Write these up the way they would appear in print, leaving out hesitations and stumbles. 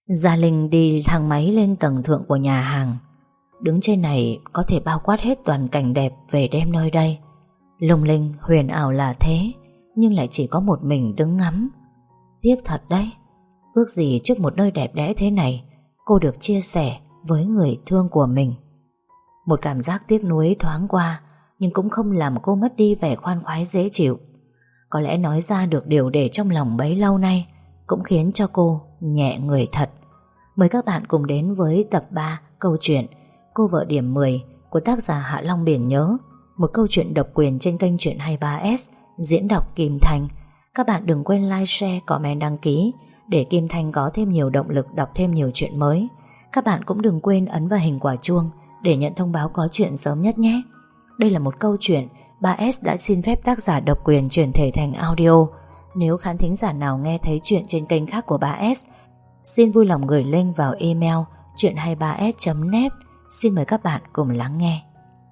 Gia Linh đi thang máy lên tầng thượng của nhà hàng. Đứng trên này có thể bao quát hết toàn cảnh đẹp về đêm nơi đây. Lung linh huyền ảo là thế, nhưng lại chỉ có một mình đứng ngắm. Tiếc thật đấy. Ước gì trước một nơi đẹp đẽ thế này cô được chia sẻ với người thương của mình. Một cảm giác tiếc nuối thoáng qua, nhưng cũng không làm cô mất đi vẻ khoan khoái dễ chịu. Có lẽ nói ra được điều để trong lòng bấy lâu nay cũng khiến cho cô nhẹ người thật. Mời các bạn cùng đến với tập 3 câu chuyện Cô vợ điểm 10 của tác giả Hạ Long Biển Nhớ, một câu chuyện độc quyền trên kênh Chuyện 23S, diễn đọc Kim Thanh. Các bạn đừng quên like, share, comment, đăng ký để Kim Thanh có thêm nhiều động lực đọc thêm nhiều chuyện mới. Các bạn cũng đừng quên ấn vào hình quả chuông để nhận thông báo có chuyện sớm nhất nhé. Đây là một câu chuyện 3S đã xin phép tác giả độc quyền chuyển thể thành audio. Nếu khán thính giả nào nghe thấy chuyện trên kênh khác của 3S, xin vui lòng gửi link vào email chuyện23s.net. Xin mời các bạn cùng lắng nghe.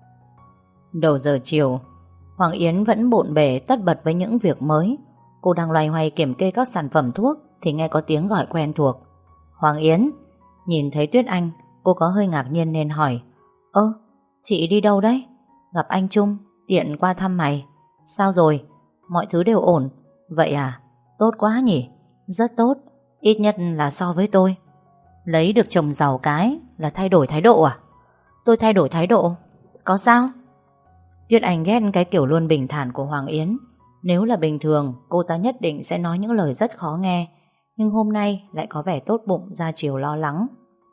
Đầu giờ chiều, Hoàng Yến vẫn bộn bề tất bật với những việc mới. Cô đang loay hoay kiểm kê các sản phẩm thuốc thì nghe có tiếng gọi quen thuộc. Hoàng Yến. Nhìn thấy Tuyết Anh, cô có hơi ngạc nhiên nên hỏi: Ơ, chị đi đâu đấy? Gặp anh Trung, tiện qua thăm mày. Sao rồi? Mọi thứ đều ổn. Vậy à? Tốt quá nhỉ? Rất tốt, ít nhất là so với tôi. Lấy được chồng giàu cái là thay đổi thái độ à? Tôi thay đổi thái độ? Có sao? Tuyết Anh ghét cái kiểu luôn bình thản của Hoàng Yến. Nếu là bình thường, cô ta nhất định sẽ nói những lời rất khó nghe, nhưng hôm nay lại có vẻ tốt bụng ra chiều lo lắng.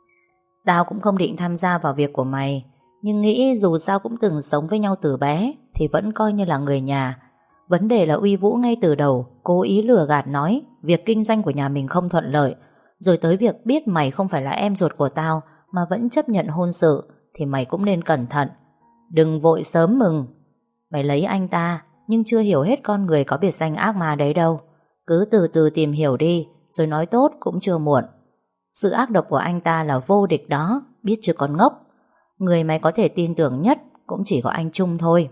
Tao cũng không định tham gia vào việc của mày, nhưng nghĩ dù sao cũng từng sống với nhau từ bé thì vẫn coi như là người nhà. Vấn đề là Uy Vũ ngay từ đầu cố ý lừa gạt nói việc kinh doanh của nhà mình không thuận lợi, rồi tới việc biết mày không phải là em ruột của tao mà vẫn chấp nhận hôn sự thì mày cũng nên cẩn thận. Đừng vội sớm mừng. Mày lấy anh ta nhưng chưa hiểu hết con người có biệt danh ác ma đấy đâu. Cứ từ từ tìm hiểu đi, rồi nói tốt cũng chưa muộn. Sự ác độc của anh ta là vô địch đó, biết chưa con ngốc. Người mày có thể tin tưởng nhất cũng chỉ có anh Trung thôi.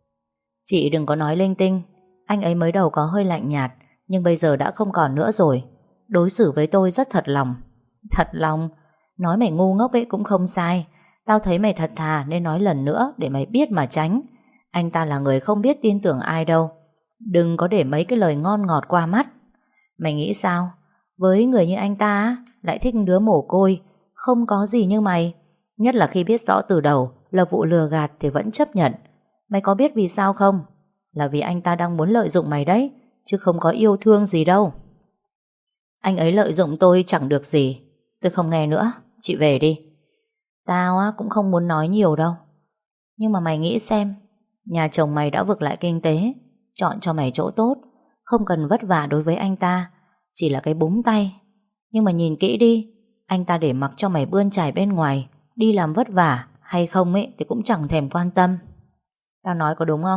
Chị đừng có nói linh tinh. Anh ấy mới đầu có hơi lạnh nhạt, nhưng bây giờ đã không còn nữa rồi. Đối xử với tôi rất thật lòng. Thật lòng? Nói mày ngu ngốc ấy cũng không sai. Tao thấy mày thật thà nên nói lần nữa để mày biết mà tránh. Anh ta là người không biết tin tưởng ai đâu. Đừng có để mấy cái lời ngon ngọt qua mắt. Mày nghĩ sao? Với người như anh ta lại thích đứa mồ côi, không có gì như mày. Nhất là khi biết rõ từ đầu là vụ lừa gạt thì vẫn chấp nhận. Mày có biết vì sao không? Là vì anh ta đang muốn lợi dụng mày đấy, chứ không có yêu thương gì đâu. Anh ấy lợi dụng tôi chẳng được gì. Tôi không nghe nữa, chị về đi. Tao cũng không muốn nói nhiều đâu. Nhưng mà mày nghĩ xem, nhà chồng mày đã vực lại kinh tế, chọn cho mày chỗ tốt, không cần vất vả đối với anh ta, chỉ là cái búng tay. Nhưng mà nhìn kỹ đi, anh ta để mặc cho mày bươn chải bên ngoài, đi làm vất vả hay không ấy thì cũng chẳng thèm quan tâm. Tao nói có đúng không?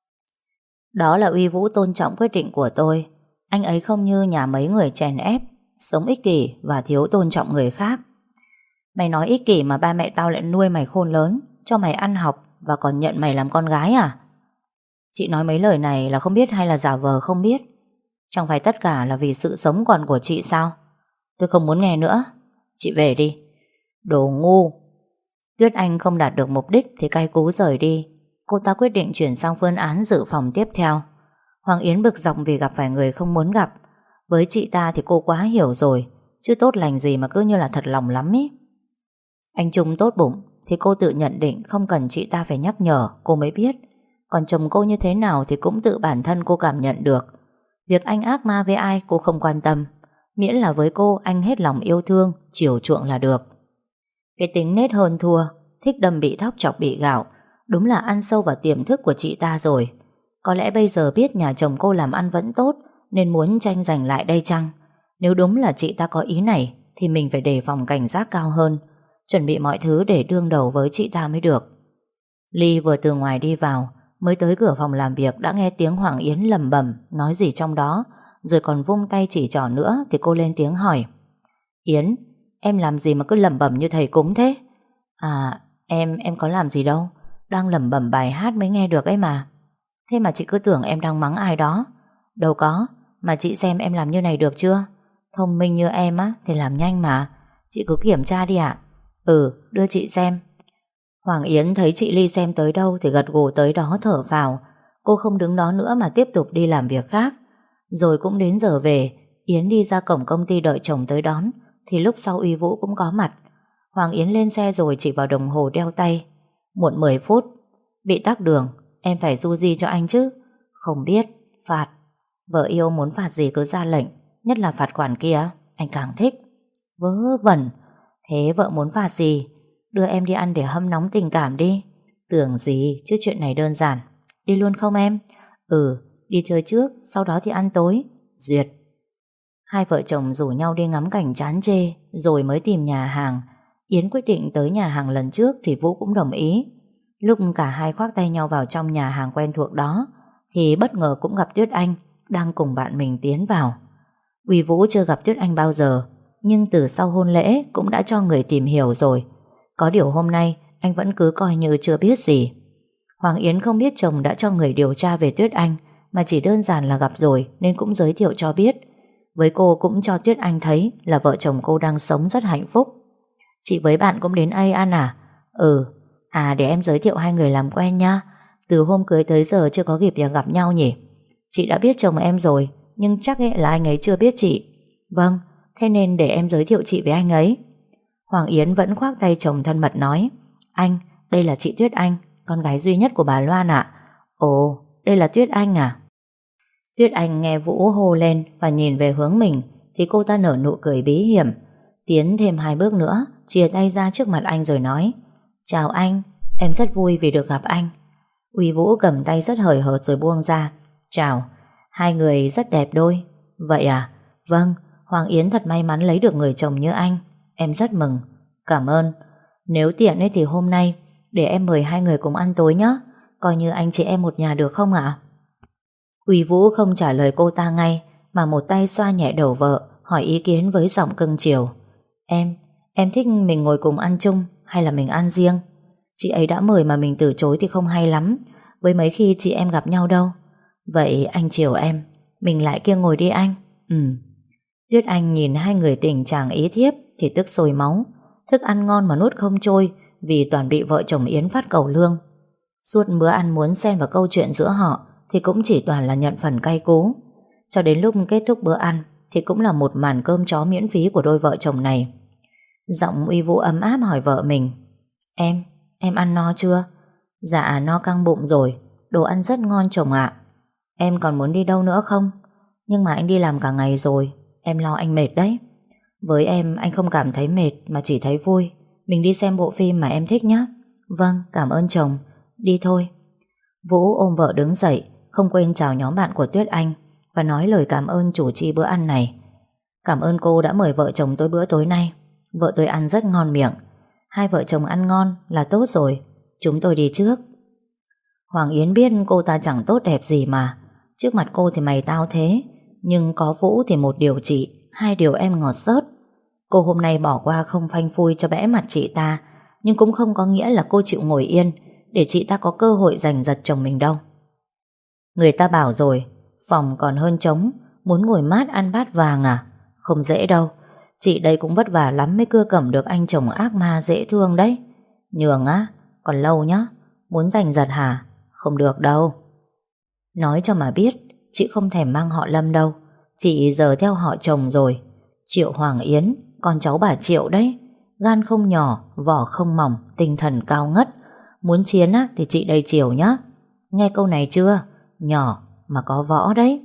Đó là Uy Vũ tôn trọng quyết định của tôi. Anh ấy không như nhà mấy người chèn ép, sống ích kỷ và thiếu tôn trọng người khác. Mày nói ích kỷ mà ba mẹ tao lại nuôi mày khôn lớn, cho mày ăn học và còn nhận mày làm con gái à? Chị nói mấy lời này là không biết hay là giả vờ không biết? Chẳng phải tất cả là vì sự sống còn của chị sao? Tôi không muốn nghe nữa. Chị về đi. Đồ ngu. Tuyết Anh không đạt được mục đích thì cay cú rời đi. Cô ta quyết định chuyển sang phương án dự phòng tiếp theo. Hoàng Yến bực dọc vì gặp phải người không muốn gặp. Với chị ta thì cô quá hiểu rồi, chứ tốt lành gì mà cứ như là thật lòng lắm ý. Anh Trung tốt bụng thì cô tự nhận định không cần chị ta phải nhắc nhở cô mới biết. Còn chồng cô như thế nào thì cũng tự bản thân cô cảm nhận được. Việc anh ác ma với ai cô không quan tâm, miễn là với cô anh hết lòng yêu thương, chiều chuộng là được. Cái tính nết hơn thua, thích đâm bị thóc chọc bị gạo, đúng là ăn sâu vào tiềm thức của chị ta rồi. Có lẽ bây giờ biết nhà chồng cô làm ăn vẫn tốt nên muốn tranh giành lại đây chăng? Nếu đúng là chị ta có ý này thì mình phải đề phòng cảnh giác cao hơn, chuẩn bị mọi thứ để đương đầu với chị ta mới được. Ly vừa từ ngoài đi vào, mới tới cửa phòng làm việc đã nghe tiếng Hoàng Yến lẩm bẩm nói gì trong đó, rồi còn vung tay chỉ trỏ nữa thì cô lên tiếng hỏi: Yến, em làm gì mà cứ lẩm bẩm như thầy cúng thế? À, em có làm gì đâu, đang lẩm bẩm bài hát mới nghe được ấy mà. Thế mà chị cứ tưởng em đang mắng ai đó. Đâu có, mà chị xem em làm như này được chưa? Thông minh như em thì làm nhanh mà. Chị cứ kiểm tra đi ạ. Ừ, đưa chị xem. Hoàng Yến thấy chị Ly xem tới đâu thì gật gù tới đó, thở phào. Cô không đứng đó nữa mà tiếp tục đi làm việc khác. Rồi cũng đến giờ về, Yến đi ra cổng công ty đợi chồng tới đón, thì lúc sau Uy Vũ cũng có mặt. Hoàng Yến lên xe rồi chỉ vào đồng hồ đeo tay. Muộn 10 phút. Bị tắc đường, em phải du di cho anh chứ. Không biết, phạt. Vợ yêu muốn phạt gì cứ ra lệnh, nhất là phạt khoản kia, anh càng thích. Vớ vẩn. Thế vợ muốn phạt gì? Đưa em đi ăn để hâm nóng tình cảm đi. Tưởng gì chứ chuyện này đơn giản. Đi luôn không em? Ừ, đi chơi trước, sau đó thì ăn tối. Duyệt. Hai vợ chồng rủ nhau đi ngắm cảnh chán chê, rồi mới tìm nhà hàng. Yến quyết định tới nhà hàng lần trước thì Vũ cũng đồng ý. Lúc cả hai khoác tay nhau vào trong nhà hàng quen thuộc đó, thì bất ngờ cũng gặp Tuyết Anh đang cùng bạn mình tiến vào. Uy Vũ chưa gặp Tuyết Anh bao giờ, nhưng từ sau hôn lễ cũng đã cho người tìm hiểu rồi. Có điều hôm nay anh vẫn cứ coi như chưa biết gì. Hoàng Yến không biết chồng đã cho người điều tra về Tuyết Anh, mà chỉ đơn giản là gặp rồi nên cũng giới thiệu cho biết. Với cô cũng cho Tuyết Anh thấy là vợ chồng cô đang sống rất hạnh phúc. Chị với bạn cũng đến đây ăn à? Ừ. À, để em giới thiệu hai người làm quen nha. Từ hôm cưới tới giờ chưa có dịp gặp nhau nhỉ? Chị đã biết chồng em rồi, nhưng chắc là anh ấy chưa biết chị. Vâng, thế nên để em giới thiệu chị với anh ấy. Hoàng Yến vẫn khoác tay chồng thân mật nói: Anh, đây là chị Tuyết Anh, con gái duy nhất của bà Loan ạ. Ồ, đây là Tuyết Anh à? Tuyết Anh nghe Vũ hô lên và nhìn về hướng mình thì cô ta nở nụ cười bí hiểm, tiến thêm 2 bước nữa, chìa tay ra trước mặt anh rồi nói: Chào anh, em rất vui vì được gặp anh. Uy Vũ cầm tay rất hời hợt rồi buông ra: Chào, hai người rất đẹp đôi. Vậy à? Vâng, Hoàng Yến thật may mắn lấy được người chồng như anh. Em rất mừng. Cảm ơn. Nếu tiện ấy thì hôm nay để em mời hai người cùng ăn tối nhé. Coi như anh chị em một nhà được không ạ? Uy Vũ không trả lời cô ta ngay, mà một tay xoa nhẹ đầu vợ, hỏi ý kiến với giọng cưng chiều. Em thích mình ngồi cùng ăn chung hay là mình ăn riêng? Chị ấy đã mời mà mình từ chối thì không hay lắm, với mấy khi chị em gặp nhau đâu. Vậy anh chiều em, mình lại kia ngồi đi anh. Tuyết Anh nhìn hai người tình chàng ý thiếp thì tức sôi máu. Thức ăn ngon mà nuốt không trôi, vì toàn bị vợ chồng Yến phát cầu lương. Suốt bữa ăn muốn xen vào câu chuyện giữa họ thì cũng chỉ toàn là nhận phần cay cú. Cho đến lúc kết thúc bữa ăn thì cũng là một màn cơm chó miễn phí của đôi vợ chồng này. Giọng Uy Vũ ấm áp hỏi vợ mình: Em ăn no chưa? Dạ no căng bụng rồi, đồ ăn rất ngon chồng ạ. Em còn muốn đi đâu nữa không? Nhưng mà anh đi làm cả ngày rồi, em lo anh mệt đấy. Với em anh không cảm thấy mệt mà chỉ thấy vui. Mình đi xem bộ phim mà em thích nhé. Vâng, cảm ơn chồng. Đi thôi. Vũ ôm vợ đứng dậy, không quên chào nhóm bạn của Tuyết Anh và nói lời cảm ơn chủ trì bữa ăn này. Cảm ơn cô đã mời vợ chồng tôi bữa tối nay. Vợ tôi ăn rất ngon miệng. Hai vợ chồng ăn ngon là tốt rồi. Chúng tôi đi trước. Hoàng Yến biết cô ta chẳng tốt đẹp gì mà. Trước mặt cô thì mày tao thế, nhưng có Vũ thì một điều chị, hai điều em ngọt xớt. Cô hôm nay bỏ qua không phanh phui cho bẽ mặt chị ta, nhưng cũng không có nghĩa là cô chịu ngồi yên để chị ta có cơ hội giành giật chồng mình đâu. Người ta bảo rồi, phòng còn hơn trống, muốn ngồi mát ăn bát vàng à? Không dễ đâu. Chị đây cũng vất vả lắm mới cưa cẩm được anh chồng ác ma dễ thương đấy. Nhường á, còn lâu nhá. Muốn giành giật hả? Không được đâu. Nói cho mà biết, chị không thèm mang họ Lâm đâu. Chị giờ theo họ chồng rồi. Triệu Hoàng Yến, con cháu bà Triệu đấy. Gan không nhỏ, vỏ không mỏng, tinh thần cao ngất. Muốn chiến á thì chị đây chiều nhá. Nghe câu này chưa? Nhỏ mà có võ đấy.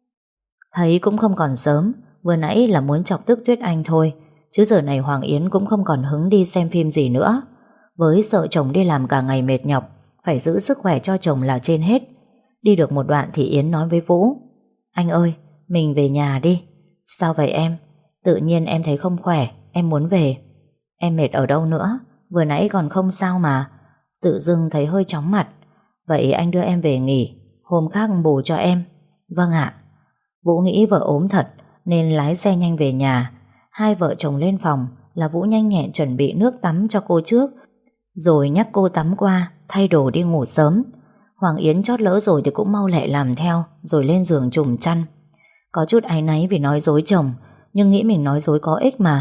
Thấy cũng không còn sớm, vừa nãy là muốn chọc tức Tuyết Anh thôi, chứ giờ này Hoàng Yến cũng không còn hứng đi xem phim gì nữa. Với sợ chồng đi làm cả ngày mệt nhọc, phải giữ sức khỏe cho chồng là trên hết. Đi được một đoạn thì Yến nói với Vũ: Anh ơi, mình về nhà đi. Sao vậy em? Tự nhiên em thấy không khỏe, em muốn về. Em mệt ở đâu nữa? Vừa nãy còn không sao mà. Tự dưng thấy hơi chóng mặt. Vậy anh đưa em về nghỉ, hôm khác bù cho em. Vâng ạ. Vũ nghĩ vợ ốm thật nên lái xe nhanh về nhà. Hai vợ chồng lên phòng là Vũ nhanh nhẹn chuẩn bị nước tắm cho cô trước, rồi nhắc cô tắm qua, thay đồ đi ngủ sớm. Hoàng Yến chót lỡ rồi thì cũng mau lẹ làm theo, rồi lên giường trùm chăn. Có chút áy náy vì nói dối chồng, nhưng nghĩ mình nói dối có ích mà,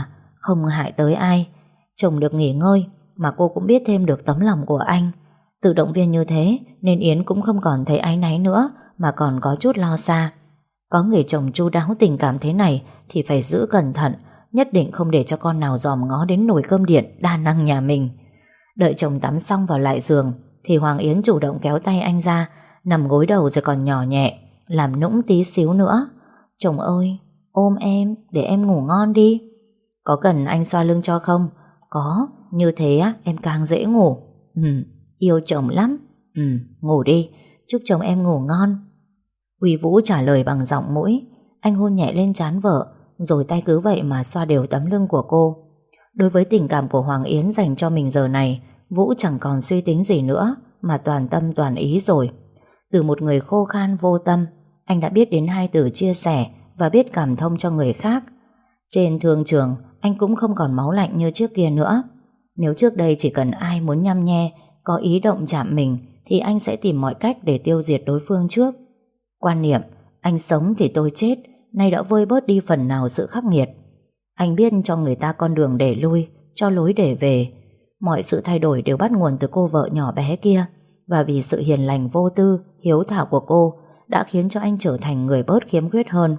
không hại tới ai. Chồng được nghỉ ngơi mà cô cũng biết thêm được tấm lòng của anh. Tự động viên như thế nên Yến cũng không còn thấy áy náy nữa, mà còn có chút lo xa. Có người chồng chu đáo tình cảm thế này thì phải giữ cẩn thận, nhất định không để cho con nào dòm ngó đến nồi cơm điện đa năng nhà mình. Đợi chồng tắm xong vào lại giường thì Hoàng Yến chủ động kéo tay anh ra, nằm gối đầu rồi còn nhỏ nhẹ làm nũng tí xíu nữa. Chồng ơi, ôm em để em ngủ ngon đi. Có cần anh xoa lưng cho không? Có, như thế á em càng dễ ngủ. Yêu chồng lắm. Ngủ đi, chúc chồng em ngủ ngon. Uy Vũ trả lời bằng giọng mũi. Anh hôn nhẹ lên trán vợ, rồi tay cứ vậy mà xoa đều tấm lưng của cô. Đối với tình cảm của Hoàng Yến dành cho mình giờ này, Vũ chẳng còn suy tính gì nữa, mà toàn tâm toàn ý rồi. Từ một người khô khan vô tâm, anh đã biết đến hai từ chia sẻ và biết cảm thông cho người khác. Trên thương trường, anh cũng không còn máu lạnh như trước kia nữa. Nếu trước đây chỉ cần ai muốn nhăm nhe, có ý động chạm mình, thì anh sẽ tìm mọi cách để tiêu diệt đối phương trước. Quan niệm anh sống thì tôi chết nay đã vơi bớt đi phần nào sự khắc nghiệt. Anh biết cho người ta con đường để lui, cho lối để về. Mọi sự thay đổi đều bắt nguồn từ cô vợ nhỏ bé kia, và vì sự hiền lành vô tư, hiếu thảo của cô đã khiến cho anh trở thành người bớt khiếm khuyết hơn.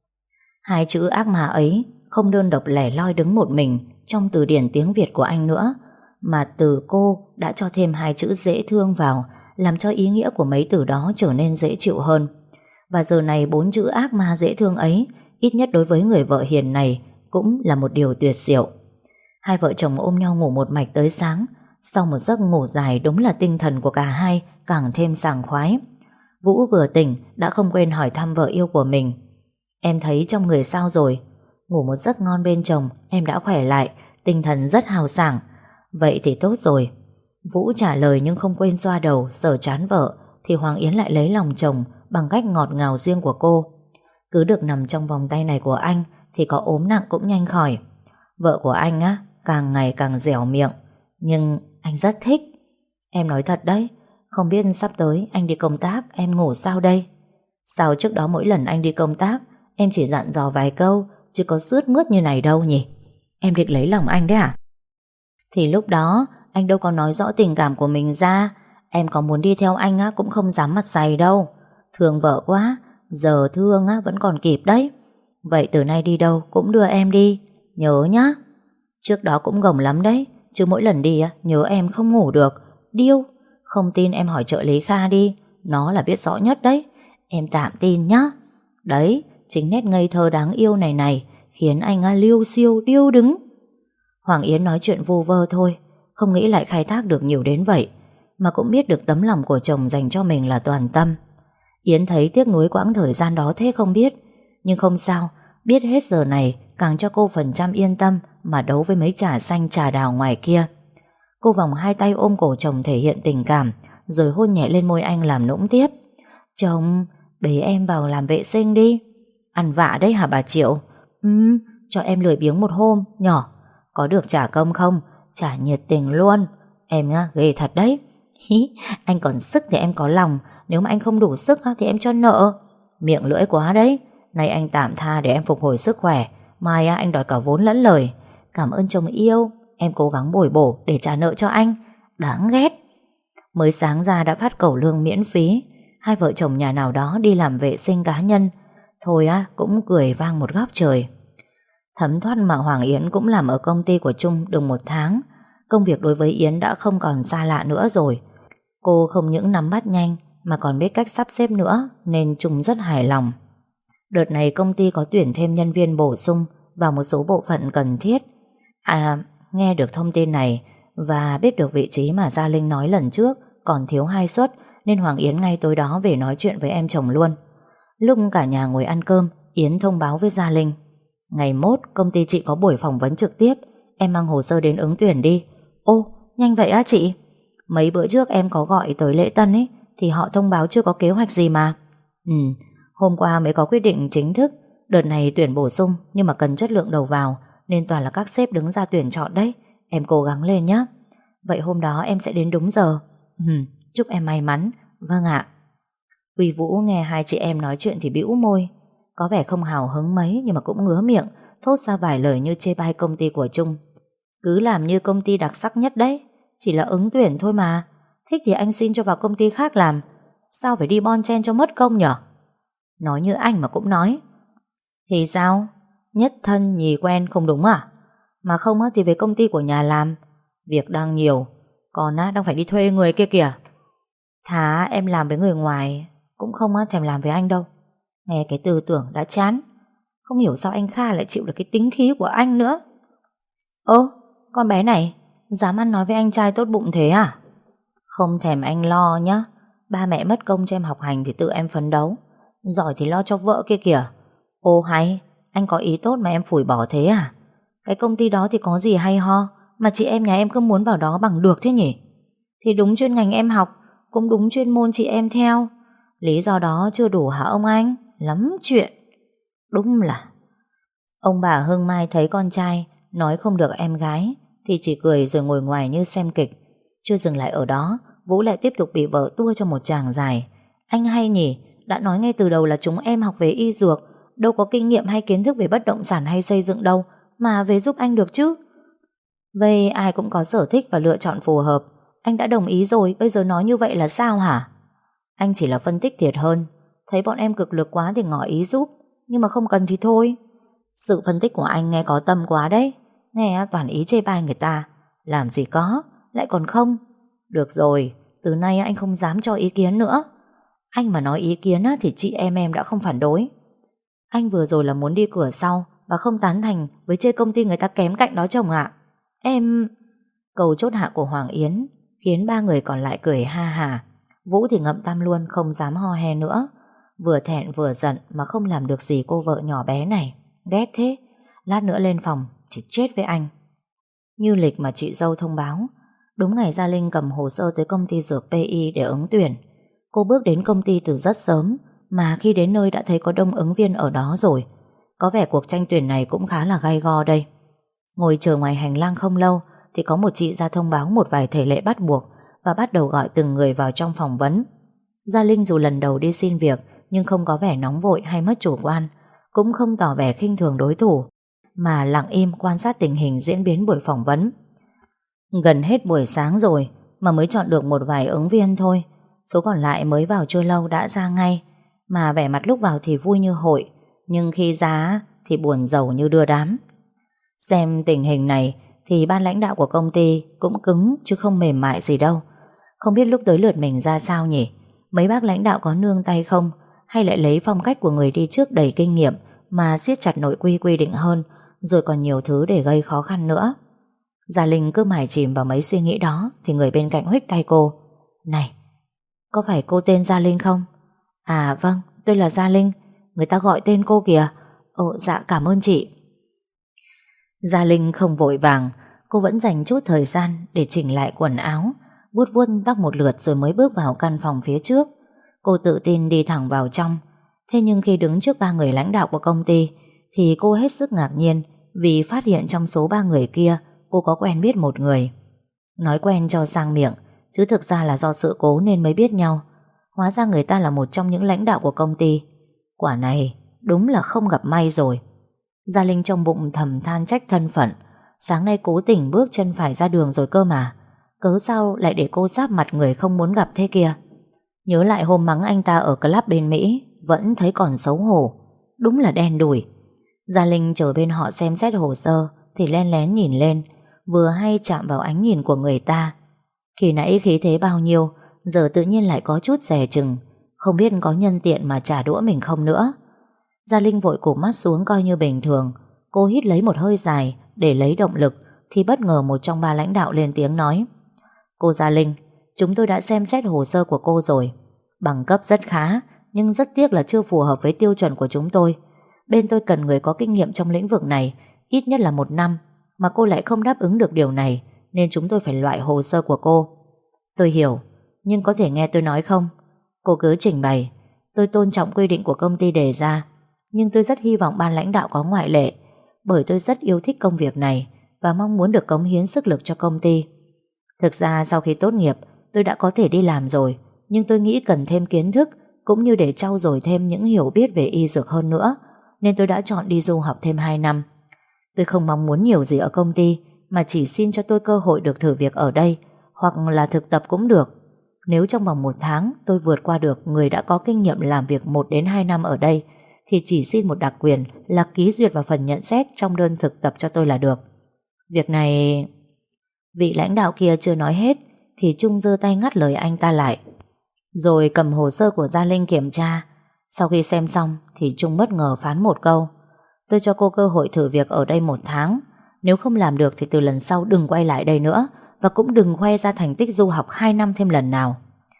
Hai chữ ác ma ấy không đơn độc lẻ loi đứng một mình trong từ điển tiếng Việt của anh nữa, mà từ cô đã cho thêm hai chữ dễ thương vào, làm cho ý nghĩa của mấy từ đó trở nên dễ chịu hơn. Và giờ này 4 chữ ác ma dễ thương ấy, ít nhất đối với người vợ hiền này, cũng là một điều tuyệt diệu. Hai vợ chồng ôm nhau ngủ một mạch tới sáng. Sau một giấc ngủ dài, đúng là tinh thần của cả hai càng thêm sảng khoái. Vũ vừa tỉnh đã không quên hỏi thăm vợ yêu của mình. Em thấy trong người sao rồi? Ngủ một giấc ngon bên chồng, em đã khỏe lại, tinh thần rất hào sảng. Vậy thì tốt rồi. Vũ trả lời nhưng không quên xoa đầu, sờ trán vợ. Thì Hoàng Yến lại lấy lòng chồng bằng cách ngọt ngào riêng của cô. Cứ được nằm trong vòng tay này của anh thì có ốm nặng cũng nhanh khỏi. Vợ của anh á, càng ngày càng dẻo miệng, nhưng anh rất thích. Em nói thật đấy, không biết sắp tới anh đi công tác em ngủ sao đây? Sao trước đó mỗi lần anh đi công tác em chỉ dặn dò vài câu, chứ có sướt mướt như này đâu nhỉ? Em định lấy lòng anh đấy à? Thì lúc đó anh đâu có nói rõ tình cảm của mình ra. Em có muốn đi theo anh á cũng không dám mặt dày đâu. Thương vợ quá, giờ thương á vẫn còn kịp đấy. Vậy từ nay đi đâu cũng đưa em đi, nhớ nhá. Trước đó cũng gồng lắm đấy, chứ mỗi lần đi á nhớ em không ngủ được. Điêu. Không tin em hỏi trợ lý Kha đi, nó là biết rõ nhất đấy. Em tạm tin nhá. Đấy, chính nét ngây thơ đáng yêu này này khiến anh á liêu xiêu điêu đứng. Hoàng Yến nói chuyện vu vơ thôi, không nghĩ lại khai thác được nhiều đến vậy, mà cũng biết được tấm lòng của chồng dành cho mình là toàn tâm. Yến thấy tiếc nuối quãng thời gian đó thế không biết, nhưng không sao, biết hết giờ này càng cho cô phần trăm yên tâm mà đấu với mấy trà xanh trà đào ngoài kia. Cô vòng hai tay ôm cổ chồng thể hiện tình cảm, rồi hôn nhẹ lên môi anh làm nũng tiếp. Chồng, bế em vào làm vệ sinh đi. Ăn vạ đấy hả bà Triệu? Cho em lười biếng một hôm nhỏ. Có được trả công không? Trả nhiệt tình luôn. Em á, ghê thật đấy. Anh còn sức thì em có lòng, nếu mà anh không đủ sức thì em cho nợ. Miệng lưỡi quá đấy. Nay anh tạm tha để em phục hồi sức khỏe, mai anh đòi cả vốn lẫn lời. Cảm ơn chồng yêu, em cố gắng bồi bổ để trả nợ cho anh. Đáng ghét. Mới sáng ra đã phát cẩu lương miễn phí. Hai vợ chồng nhà nào đó đi làm vệ sinh cá nhân, thôi cũng cười vang một góc trời. Thấm thoát mà Hoàng Yến cũng làm ở công ty của Trung được 1 tháng. Công việc đối với Yến đã không còn xa lạ nữa rồi. Cô không những nắm bắt nhanh mà còn biết cách sắp xếp nữa, nên Trung rất hài lòng. Đợt này công ty có tuyển thêm nhân viên bổ sung vào một số bộ phận cần thiết. Nghe được thông tin này và biết được vị trí mà Gia Linh nói lần trước còn thiếu 2 suất, nên Hoàng Yến ngay tối đó về nói chuyện với em chồng luôn. Lúc cả nhà ngồi ăn cơm, Yến thông báo với Gia Linh: ngày mốt công ty chị có buổi phỏng vấn trực tiếp, em mang hồ sơ đến ứng tuyển đi. Ô, nhanh vậy á chị? Mấy bữa trước em có gọi tới lễ tân ấy, thì họ thông báo chưa có kế hoạch gì mà. Hôm qua mới có quyết định chính thức. Đợt này tuyển bổ sung nhưng mà cần chất lượng đầu vào, nên toàn là các sếp đứng ra tuyển chọn đấy. Em cố gắng lên nhé. Vậy hôm đó em sẽ đến đúng giờ. Chúc em may mắn. Vâng ạ. Uy Vũ nghe hai chị em nói chuyện thì bĩu môi, có vẻ không hào hứng mấy, nhưng mà cũng ngứa miệng, thốt ra vài lời như chê bai công ty của Trung. Cứ làm như công ty đặc sắc nhất đấy, chỉ là ứng tuyển thôi mà. Thích thì anh xin cho vào công ty khác làm, sao phải đi bon chen cho mất công nhở? Nói như anh mà cũng nói. Thì sao? Nhất thân nhì quen không đúng à? Mà không thì về công ty của nhà làm, việc đang nhiều, còn đang phải đi thuê người kia kìa. Thà em làm với người ngoài cũng không thèm làm với anh đâu. Nghe cái tư tưởng đã chán. Không hiểu sao anh Kha lại chịu được cái tính khí của anh nữa. Ơ, con bé này dám ăn nói với anh trai tốt bụng thế à? Không thèm anh lo nhá. Ba mẹ mất công cho em học hành thì tự em phấn đấu, giỏi thì lo cho vợ kia kìa. Ô hay, anh có ý tốt mà em phủi bỏ thế à? Cái công ty đó thì có gì hay ho mà chị em nhà em cứ muốn vào đó bằng được thế nhỉ? Thì đúng chuyên ngành em học, cũng đúng chuyên môn chị em theo. Lý do đó chưa đủ hả ông anh? Lắm chuyện. Đúng là. Ông bà Hưng Mai thấy con trai nói không được em gái thì chỉ cười rồi ngồi ngoài như xem kịch. Chưa dừng lại ở đó, Vũ lại tiếp tục bị vợ tua cho một tràng dài. Anh hay nhỉ, đã nói ngay từ đầu là chúng em học về y dược, đâu có kinh nghiệm hay kiến thức về bất động sản hay xây dựng đâu mà về giúp anh được chứ. Vậy ai cũng có sở thích và lựa chọn phù hợp. Anh đã đồng ý rồi, bây giờ nói như vậy là sao hả? Anh chỉ là phân tích thiệt hơn. Thấy bọn em cực lực quá thì ngỏ ý giúp, nhưng mà không cần thì thôi. Sự phân tích của anh nghe có tâm quá đấy. Nghe toàn ý chê bai người ta. Làm gì có, lại còn không. Được rồi, từ nay anh không dám cho ý kiến nữa. Anh mà nói ý kiến thì chị em đã không phản đối. Anh vừa rồi là muốn đi cửa sau và không tán thành với chê công ty người ta kém cạnh đó chồng ạ. Em... Câu chốt hạ của Hoàng Yến khiến ba người còn lại cười ha hà. Vũ thì ngậm tăm luôn, không dám ho he nữa. Vừa thẹn vừa giận mà không làm được gì cô vợ nhỏ bé này. Ghét thế. Lát nữa lên phòng thì chết với anh. Như lịch mà chị dâu thông báo, đúng ngày Gia Linh cầm hồ sơ tới công ty dược PI để ứng tuyển. Cô bước đến công ty từ rất sớm, mà khi đến nơi đã thấy có đông ứng viên ở đó rồi. Có vẻ cuộc tranh tuyển này cũng khá là gay go đây. Ngồi chờ ngoài hành lang không lâu thì có một chị ra thông báo một vài thể lệ bắt buộc và bắt đầu gọi từng người vào trong phỏng vấn. Gia Linh dù lần đầu đi xin việc nhưng không có vẻ nóng vội hay mất chủ quan, cũng không tỏ vẻ khinh thường đối thủ, mà lặng im quan sát tình hình diễn biến buổi phỏng vấn. Gần hết buổi sáng rồi mà mới chọn được một vài ứng viên thôi. Số còn lại mới vào chưa lâu đã ra ngay, mà vẻ mặt lúc vào thì vui như hội, nhưng khi ra thì buồn rầu như đưa đám. Xem tình hình này thì ban lãnh đạo của công ty cũng cứng chứ không mềm mại gì đâu. Không biết lúc tới lượt mình ra sao nhỉ? Mấy bác lãnh đạo có nương tay không? Hay lại lấy phong cách của người đi trước đầy kinh nghiệm mà siết chặt nội quy quy định hơn, rồi còn nhiều thứ để gây khó khăn nữa. Gia Linh cứ mải chìm vào mấy suy nghĩ đó thì người bên cạnh huých tay cô. Này, có phải cô tên Gia Linh không? À vâng, tôi là Gia Linh. Người ta gọi tên cô kìa. Ồ dạ cảm ơn chị. Gia Linh không vội vàng. Cô vẫn dành chút thời gian để chỉnh lại quần áo, vuốt vuốt tóc một lượt rồi mới bước vào căn phòng phía trước. Cô tự tin đi thẳng vào trong. Thế nhưng khi đứng trước ba người lãnh đạo của công ty thì cô hết sức ngạc nhiên vì phát hiện trong số ba người kia cô có quen biết một người. Nói quen cho sang miệng, chứ thực ra là do sự cố nên mới biết nhau. Hóa ra người ta là một trong những lãnh đạo của công ty. Quả này đúng là không gặp may rồi. Gia Linh trong bụng thầm than trách thân phận. Sáng nay cố tình bước chân phải ra đường rồi cơ mà, cớ sao lại để cô giáp mặt người không muốn gặp thế kia. Nhớ lại hôm mắng anh ta ở club bên Mỹ, vẫn thấy còn xấu hổ. Đúng là đen đủi. Gia Linh chờ bên họ xem xét hồ sơ thì len lén nhìn lên, vừa hay chạm vào ánh nhìn của người ta. Khi nãy khí thế bao nhiêu, giờ tự nhiên lại có chút dè chừng, không biết có nhân tiện mà trả đũa mình không nữa. Gia Linh vội cụp mắt xuống coi như bình thường. Cô hít lấy một hơi dài để lấy động lực thì bất ngờ một trong ba lãnh đạo lên tiếng nói: Cô Gia Linh, chúng tôi đã xem xét hồ sơ của cô rồi. Bằng cấp rất khá, nhưng rất tiếc là chưa phù hợp với tiêu chuẩn của chúng tôi. Bên tôi cần người có kinh nghiệm trong lĩnh vực này, ít nhất là 1 năm, mà cô lại không đáp ứng được điều này, nên chúng tôi phải loại hồ sơ của cô. Tôi hiểu, nhưng có thể nghe tôi nói không? Cô cứ trình bày. Tôi tôn trọng quy định của công ty đề ra, nhưng tôi rất hy vọng ban lãnh đạo có ngoại lệ, bởi tôi rất yêu thích công việc này và mong muốn được cống hiến sức lực cho công ty. Thực ra sau khi tốt nghiệp, tôi đã có thể đi làm rồi, nhưng tôi nghĩ cần thêm kiến thức cũng như để trau dồi thêm những hiểu biết về y dược hơn nữa, nên tôi đã chọn đi du học thêm 2 năm. Tôi không mong muốn nhiều gì ở công ty, mà chỉ xin cho tôi cơ hội được thử việc ở đây, hoặc là thực tập cũng được. Nếu trong vòng 1 tháng tôi vượt qua được người đã có kinh nghiệm làm việc 1 đến 2 năm ở đây, thì chỉ xin một đặc quyền là ký duyệt vào phần nhận xét trong đơn thực tập cho tôi là được. Việc này... Vị lãnh đạo kia chưa nói hết thì Trung giơ tay ngắt lời anh ta lại, rồi cầm hồ sơ của Gia Linh kiểm tra. Sau khi xem xong thì Trung bất ngờ phán một câu: tôi cho cô cơ hội thử việc ở đây 1 tháng. Nếu không làm được thì từ lần sau đừng quay lại đây nữa, và cũng đừng khoe ra thành tích du học 2 năm thêm lần nào.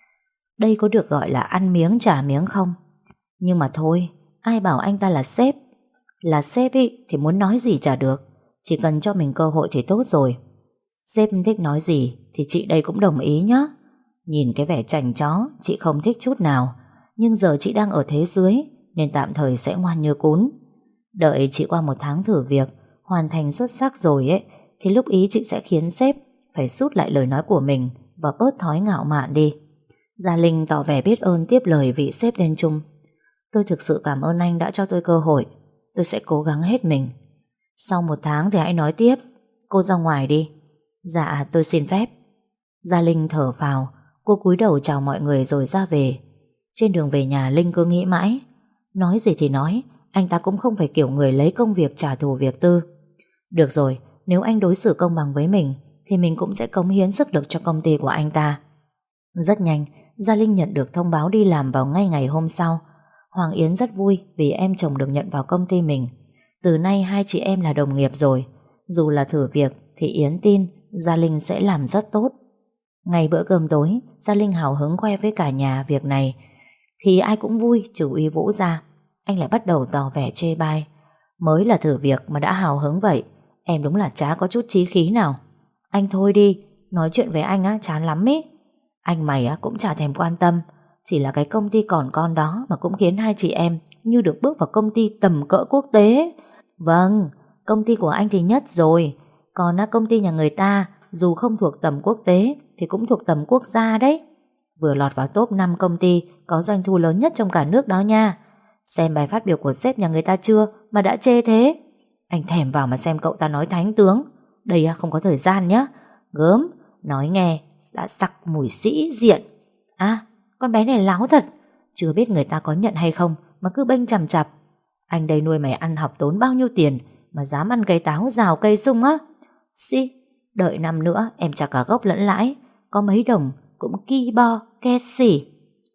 Đây có được gọi là ăn miếng trả miếng không? Nhưng mà thôi, ai bảo anh ta là sếp. Là sếp ý thì muốn nói gì chả được, chỉ cần cho mình cơ hội thì tốt rồi. Sếp thích nói gì thì chị đây cũng đồng ý nhé. Nhìn cái vẻ chảnh chó, chị không thích chút nào. Nhưng giờ chị đang ở thế dưới, nên tạm thời sẽ ngoan như cún. Đợi chị qua 1 tháng thử việc, hoàn thành xuất sắc rồi ấy, thì lúc ý chị sẽ khiến sếp phải rút lại lời nói của mình và bớt thói ngạo mạn đi. Gia Linh tỏ vẻ biết ơn tiếp lời vị sếp tên Trung. Tôi thực sự cảm ơn anh đã cho tôi cơ hội. Tôi sẽ cố gắng hết mình. Sau 1 tháng thì hãy nói tiếp. Cô ra ngoài đi. Dạ, tôi xin phép. Gia Linh thở phào, cô cúi đầu chào mọi người rồi ra về. Trên đường về nhà Linh cứ nghĩ mãi. Nói gì thì nói, anh ta cũng không phải kiểu người lấy công việc trả thù việc tư. Được rồi, nếu anh đối xử công bằng với mình thì mình cũng sẽ cống hiến sức lực cho công ty của anh ta. Rất nhanh, Gia Linh nhận được thông báo đi làm vào ngay ngày hôm sau. Hoàng Yến rất vui vì em chồng được nhận vào công ty mình. Từ nay hai chị em là đồng nghiệp rồi. Dù là thử việc thì Yến tin Gia Linh sẽ làm rất tốt. Ngày bữa cơm tối, Gia Linh hào hứng khoe với cả nhà việc này thì ai cũng vui trừ Uy Vũ ra. Anh lại bắt đầu tỏ vẻ chê bai. Mới là thử việc mà đã hào hứng vậy, em đúng là chả có chút chí khí nào. Anh thôi đi, nói chuyện với anh á chán lắm ý. Anh mày á cũng chả thèm quan tâm. Chỉ là cái công ty còn con đó mà cũng khiến hai chị em như được bước vào công ty tầm cỡ quốc tế. Vâng, công ty của anh thì nhất rồi. Còn công ty nhà người ta dù không thuộc tầm quốc tế thì cũng thuộc tầm quốc gia đấy. Vừa lọt vào top 5 công ty có doanh thu lớn nhất trong cả nước đó nha. Xem bài phát biểu của sếp nhà người ta chưa mà đã chê thế. Anh thèm vào mà xem cậu ta nói thánh tướng. Đây không có thời gian nhá. Gớm, nói nghe đã sặc mùi sĩ diện. À, con bé này láo thật. Chưa biết người ta có nhận hay không mà cứ bênh chằm chặp. Anh đây nuôi mày ăn học tốn bao nhiêu tiền mà dám ăn cây táo rào cây sung á. Xí, đợi năm nữa em trả cả gốc lẫn lãi. Có mấy đồng cũng ki bo ke xỉ.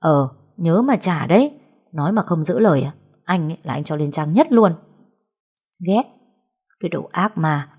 Nhớ mà trả đấy. Nói mà không giữ lời anh là anh cho lên trang nhất luôn. Ghét cái đồ ác mà.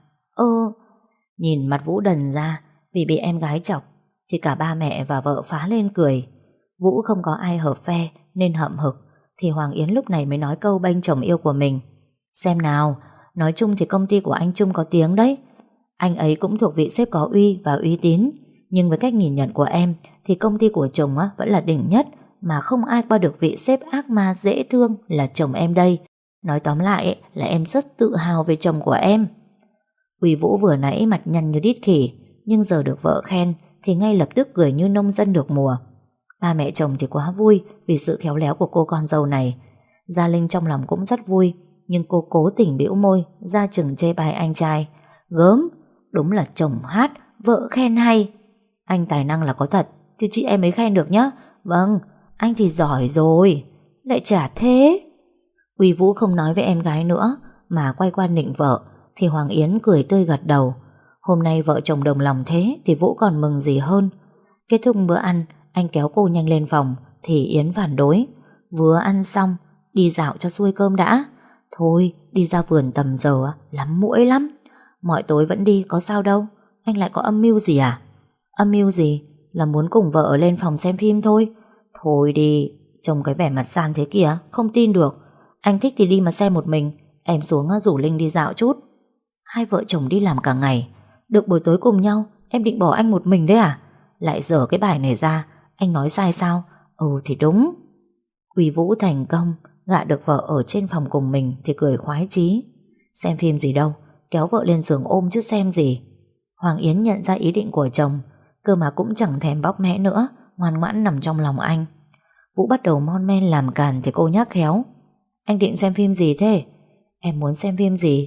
Nhìn mặt Vũ đần ra vì bị em gái chọc thì cả ba mẹ và vợ phá lên cười. Vũ không có ai hợp phe nên hậm hực, thì Hoàng Yến lúc này mới nói câu bênh chồng yêu của mình. Xem nào, nói chung thì công ty của anh Trung có tiếng đấy. Anh ấy cũng thuộc vị sếp có uy và uy tín. Nhưng với cách nhìn nhận của em thì công ty của chồng vẫn là đỉnh nhất, mà không ai qua được vị sếp ác ma dễ thương là chồng em đây. Nói tóm lại là em rất tự hào về chồng của em. Uy Vũ vừa nãy mặt nhăn như đít khỉ, nhưng giờ được vợ khen thì ngay lập tức cười như nông dân được mùa. Ba mẹ chồng thì quá vui vì sự khéo léo của cô con dâu này. Gia Linh trong lòng cũng rất vui, nhưng cô cố tình bĩu môi ra chừng chê bai anh trai. Gớm, đúng là chồng hát, vợ khen hay. Anh tài năng là có thật thì chị em mới khen được nhá. Vâng, anh thì giỏi rồi. Lại chả thế. Uy Vũ không nói với em gái nữa mà quay qua nịnh vợ, thì Hoàng Yến cười tươi gật đầu. Hôm nay vợ chồng đồng lòng thế thì Vũ còn mừng gì hơn. Kết thúc bữa ăn, anh kéo cô nhanh lên phòng thì Yến phản đối. Vừa ăn xong, đi dạo cho xuôi cơm đã. Thôi, đi ra vườn tầm giờ lắm muỗi lắm. Mọi tối vẫn đi có sao đâu. Anh lại có âm mưu gì à? Âm mưu gì? Là muốn cùng vợ lên phòng xem phim thôi. Thôi đi, trông cái vẻ mặt gian thế kìa, không tin được. Anh thích thì đi mà xem một mình. Em xuống rủ Linh đi dạo chút. Hai vợ chồng đi làm cả ngày, được buổi tối cùng nhau, em định bỏ anh một mình đấy à? Lại dở cái bài này ra. Anh nói sai sao? Thì đúng. Uy Vũ thành công gạ được vợ ở trên phòng cùng mình thì cười khoái chí. Xem phim gì đâu, kéo vợ lên giường ôm chứ xem gì. Hoàng Yến nhận ra ý định của chồng, cơ mà cũng chẳng thèm bóc mẽ nữa, ngoan ngoãn nằm trong lòng anh. Vũ bắt đầu mon men làm càn thì cô nhắc khéo. Anh định xem phim gì thế? Em muốn xem phim gì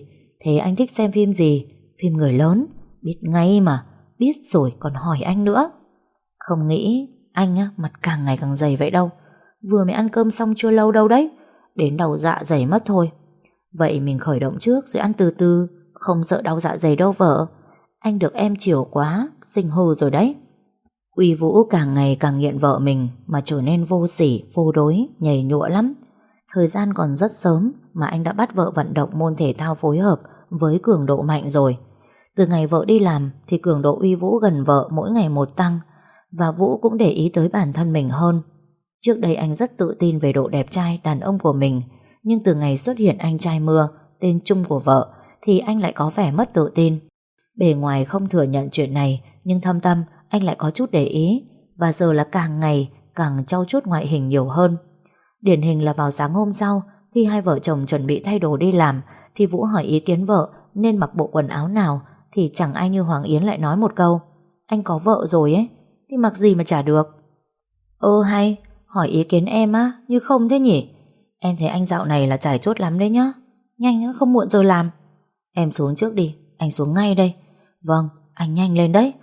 Thế anh thích xem phim gì? Phim người lớn. Biết ngay mà. Biết rồi còn hỏi anh nữa. Không nghĩ anh á, mặt càng ngày càng dày vậy đâu. Vừa mới ăn cơm xong chưa lâu đâu đấy. Đến đầu dạ dày mất thôi. Vậy mình khởi động trước rồi ăn từ từ. Không sợ đau dạ dày đâu vợ. Anh được em chiều quá, sinh hư rồi đấy. Uy Vũ càng ngày càng nghiện vợ mình mà trở nên vô sỉ, vô đối, nhầy nhụa lắm. Thời gian còn rất sớm mà anh đã bắt vợ vận động môn thể thao phối hợp với cường độ mạnh rồi. Từ ngày vợ đi làm thì cường độ Uy Vũ gần vợ mỗi ngày một tăng, và Vũ cũng để ý tới bản thân mình hơn. Trước đây anh rất tự tin về độ đẹp trai đàn ông của mình, nhưng từ ngày xuất hiện anh trai mưa, tên chung của vợ, thì anh lại có vẻ mất tự tin. Bề ngoài không thừa nhận chuyện này, nhưng thâm tâm anh lại có chút để ý, và giờ là càng ngày càng trau chuốt ngoại hình nhiều hơn. Điển hình là vào sáng hôm sau, khi hai vợ chồng chuẩn bị thay đồ đi làm, thì Vũ hỏi ý kiến vợ nên mặc bộ quần áo nào, thì chẳng ai như Hoàng Yến lại nói một câu: anh có vợ rồi ấy, thì mặc gì mà chả được. Hay, hỏi ý kiến em á, như không thế nhỉ? Em thấy anh dạo này là trải chuốt lắm đấy nhá. Nhanh không muộn giờ làm. Em xuống trước đi, anh xuống ngay đây. Vâng, anh nhanh lên đấy.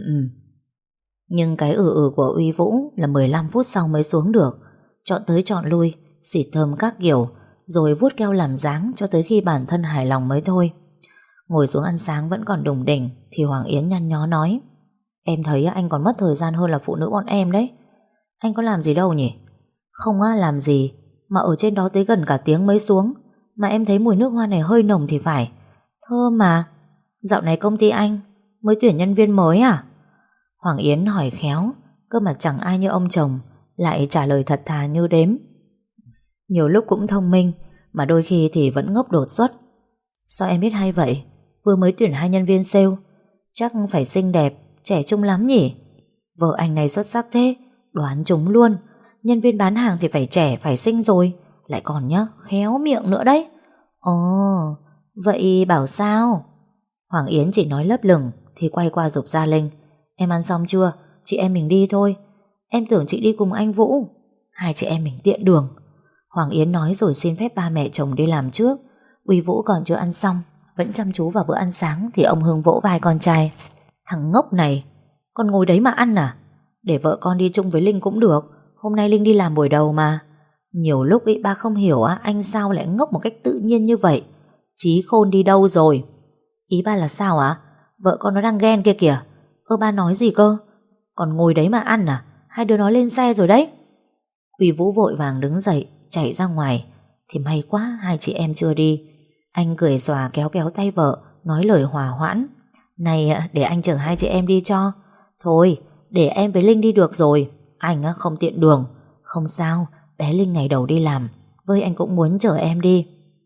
Nhưng cái của Uy Vũ là 15 phút sau mới xuống được. Chọn tới chọn lui, xịt thơm các kiểu, rồi vuốt keo làm dáng cho tới khi bản thân hài lòng mới thôi. Ngồi xuống ăn sáng vẫn còn đùng đỉnh, thì Hoàng Yến nhăn nhó nói: em thấy anh còn mất thời gian hơn là phụ nữ bọn em đấy. Anh có làm gì đâu nhỉ? Không làm gì, mà ở trên đó tới gần cả tiếng mới xuống. Mà em thấy mùi nước hoa này hơi nồng thì phải. Thơm mà. Dạo này công ty anh mới tuyển nhân viên mới à? Hoàng Yến hỏi khéo, cơ mà chẳng ai như ông chồng, lại trả lời thật thà như đếm. Nhiều lúc cũng thông minh, mà đôi khi thì vẫn ngốc đột xuất. Sao em biết hay vậy? Vừa mới tuyển 2 nhân viên sale. Chắc phải xinh đẹp, trẻ trung lắm nhỉ? Vợ anh này xuất sắc thế, đoán trúng luôn. Nhân viên bán hàng thì phải trẻ, phải xinh rồi. Lại còn nhá, khéo miệng nữa đấy. Vậy bảo sao? Hoàng Yến chỉ nói lấp lửng, thì quay qua giục Gia Linh: em ăn xong chưa? Chị em mình đi thôi. Em tưởng chị đi cùng anh Vũ. Hai chị em mình tiện đường. Hoàng Yến nói rồi xin phép ba mẹ chồng đi làm trước. Uy Vũ còn chưa ăn xong, vẫn chăm chú vào bữa ăn sáng, thì ông Hưng vỗ vai con trai: thằng ngốc này, con ngồi đấy mà ăn à? Để vợ con đi chung với Linh cũng được. Hôm nay Linh đi làm buổi đầu mà. Nhiều lúc ý ba không hiểu anh sao lại ngốc một cách tự nhiên như vậy. Trí khôn đi đâu rồi? Ý ba là sao ạ? Vợ con nó đang ghen kia kìa. Ba nói gì cơ? Còn ngồi đấy mà ăn à? Hai đứa nó lên xe rồi đấy. Uy Vũ vội vàng đứng dậy chạy ra ngoài. Thì may quá hai chị em chưa đi. Anh cười xòa kéo kéo tay vợ, nói lời hòa hoãn: này để anh chở hai chị em đi cho. Thôi để em với Linh đi được rồi, anh không tiện đường. Không sao, bé Linh ngày đầu đi làm, với anh cũng muốn chở em đi.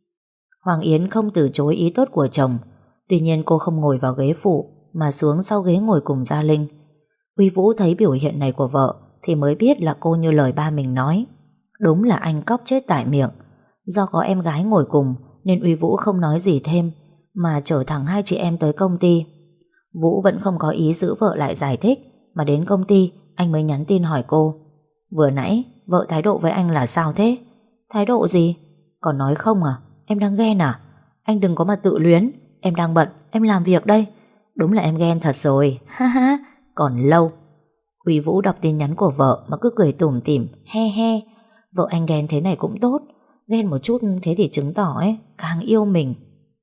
Hoàng Yến không từ chối ý tốt của chồng. Tuy nhiên cô không ngồi vào ghế phụ, mà xuống sau ghế ngồi cùng Gia Linh. Uy Vũ thấy biểu hiện này của vợ thì mới biết là cô như lời ba mình nói. Đúng là anh cóc chết tại miệng. Do có em gái ngồi cùng nên Uy Vũ không nói gì thêm, mà chở thẳng hai chị em tới công ty. Vũ vẫn không có ý giữ vợ lại giải thích, mà đến công ty anh mới nhắn tin hỏi cô: vừa nãy vợ thái độ với anh là sao thế? Thái độ gì? Còn nói không à? Em đang ghen à? Anh đừng có mà tự luyến. Em đang bận, em làm việc đây. Đúng là em ghen thật rồi. Ha ha, còn lâu. Uy Vũ đọc tin nhắn của vợ mà cứ cười tủm tỉm: he he, vợ anh ghen thế này cũng tốt. Ghen một chút thế thì chứng tỏ càng yêu mình.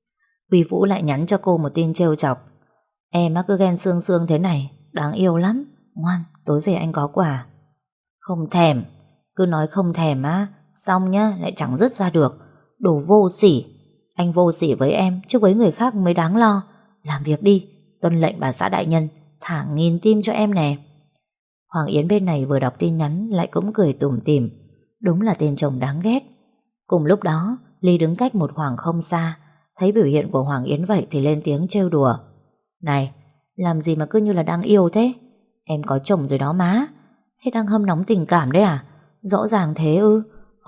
Uy Vũ lại nhắn cho cô một tin trêu chọc: em cứ ghen sương sương thế này, đáng yêu lắm. Ngoan, tối về anh có quà. Không thèm. Cứ nói không thèm xong nhá, lại chẳng dứt ra được. Đồ vô sỉ. Anh vô sỉ với em, chứ với người khác mới đáng lo. Làm việc đi, tuân lệnh bà xã đại nhân, thả 1000 tim cho em nè. Hoàng Yến bên này vừa đọc tin nhắn lại cũng cười tủm tỉm. Đúng là tên chồng đáng ghét. Cùng lúc đó, Ly đứng cách một khoảng không xa, thấy biểu hiện của Hoàng Yến vậy thì lên tiếng trêu đùa: này, làm gì mà cứ như là đang yêu thế? Em có chồng rồi đó má. Thế đang hâm nóng tình cảm đấy à? Rõ ràng thế ư?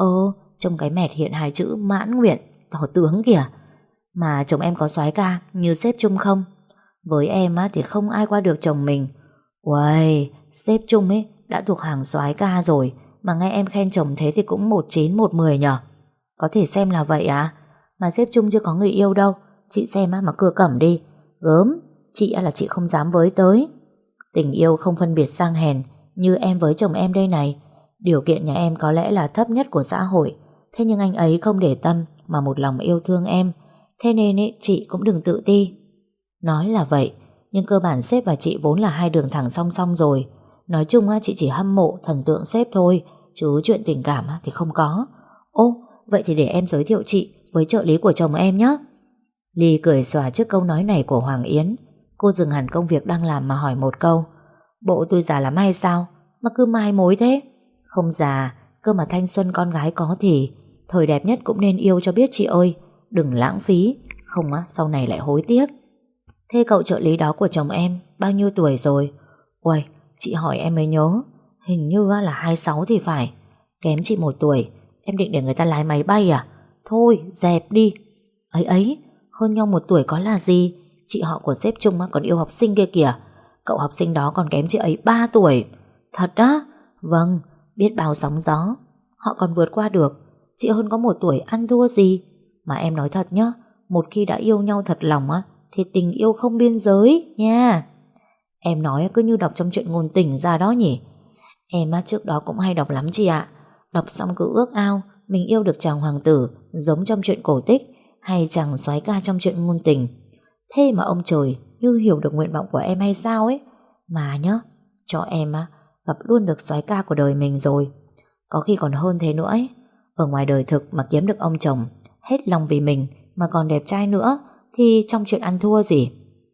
Trông cái mẹt hiện 2 chữ mãn nguyện, tỏ tướng kìa. Mà chồng em có soái ca như sếp Trung không? Với em thì không ai qua được chồng mình. Uầy, sếp Trung đã thuộc hàng soái ca rồi, mà nghe em khen chồng thế thì cũng 19 110 nhở? Có thể xem là vậy à? Mà sếp Trung chưa có người yêu đâu, Chị xem mà cưa cẩm đi. Gớm, chị là chị không dám với tới. Tình yêu không phân biệt sang hèn như em với chồng em đây này. Điều kiện nhà em có lẽ là thấp nhất của xã hội, thế nhưng anh ấy không để tâm mà một lòng yêu thương em. Thế nên chị cũng đừng tự ti. Nói là vậy, nhưng cơ bản sếp và chị vốn là hai đường thẳng song song rồi. Nói chung chị chỉ hâm mộ thần tượng sếp thôi, chứ chuyện tình cảm thì không có. Ô, vậy thì để em giới thiệu chị với trợ lý của chồng em nhé. Ly cười xòa trước câu nói này của Hoàng Yến. Cô dừng hẳn công việc đang làm mà hỏi một câu: bộ tôi già lắm hay sao mà cứ mai mối thế? Không già, cơ mà thanh xuân con gái có thì thời đẹp nhất cũng nên yêu cho biết chị ơi. Đừng lãng phí, không sau này lại hối tiếc. Thế cậu trợ lý đó của chồng em bao nhiêu tuổi rồi? Uầy, chị hỏi em mới nhớ, hình như là 26 thì phải. Kém chị 1 tuổi. Em định để người ta lái máy bay à? Thôi dẹp đi. Ấy, hơn nhau 1 tuổi có là gì? Chị họ của sếp Trung còn yêu học sinh kia kìa. Cậu học sinh đó còn kém chị ấy 3 tuổi. Thật á? Vâng, biết bao sóng gió họ còn vượt qua được. Chị hơn có 1 tuổi ăn thua gì. Mà em nói thật nhá, một khi đã yêu nhau thật lòng thì tình yêu không biên giới nha. Em nói cứ như đọc trong truyện ngôn tình ra đó nhỉ. Em trước đó cũng hay đọc lắm chị ạ. Đọc xong cứ ước ao mình yêu được chàng hoàng tử giống trong truyện cổ tích, hay chàng soái ca trong truyện ngôn tình. Thế mà ông trời như hiểu được nguyện vọng của em hay sao ấy. Mà nhá, cho em gặp luôn được soái ca của đời mình rồi. Có khi còn hơn thế nữa ấy. Ở ngoài đời thực mà kiếm được ông chồng hết lòng vì mình mà còn đẹp trai nữa thì trong chuyện ăn thua gì.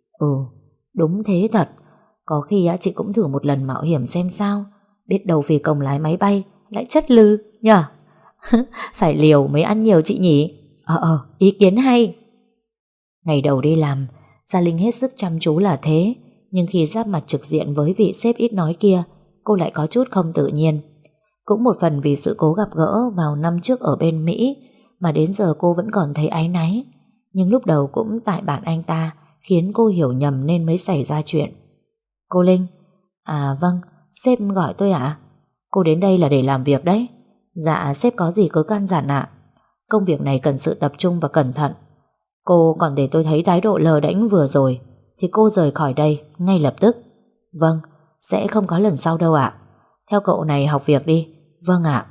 Đúng thế thật. Có khi chị cũng thử một lần mạo hiểm xem sao. Biết đâu vì công lái máy bay lại chất lư nhở. Phải liều mới ăn nhiều chị nhỉ. Ý kiến hay. Ngày đầu đi làm, Gia Linh hết sức chăm chú là thế, nhưng khi giáp mặt trực diện với vị sếp ít nói kia, cô lại có chút không tự nhiên. Cũng một phần vì sự cố gặp gỡ vào năm trước ở bên Mỹ mà đến giờ cô vẫn còn thấy áy náy. Nhưng lúc đầu cũng tại bạn anh ta khiến cô hiểu nhầm nên mới xảy ra chuyện. Cô Linh. Vâng, sếp gọi tôi ạ? Cô đến đây là để làm việc đấy. Dạ sếp có gì cứ căn dặn ạ. Công việc này cần sự tập trung và cẩn thận. Cô còn để tôi thấy thái độ lờ đễnh vừa rồi thì cô rời khỏi đây ngay lập tức. Vâng, sẽ không có lần sau đâu ạ. Theo cậu này học việc đi. Vâng ạ.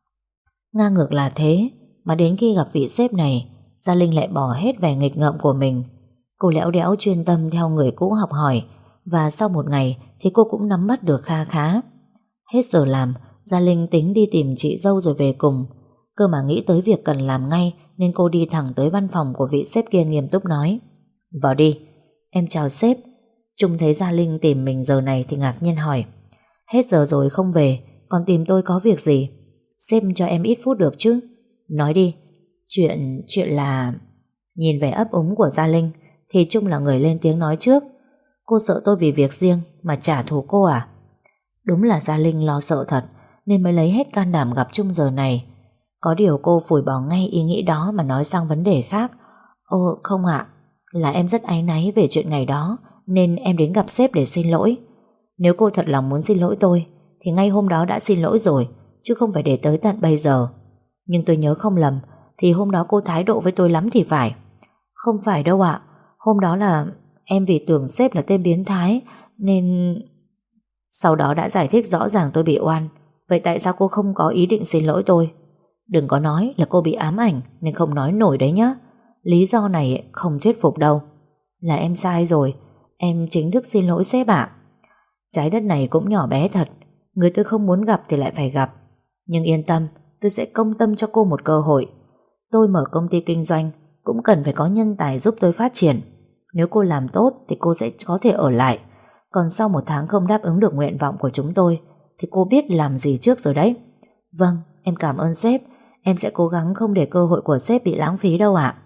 Ngang ngược là thế, mà đến khi gặp vị sếp này, Gia Linh lại bỏ hết vẻ nghịch ngợm của mình. Cô lẽo đẽo chuyên tâm theo người cũ học hỏi, và sau một ngày thì cô cũng nắm bắt được kha khá. Hết giờ làm, Gia Linh tính đi tìm chị dâu rồi về cùng. Cơ mà nghĩ tới việc cần làm ngay nên cô đi thẳng tới văn phòng của vị sếp kia nghiêm túc nói: vào đi. Em chào sếp. Trung thấy Gia Linh tìm mình giờ này thì ngạc nhiên hỏi: hết giờ rồi không về, còn tìm tôi có việc gì? Sếp cho em ít phút được chứ? Nói đi. Chuyện là... Nhìn vẻ ấp úng của Gia Linh thì Trung là người lên tiếng nói trước. Cô sợ tôi vì việc riêng mà trả thù cô à? Đúng là Gia Linh lo sợ thật nên mới lấy hết can đảm gặp Trung giờ này. Có điều cô phủi bỏ ngay ý nghĩ đó mà nói sang vấn đề khác. Không ạ, là em rất áy náy về chuyện ngày đó nên em đến gặp sếp để xin lỗi. Nếu cô thật lòng muốn xin lỗi tôi thì ngay hôm đó đã xin lỗi rồi, chứ không phải để tới tận bây giờ. Nhưng tôi nhớ không lầm thì hôm đó cô thái độ với tôi lắm thì phải. Không phải đâu ạ. Hôm đó là em vì tưởng sếp là tên biến thái nên... Sau đó đã giải thích rõ ràng tôi bị oan. Vậy tại sao cô không có ý định xin lỗi tôi? Đừng có nói là cô bị ám ảnh nên không nói nổi đấy nhá. Lý do này không thuyết phục đâu. Là em sai rồi. Em chính thức xin lỗi sếp ạ. Trái đất này cũng nhỏ bé thật. Người tôi không muốn gặp thì lại phải gặp. Nhưng yên tâm, tôi sẽ công tâm cho cô một cơ hội. Tôi mở công ty kinh doanh cũng cần phải có nhân tài giúp tôi phát triển. Nếu cô làm tốt thì cô sẽ có thể ở lại. Còn sau 1 tháng không đáp ứng được nguyện vọng của chúng tôi thì cô biết làm gì trước rồi đấy. Vâng, em cảm ơn sếp. Em sẽ cố gắng không để cơ hội của sếp bị lãng phí đâu ạ.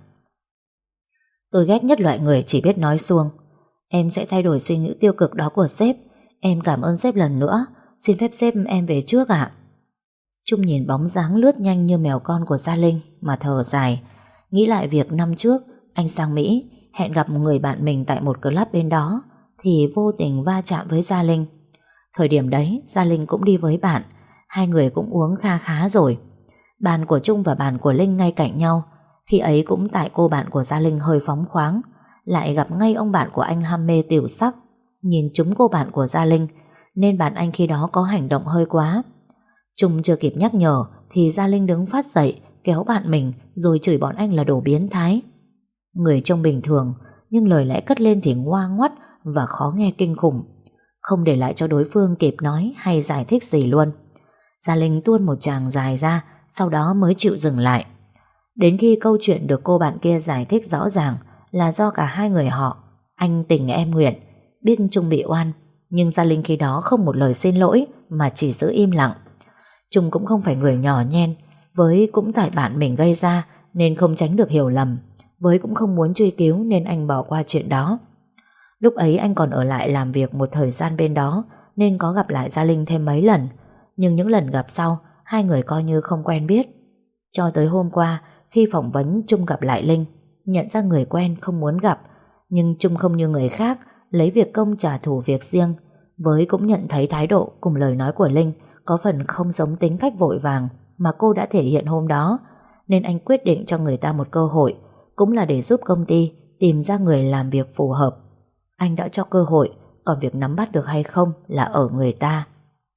Tôi ghét nhất loại người chỉ biết nói suông. Em sẽ thay đổi suy nghĩ tiêu cực đó của sếp. Em cảm ơn sếp lần nữa. Xin phép sếp em về trước ạ. Trung nhìn bóng dáng lướt nhanh như mèo con của Gia Linh mà thở dài. Nghĩ lại việc năm trước anh sang Mỹ hẹn gặp một người bạn mình tại một club bên đó thì vô tình va chạm với Gia Linh. Thời điểm đấy Gia Linh cũng đi với bạn. Hai người cũng uống kha khá rồi. Bàn của Trung và bàn của Linh ngay cạnh nhau. Khi ấy cũng tại cô bạn của Gia Linh hơi phóng khoáng, lại gặp ngay ông bạn của anh ham mê tiểu sắc, nhìn trúng cô bạn của Gia Linh, nên bạn anh khi đó có hành động hơi quá. Trung chưa kịp nhắc nhở thì Gia Linh đứng phát dậy, kéo bạn mình rồi chửi bọn anh là đồ biến thái. Người trông bình thường, nhưng lời lẽ cất lên thì ngoa ngoắt và khó nghe kinh khủng, không để lại cho đối phương kịp nói hay giải thích gì luôn. Gia Linh tuôn một tràng dài ra, sau đó mới chịu dừng lại. Đến khi câu chuyện được cô bạn kia giải thích rõ ràng là do cả hai người họ, anh tình em nguyện, biết Trung bị oan, nhưng Gia Linh khi đó không một lời xin lỗi mà chỉ giữ im lặng. Trung cũng không phải người nhỏ nhen, với cũng tại bạn mình gây ra nên không tránh được hiểu lầm, với cũng không muốn truy cứu nên anh bỏ qua chuyện đó. Lúc ấy anh còn ở lại làm việc một thời gian bên đó nên có gặp lại Gia Linh thêm mấy lần, nhưng những lần gặp sau hai người coi như không quen biết. Cho tới hôm qua khi phỏng vấn Trung gặp lại Linh, nhận ra người quen không muốn gặp, nhưng Trung không như người khác lấy việc công trả thù việc riêng, với cũng nhận thấy thái độ cùng lời nói của Linh có phần không giống tính cách vội vàng mà cô đã thể hiện hôm đó, nên anh quyết định cho người ta một cơ hội, cũng là để giúp công ty tìm ra người làm việc phù hợp. Anh đã cho cơ hội, còn việc nắm bắt được hay không là ở người ta.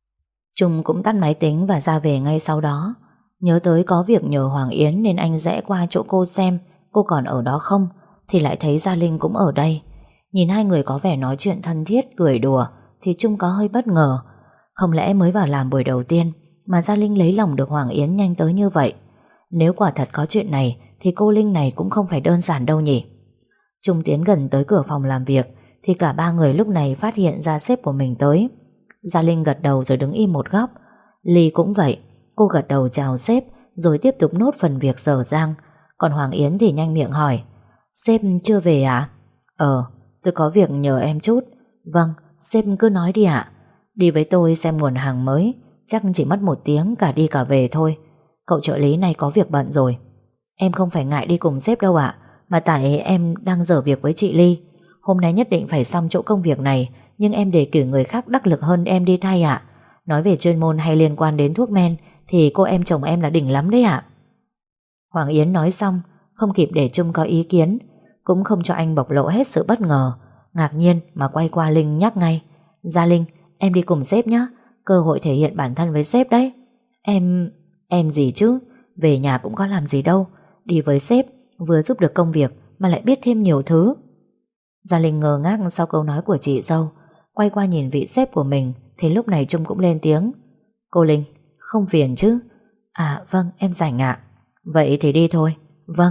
Trung cũng tắt máy tính và ra về ngay sau đó. Nhớ tới có việc nhờ Hoàng Yến nên anh rẽ qua chỗ cô xem cô còn ở đó không, thì lại thấy Gia Linh cũng ở đây. Nhìn hai người có vẻ nói chuyện thân thiết, cười đùa thì Trung có hơi bất ngờ. Không lẽ mới vào làm buổi đầu tiên mà Gia Linh lấy lòng được Hoàng Yến nhanh tới như vậy? Nếu quả thật có chuyện này thì cô Linh này cũng không phải đơn giản đâu nhỉ. Trung tiến gần tới cửa phòng làm việc thì cả ba người lúc này phát hiện ra sếp của mình tới. Gia Linh gật đầu rồi đứng im một góc. Ly cũng vậy, cô gật đầu chào sếp rồi tiếp tục nốt phần việc dở dang. Còn Hoàng Yến thì nhanh miệng hỏi: Sếp chưa về à? Tôi có việc nhờ em chút. Vâng, sếp cứ nói đi ạ. Đi với tôi xem nguồn hàng mới, chắc chỉ mất 1 tiếng cả đi cả về thôi. Cậu trợ lý này có việc bận rồi. Em không phải ngại đi cùng sếp đâu ạ, mà tại em đang dở việc với chị Ly. Hôm nay nhất định phải xong chỗ công việc này, nhưng em đề cử người khác đắc lực hơn em đi thay ạ. Nói về chuyên môn hay liên quan đến thuốc men thì cô em chồng em là đỉnh lắm đấy ạ. Hoàng Yến nói xong, không kịp để Trung có ý kiến, cũng không cho anh bộc lộ hết sự bất ngờ. Ngạc nhiên mà quay qua Linh nhắc ngay: Gia Linh, em đi cùng sếp nhé, cơ hội thể hiện bản thân với sếp đấy. Em gì chứ, về nhà cũng có làm gì đâu, đi với sếp vừa giúp được công việc mà lại biết thêm nhiều thứ. Gia Linh ngơ ngác sau câu nói của chị dâu, quay qua nhìn vị sếp của mình thì lúc này Trung cũng lên tiếng: Cô Linh, không phiền chứ? À vâng, em rảnh ạ. Vậy thì đi thôi. Vâng.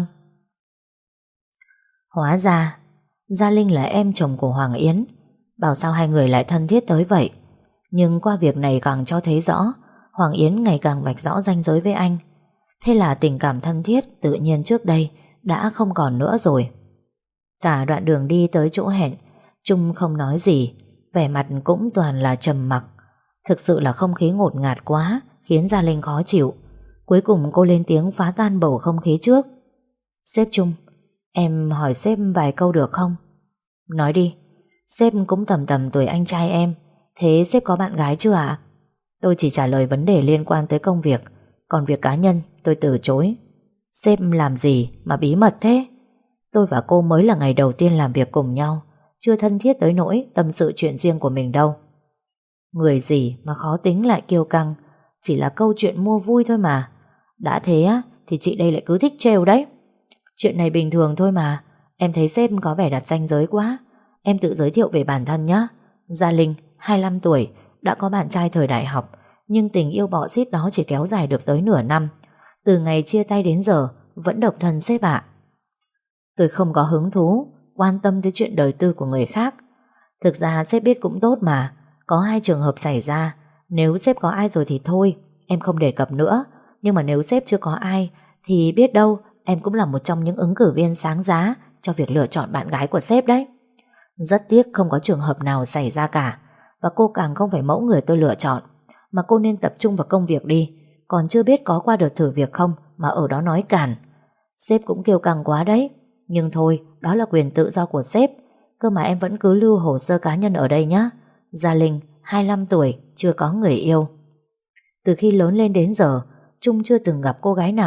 Hóa ra Gia Linh là em chồng của Hoàng Yến. Bảo sao hai người lại thân thiết tới vậy? Nhưng qua việc này càng cho thấy rõ Hoàng Yến ngày càng vạch rõ ranh giới với anh. Thế là tình cảm thân thiết tự nhiên trước đây đã không còn nữa rồi. Cả đoạn đường đi tới chỗ hẹn, Trung không nói gì, vẻ mặt cũng toàn là trầm mặc. Thực sự là không khí ngột ngạt quá, khiến Gia Linh khó chịu. Cuối cùng cô lên tiếng phá tan bầu không khí trước: Sếp Trung, em hỏi sếp vài câu được không? Nói đi. Sếp cũng tầm tầm tuổi anh trai em. Thế sếp có bạn gái chưa ạ? Tôi chỉ trả lời vấn đề liên quan tới công việc, còn việc cá nhân tôi từ chối. Sếp làm gì mà bí mật thế? Tôi và cô mới là ngày đầu tiên làm việc cùng nhau, chưa thân thiết tới nỗi tâm sự chuyện riêng của mình đâu. Người gì mà khó tính lại kiêu căng, chỉ là câu chuyện mua vui thôi mà. Đã thế á thì chị đây lại cứ thích trêu đấy. Chuyện này bình thường thôi mà. Em thấy sếp có vẻ đặt ranh giới quá. Em tự giới thiệu về bản thân nhé. Gia Linh, 25 tuổi, đã có bạn trai thời đại học, nhưng tình yêu bọ xít đó chỉ kéo dài được tới nửa năm. Từ ngày chia tay đến giờ vẫn độc thân sếp ạ. Tôi không có hứng thú quan tâm tới chuyện đời tư của người khác. Thực ra sếp biết cũng tốt mà. Có 2 trường hợp xảy ra. Nếu sếp có ai rồi thì thôi, em không đề cập nữa. Nhưng mà nếu sếp chưa có ai thì biết đâu em cũng là một trong những ứng cử viên sáng giá cho việc lựa chọn bạn gái của sếp đấy. Rất tiếc không có trường hợp nào xảy ra cả. Và cô càng không phải mẫu người tôi lựa chọn. Mà cô nên tập trung vào công việc đi. Còn chưa biết có qua đợt thử việc không mà ở đó nói cản. Sếp cũng kiêu căng quá đấy. Nhưng thôi, đó là quyền tự do của sếp. Cơ mà em vẫn cứ lưu hồ sơ cá nhân ở đây nhé. Gia Linh, 25 tuổi, chưa có người yêu. Từ khi lớn lên đến giờ, Trung chưa từng gặp cô gái nào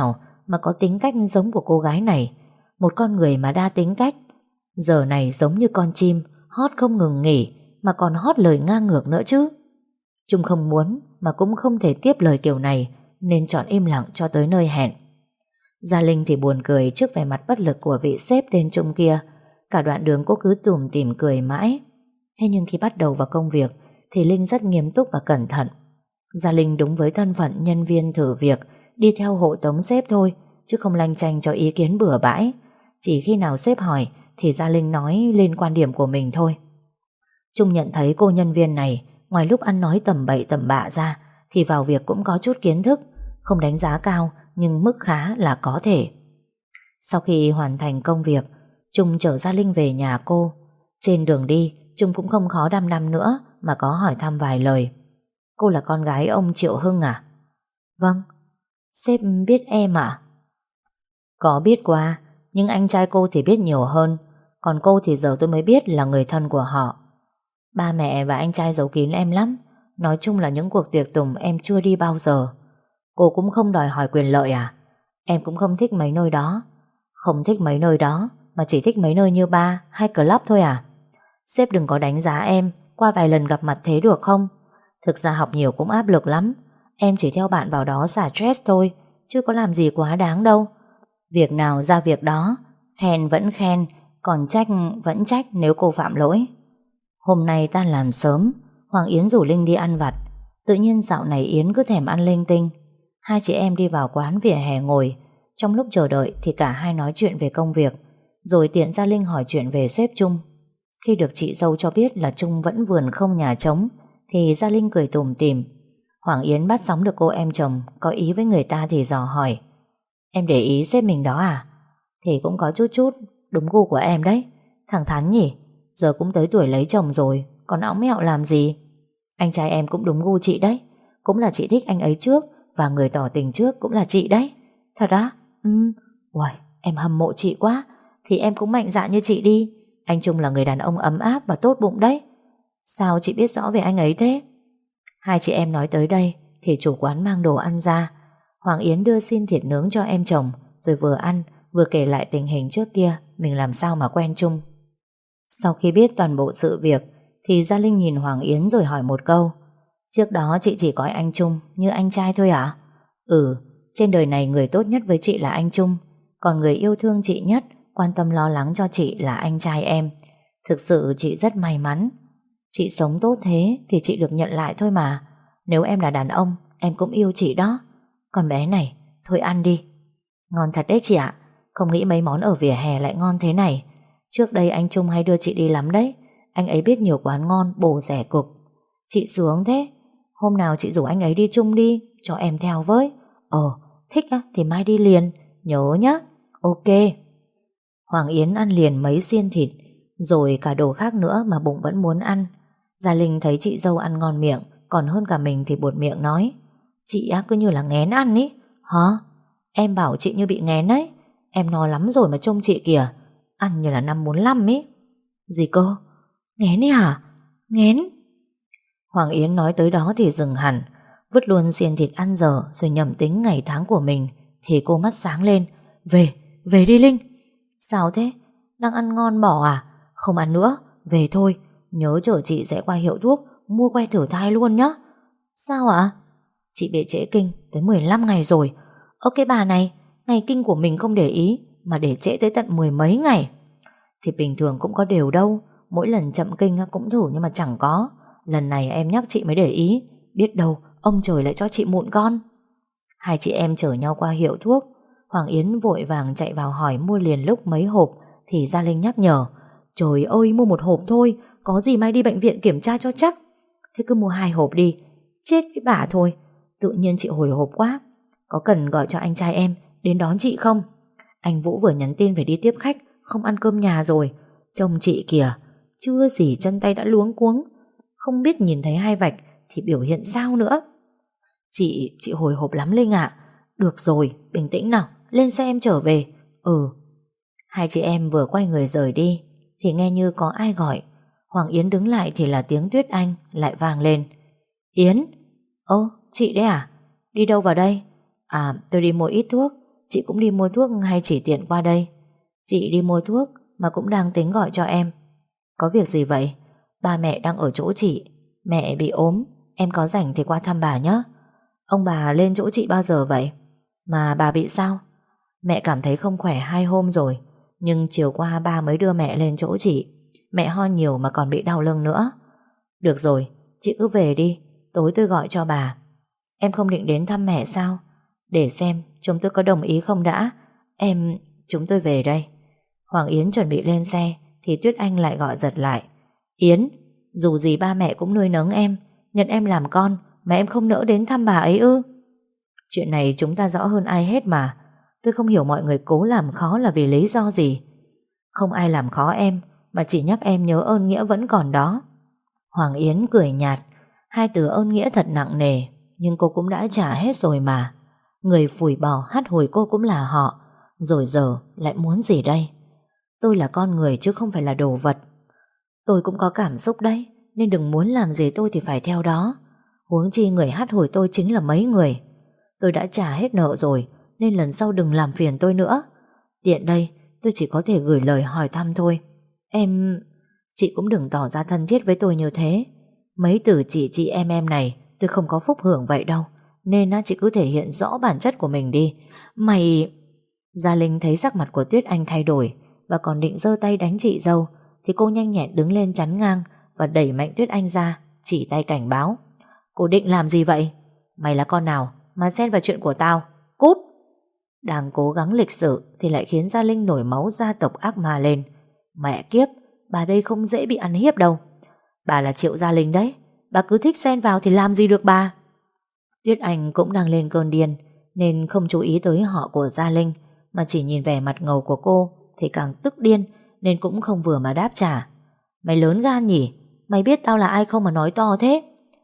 mà có tính cách giống của cô gái này. Một con người mà đa tính cách. Giờ này giống như con chim, hót không ngừng nghỉ, mà còn hót lời ngang ngược nữa chứ. Trung không muốn, mà cũng không thể tiếp lời kiểu này, nên chọn im lặng cho tới nơi hẹn. Gia Linh thì buồn cười trước vẻ mặt bất lực của vị sếp tên Trung kia. Cả đoạn đường cô cứ tủm tỉm cười mãi. Thế nhưng khi bắt đầu vào công việc thì Linh rất nghiêm túc và cẩn thận. Gia Linh đúng với thân phận nhân viên thử việc, đi theo hộ tống sếp thôi, chứ không lanh chanh cho ý kiến bừa bãi. Chỉ khi nào sếp hỏi thì Gia Linh nói lên quan điểm của mình thôi. Trung nhận thấy cô nhân viên này ngoài lúc ăn nói tầm bậy tầm bạ ra thì vào việc cũng có chút kiến thức. Không đánh giá cao nhưng mức khá là có thể. Sau khi hoàn thành công việc, Trung chở Gia Linh về nhà cô. Trên đường đi, Trung cũng không khó đăm đăm nữa mà có hỏi thăm vài lời. Cô là con gái ông Triệu Hưng à? Vâng. Sếp biết em à? Có biết qua, nhưng anh trai cô thì biết nhiều hơn. Còn cô thì giờ tôi mới biết là người thân của họ. Ba mẹ và anh trai giấu kín em lắm. Nói chung là những cuộc tiệc tùng em chưa đi bao giờ. Cô cũng không đòi hỏi quyền lợi à? Em cũng không thích mấy nơi đó. Không thích mấy nơi đó, mà chỉ thích mấy nơi như bar hay club thôi à? Sếp đừng có đánh giá em qua vài lần gặp mặt thế được không? Thực ra học nhiều cũng áp lực lắm. Em chỉ theo bạn vào đó xả stress thôi, chứ có làm gì quá đáng đâu. Việc nào ra việc đó, khen vẫn khen, còn trách vẫn trách nếu cô phạm lỗi. Hôm nay tan làm sớm, Hoàng Yến rủ Linh đi ăn vặt. Tự nhiên dạo này Yến cứ thèm ăn linh tinh. Hai chị em đi vào quán vỉa hè ngồi. Trong lúc chờ đợi thì cả hai nói chuyện về công việc, rồi tiện ra Linh hỏi chuyện về sếp Trung. Khi được chị dâu cho biết là Trung vẫn vườn không nhà trống thì Gia Linh cười tủm tỉm. Hoàng Yến bắt sóng được cô em chồng có ý với người ta thì dò hỏi: Em để ý sếp mình đó à? Thì cũng có chút chút, đúng gu của em đấy. Thẳng thắn nhỉ, giờ cũng tới tuổi lấy chồng rồi, còn óng mẹo làm gì? Anh trai em cũng đúng gu chị đấy. Cũng là chị thích anh ấy trước, và người tỏ tình trước cũng là chị đấy. Thật á? Uầy, em hâm mộ chị quá. Thì em cũng mạnh dạn như chị đi. Anh Trung là người đàn ông ấm áp và tốt bụng đấy. Sao chị biết rõ về anh ấy thế? Hai chị em nói tới đây thì chủ quán mang đồ ăn ra. Hoàng Yến đưa xin thịt nướng cho em chồng, rồi vừa ăn vừa kể lại tình hình trước kia mình làm sao mà quen Trung. Sau khi biết toàn bộ sự việc thì Gia Linh nhìn Hoàng Yến rồi hỏi một câu: Trước đó chị chỉ coi anh Trung như anh trai thôi à? Trên đời này người tốt nhất với chị là anh Trung, còn người yêu thương chị nhất, quan tâm lo lắng cho chị là anh trai em. Thực sự chị rất may mắn. Chị sống tốt thế thì chị được nhận lại thôi mà. Nếu em là đàn ông, em cũng yêu chị đó. Còn bé này, thôi ăn đi. Ngon thật đấy chị ạ. Không nghĩ mấy món ở vỉa hè lại ngon thế này. Trước đây anh Trung hay đưa chị đi lắm đấy. Anh ấy biết nhiều quán ngon, bổ rẻ cực. Chị sướng thế. Hôm nào chị rủ anh ấy đi chung đi, cho em theo với. Thích á, thì mai đi liền. Nhớ nhá. Ok. Hoàng Yến ăn liền mấy xiên thịt, rồi cả đồ khác nữa mà bụng vẫn muốn ăn. Gia Linh thấy chị dâu ăn ngon miệng, còn hơn cả mình thì buột miệng nói: Chị á cứ như là nghén ăn ý. Hả? Em bảo chị như bị nghén ấy. Em no lắm rồi mà trông chị kìa, ăn như là năm 45 ý. Gì cơ? Nghén ấy hả? Nghén? Hoàng Yến nói tới đó thì dừng hẳn, vứt luôn xiên thịt ăn dở rồi nhẩm tính ngày tháng của mình. Thì cô mắt sáng lên: Về đi Linh. Sao thế? Đang ăn ngon bỏ à? Không ăn nữa, về thôi. Nhớ chở chị sẽ qua hiệu thuốc mua que thử thai luôn nhá. Sao ạ? Chị bị trễ kinh tới 15 ngày rồi. Cái bà này, ngày kinh của mình không để ý mà để trễ tới tận 10 mấy ngày. Thì bình thường cũng có đều đâu. Mỗi lần chậm kinh cũng thử nhưng mà chẳng có. Lần này em nhắc chị mới để ý. Biết đâu ông trời lại cho chị mụn con. Hai chị em chở nhau qua hiệu thuốc. Hoàng Yến vội vàng chạy vào hỏi mua liền lúc mấy hộp. Thì Gia Linh nhắc nhở: Trời ơi, mua một hộp thôi, có gì mai đi bệnh viện kiểm tra cho chắc. Thế cứ mua 2 hộp đi. Chết với bà thôi. Tự nhiên chị hồi hộp quá. Có cần gọi cho anh trai em đến đón chị không? Anh Vũ vừa nhắn tin phải đi tiếp khách, không ăn cơm nhà rồi. Trông chị kìa, chưa gì chân tay đã luống cuống, không biết nhìn thấy 2 vạch thì biểu hiện sao nữa. Chị hồi hộp lắm Linh ạ. Được rồi, bình tĩnh nào, lên xe em trở về. Hai chị em vừa quay người rời đi thì nghe như có ai gọi. Hoàng Yến đứng lại thì là tiếng Tuyết Anh lại vang lên. Yến? Chị đấy à? Đi đâu vào đây? À, tôi đi mua ít thuốc. Chị cũng đi mua thuốc hay chỉ tiện qua đây? Chị đi mua thuốc mà cũng đang tính gọi cho em. Có việc gì vậy? Ba mẹ đang ở chỗ chị. Mẹ bị ốm, em có rảnh thì qua thăm bà nhé. Ông bà lên chỗ chị bao giờ vậy? Mà bà bị sao? Mẹ cảm thấy không khỏe 2 hôm rồi, nhưng chiều qua ba mới đưa mẹ lên chỗ chị. Mẹ ho nhiều mà còn bị đau lưng nữa. Được rồi, chị cứ về đi, tối tôi gọi cho bà. Em không định đến thăm mẹ sao? Để xem chúng tôi có đồng ý không đã. Chúng tôi về đây. Hoàng Yến chuẩn bị lên xe thì Tuyết Anh lại gọi giật lại. Yến, dù gì ba mẹ cũng nuôi nấng em, nhận em làm con, mà em không nỡ đến thăm bà ấy ư? Chuyện này chúng ta rõ hơn ai hết mà. Tôi không hiểu mọi người cố làm khó là vì lý do gì. Không ai làm khó em, mà chỉ nhắc em nhớ ơn nghĩa vẫn còn đó. Hoàng Yến cười nhạt. 2 từ ơn nghĩa thật nặng nề, nhưng cô cũng đã trả hết rồi mà. Người phủi bỏ hắt hủi cô cũng là họ. Rồi giờ lại muốn gì đây? Tôi là con người chứ không phải là đồ vật. Tôi cũng có cảm xúc đấy, nên đừng muốn làm gì tôi thì phải theo đó. Huống chi người hắt hủi tôi chính là mấy người. Tôi đã trả hết nợ rồi, nên lần sau đừng làm phiền tôi nữa. Tiện đây, tôi chỉ có thể gửi lời hỏi thăm thôi. Chị cũng đừng tỏ ra thân thiết với tôi như thế. Mấy từ chị em này tôi không có phúc hưởng vậy đâu. Nên chị cứ thể hiện rõ bản chất của mình đi. Gia Linh thấy sắc mặt của Tuyết Anh thay đổi và còn định giơ tay đánh chị dâu, thì cô nhanh nhẹn đứng lên chắn ngang và đẩy mạnh Tuyết Anh ra, chỉ tay cảnh báo. Cô định làm gì vậy? Mày là con nào mà xen vào chuyện của tao? Cút! Đang cố gắng lịch sự thì lại khiến Gia Linh nổi máu gia tộc ác ma lên. Mẹ kiếp, bà đây không dễ bị ăn hiếp đâu. Bà là Triệu Gia Linh đấy, bà cứ thích xen vào thì làm gì được bà. Tuyết Anh cũng đang lên cơn điên, nên không chú ý tới họ của Gia Linh, mà chỉ nhìn vẻ mặt ngầu của cô thì càng tức điên, nên cũng không vừa mà đáp trả. Mày lớn gan nhỉ? Mày biết tao là ai không mà nói to thế?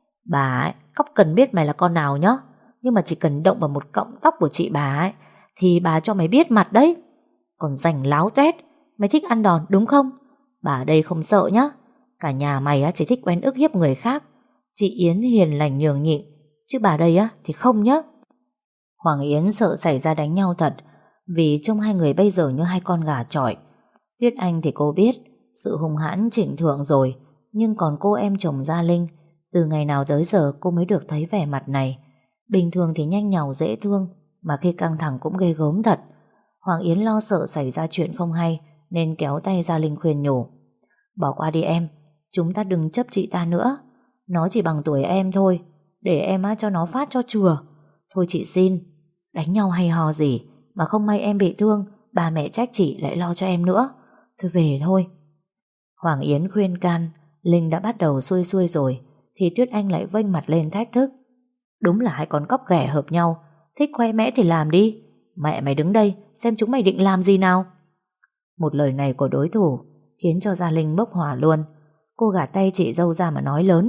Bà ấy, cóc cần biết mày là con nào nhá. Nhưng mà chỉ cần động vào một cọng tóc của chị bà ấy thì bà cho mày biết mặt đấy. Còn rảnh láo tuét, mày thích ăn đòn đúng không? Bà ở đây không sợ nhá. Cả nhà mày chỉ thích quen ức hiếp người khác. Chị Yến hiền lành nhường nhịn, chứ bà đây thì không nhá. Hoàng Yến sợ xảy ra đánh nhau thật, vì trông 2 người bây giờ như 2 con gà chọi. Tuyết Anh thì cô biết sự hung hãn trịnh thượng rồi, nhưng còn cô em chồng Gia Linh, từ ngày nào tới giờ cô mới được thấy vẻ mặt này. Bình thường thì nhanh nhảu dễ thương, mà khi căng thẳng cũng ghê gớm thật. Hoàng Yến lo sợ xảy ra chuyện không hay, nên kéo tay Gia Linh khuyên nhủ. Bỏ qua đi em, chúng ta đừng chấp chị ta nữa. Nó chỉ bằng tuổi em thôi, để em cho nó phát cho chừa. Thôi chị xin, đánh nhau hay ho gì mà không may em bị thương, ba mẹ trách chị lại lo cho em nữa. Thôi về thôi. Hoàng Yến khuyên can, Linh đã bắt đầu xuôi xuôi rồi, thì Tuyết Anh lại vênh mặt lên thách thức. Đúng là 2 con cóc ghẻ hợp nhau, thích khoe mẽ thì làm đi. Mẹ mày đứng đây, xem chúng mày định làm gì nào. Một lời này của đối thủ khiến cho Gia Linh bốc hỏa luôn. Cô gạt tay chị dâu ra mà nói lớn.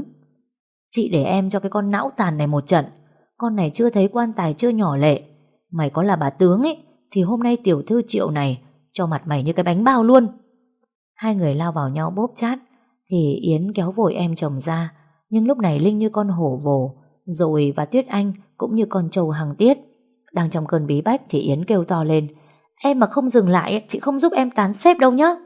Chị để em cho cái con não tàn này một trận. Con này chưa thấy quan tài chưa nhỏ lệ. Mày có là bà tướng ấy thì hôm nay tiểu thư Triệu này cho mặt mày như cái bánh bao luôn. 2 người lao vào nhau bóp chát, thì Yến kéo vội em chồng ra. Nhưng lúc này Linh như con hổ vồ, rồi và Tuyết Anh cũng như con trâu hằng tiết. Đang trong cơn bí bách thì Yến kêu to lên. Em mà không dừng lại, chị không giúp em tán xếp đâu nhá.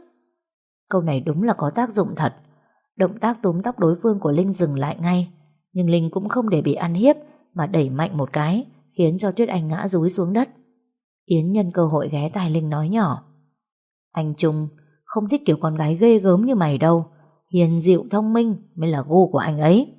Câu này đúng là có tác dụng thật. Động tác túm tóc đối phương của Linh dừng lại ngay, nhưng Linh cũng không để bị ăn hiếp, mà đẩy mạnh một cái, khiến cho Tuyết Anh ngã dúi xuống đất. Yến nhân cơ hội ghé tai Linh nói nhỏ. Anh Trung không thích kiểu con gái ghê gớm như mày đâu. Hiền dịu thông minh mới là gu của anh ấy.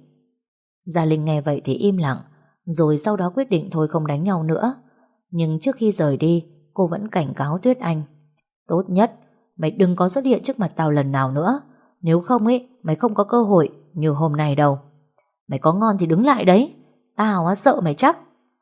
Gia Linh nghe vậy thì im lặng, rồi sau đó quyết định thôi không đánh nhau nữa. Nhưng trước khi rời đi, cô vẫn cảnh cáo Tuyết Anh. Tốt nhất mày đừng có xuất hiện trước mặt tao lần nào nữa. Nếu không mày không có cơ hội như hôm nay đâu. Mày có ngon thì đứng lại đấy. Tao sợ mày chắc.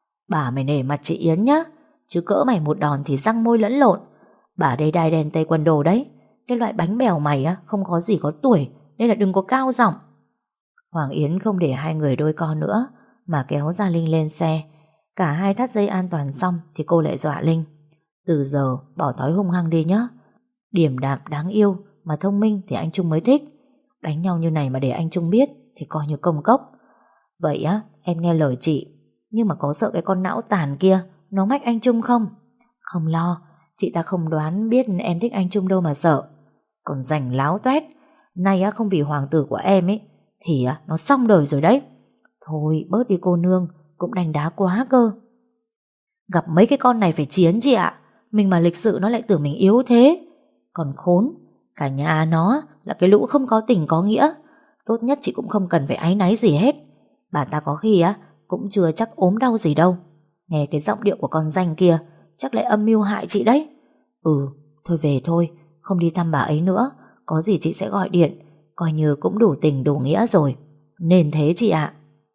Bà mày nể mặt chị Yến nhá, chứ cỡ mày một đòn thì răng môi lẫn lộn. Bà đây đai đen tây quần đồ đấy. Cái loại bánh bèo mày không có gì có tuổi, nên là đừng có cao giọng. Hoàng Yến không để 2 người đôi co nữa, mà kéo Gia Linh lên xe. Cả hai thắt dây an toàn xong thì cô lại dọa Linh. Từ giờ bỏ thói hung hăng đi nhá. Điềm đạm đáng yêu mà thông minh thì anh Trung mới thích. Đánh nhau như này mà để anh Trung biết thì coi như công cốc. Vậy em nghe lời chị, nhưng mà có sợ cái con não tàn kia nó mách anh Trung không? Không lo, chị ta không đoán biết em thích anh Trung đâu mà sợ. Còn rảnh láo toét, nay không vì hoàng tử của em ấy thì nó xong đời rồi đấy. Thôi bớt đi cô nương, cũng đánh đá quá cơ. Gặp mấy cái con này phải chiến chị ạ. Mình mà lịch sự nó lại tưởng mình yếu thế. Còn khốn, cả nhà nó là cái lũ không có tình có nghĩa. Tốt nhất chị cũng không cần phải áy náy gì hết. Bà ta có khi cũng chưa chắc ốm đau gì đâu. Nghe cái giọng điệu của con danh kia chắc lại âm mưu hại chị đấy. Thôi về thôi, không đi thăm bà ấy nữa. Có gì chị sẽ gọi điện, coi như cũng đủ tình đủ nghĩa rồi. Nên thế chị ạ.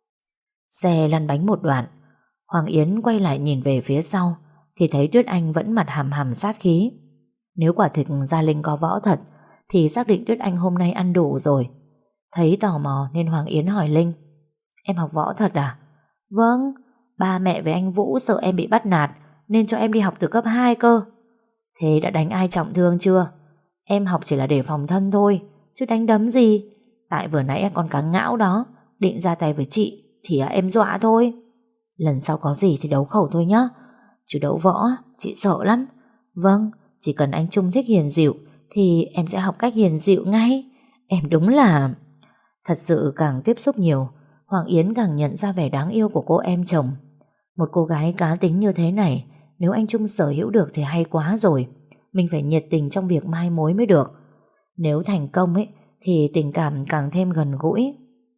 Xe lăn bánh một đoạn, Hoàng Yến quay lại nhìn về phía sau thì thấy Tuyết Anh vẫn mặt hằm hằm sát khí. Nếu quả thực Gia Linh có võ thật thì xác định Tuyết Anh hôm nay ăn đủ rồi. Thấy tò mò nên Hoàng Yến hỏi Linh: Em học võ thật à? Vâng, ba mẹ với anh Vũ sợ em bị bắt nạt nên cho em đi học từ cấp 2 cơ. Thế đã đánh ai trọng thương chưa? Em học chỉ là để phòng thân thôi, chứ đánh đấm gì. Tại vừa nãy con cá ngão đó định ra tay với chị thì em dọa thôi. Lần sau có gì thì đấu khẩu thôi nhá. Chứ đấu võ chị sợ lắm. Vâng, chỉ cần anh Trung thích hiền dịu thì em sẽ học cách hiền dịu ngay. Em đúng là... Thật sự càng tiếp xúc nhiều, Hoàng Yến càng nhận ra vẻ đáng yêu của cô em chồng. Một cô gái cá tính như thế này, nếu anh Trung sở hữu được thì hay quá rồi. Mình phải nhiệt tình trong việc mai mối mới được. Nếu thành công thì tình cảm càng thêm gần gũi.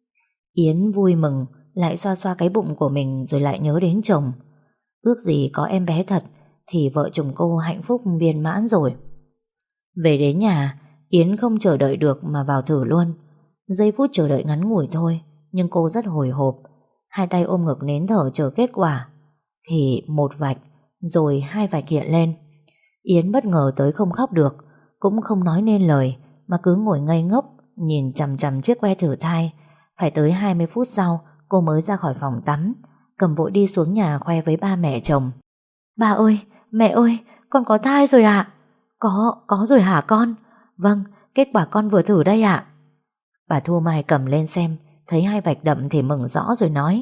Yến vui mừng, lại xoa xoa cái bụng của mình rồi lại nhớ đến chồng. Ước gì có em bé thật thì vợ chồng cô hạnh phúc viên mãn rồi. Về đến nhà, Yến không chờ đợi được mà vào thử luôn. Giây phút chờ đợi ngắn ngủi thôi, nhưng cô rất hồi hộp. Hai tay ôm ngực nín thở chờ kết quả. Thì một vạch, rồi hai vạch hiện lên. Yến bất ngờ tới không khóc được, cũng không nói nên lời, mà cứ ngồi ngây ngốc nhìn chằm chằm chiếc que thử thai. Phải tới 20 phút sau cô mới ra khỏi phòng tắm, cầm vội đi xuống nhà khoe với ba mẹ chồng. Ba ơi, mẹ ơi, con có thai rồi ạ. Có rồi hả con? Vâng, kết quả con vừa thử đây ạ. Bà Thu Mai cầm lên xem, thấy hai vạch đậm thì mừng rõ rồi nói: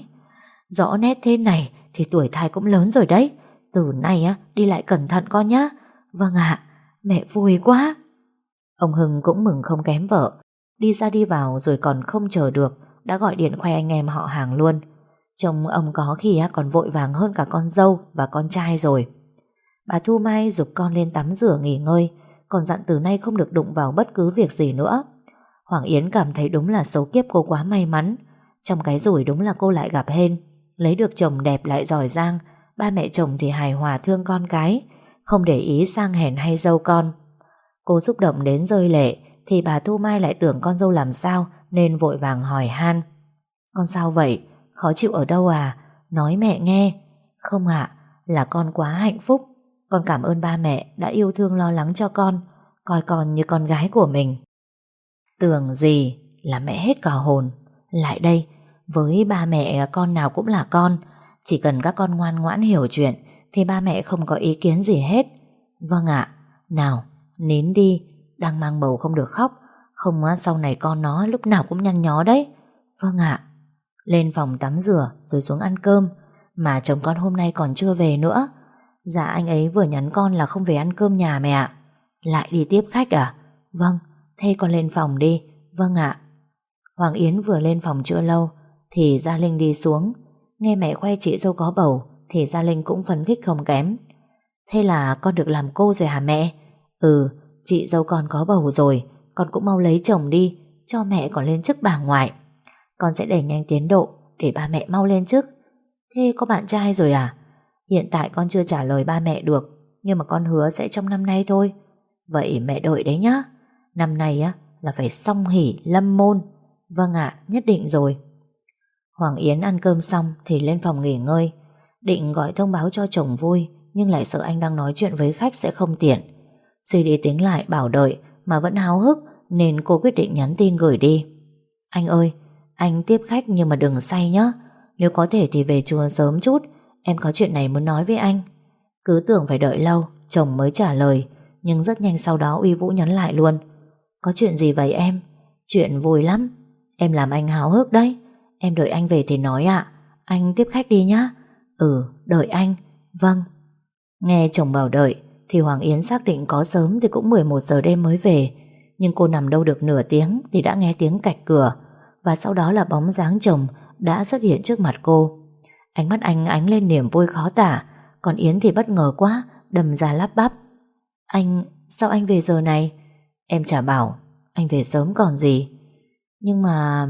Rõ nét thế này thì tuổi thai cũng lớn rồi đấy. Từ nay đi lại cẩn thận con nhá. Vâng ạ, mẹ vui quá. Ông Hưng cũng mừng không kém vợ, đi ra đi vào rồi còn không chờ được đã gọi điện khoe anh em họ hàng luôn. Chồng ông có khi còn vội vàng hơn cả con dâu và con trai rồi. Bà Thu Mai giục con lên tắm rửa nghỉ ngơi, còn dặn từ nay không được đụng vào bất cứ việc gì nữa. Hoàng Yến cảm thấy đúng là số kiếp cô quá may mắn. Trong cái rủi đúng là cô lại gặp hên, lấy được chồng đẹp lại giỏi giang. Ba mẹ chồng thì hài hòa thương con cái, không để ý sang hèn hay dâu con. Cô xúc động đến rơi lệ thì bà Thu Mai lại tưởng con dâu làm sao nên vội vàng hỏi han: Con sao vậy? Khó chịu ở đâu à? Nói mẹ nghe. Không ạ, là con quá hạnh phúc. Con cảm ơn ba mẹ đã yêu thương lo lắng cho con, coi con như con gái của mình. Tưởng gì là mẹ hết cả hồn. Lại đây, với ba mẹ con nào cũng là con. Chỉ cần các con ngoan ngoãn hiểu chuyện thì ba mẹ không có ý kiến gì hết. Vâng ạ. Nào, nín đi, đang mang bầu không được khóc, không sau này con nó lúc nào cũng nhăn nhó đấy. Vâng ạ. Lên phòng tắm rửa rồi xuống ăn cơm. Mà chồng con hôm nay còn chưa về nữa. Dạ anh ấy vừa nhắn con là không về ăn cơm nhà mẹ ạ. Lại đi tiếp khách à? Vâng, thế con lên phòng đi. Vâng ạ. Hoàng Yến vừa lên phòng chưa lâu thì Gia Linh đi xuống. Nghe mẹ khoe chị dâu có bầu thì Gia Linh cũng phấn khích không kém. Thế là con được làm cô rồi hả mẹ? Ừ, chị dâu con có bầu rồi. Con cũng mau lấy chồng đi, cho mẹ còn lên chức bà ngoại. Con sẽ đẩy nhanh tiến độ để ba mẹ mau lên chức. Thế có bạn trai rồi à? Hiện tại con chưa trả lời ba mẹ được, nhưng mà con hứa sẽ trong năm nay thôi. Vậy mẹ đợi đấy nhá. Năm nay là phải song hỷ lâm môn. Vâng ạ, nhất định rồi. Hoàng Yến ăn cơm xong thì lên phòng nghỉ ngơi, định gọi thông báo cho chồng vui, nhưng lại sợ anh đang nói chuyện với khách sẽ không tiện. Suy đi tính lại bảo đợi mà vẫn háo hức nên cô quyết định nhắn tin gửi đi. Anh ơi, anh tiếp khách nhưng mà đừng say nhé. Nếu có thể thì về chùa sớm chút, em có chuyện này muốn nói với anh. Cứ tưởng phải đợi lâu chồng mới trả lời, nhưng rất nhanh sau đó Uy Vũ nhắn lại luôn. Có chuyện gì vậy em? Chuyện vui lắm. Em làm anh háo hức đấy. Em đợi anh về thì nói ạ. Anh tiếp khách đi nhá. Ừ, đợi anh. Vâng. Nghe chồng bảo đợi thì Hoàng Yến xác định có sớm thì cũng 11 giờ đêm mới về. Nhưng cô nằm đâu được nửa tiếng thì đã nghe tiếng cạch cửa, và sau đó là bóng dáng chồng đã xuất hiện trước mặt cô. Ánh mắt anh ánh lên niềm vui khó tả, còn Yến thì bất ngờ quá, đâm ra lắp bắp: sao anh về giờ này? Em chả bảo anh về sớm còn gì. Nhưng mà...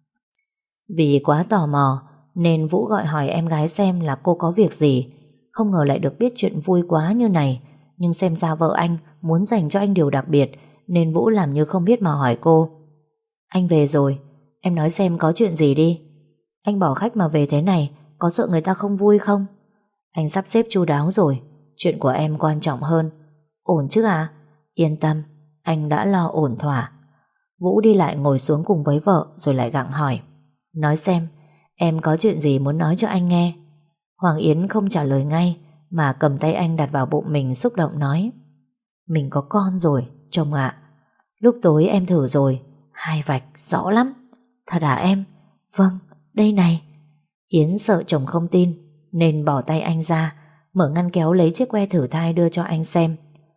Vì quá tò mò nên Vũ gọi hỏi em gái xem là cô có việc gì. Không ngờ lại được biết chuyện vui quá như này. Nhưng xem ra vợ anh muốn dành cho anh điều đặc biệt, nên Vũ làm như không biết mà hỏi cô: Anh về rồi, em nói xem có chuyện gì đi. Anh bỏ khách mà về thế này, có sợ người ta không vui không? Anh sắp xếp chu đáo rồi, chuyện của em quan trọng hơn. Ổn chứ à? Yên tâm, anh đã lo ổn thỏa. Vũ đi lại ngồi xuống cùng với vợ rồi lại gặng hỏi: Nói xem, em có chuyện gì muốn nói cho anh nghe? Hoàng Yến không trả lời ngay, mà cầm tay anh đặt vào bụng mình xúc động nói: Mình có con rồi, chồng ạ. Lúc tối em thử rồi, 2 vạch rõ lắm. Thật à em? Vâng, đây này. Yến sợ chồng không tin nên bỏ tay anh ra, mở ngăn kéo lấy chiếc que thử thai đưa cho anh xem.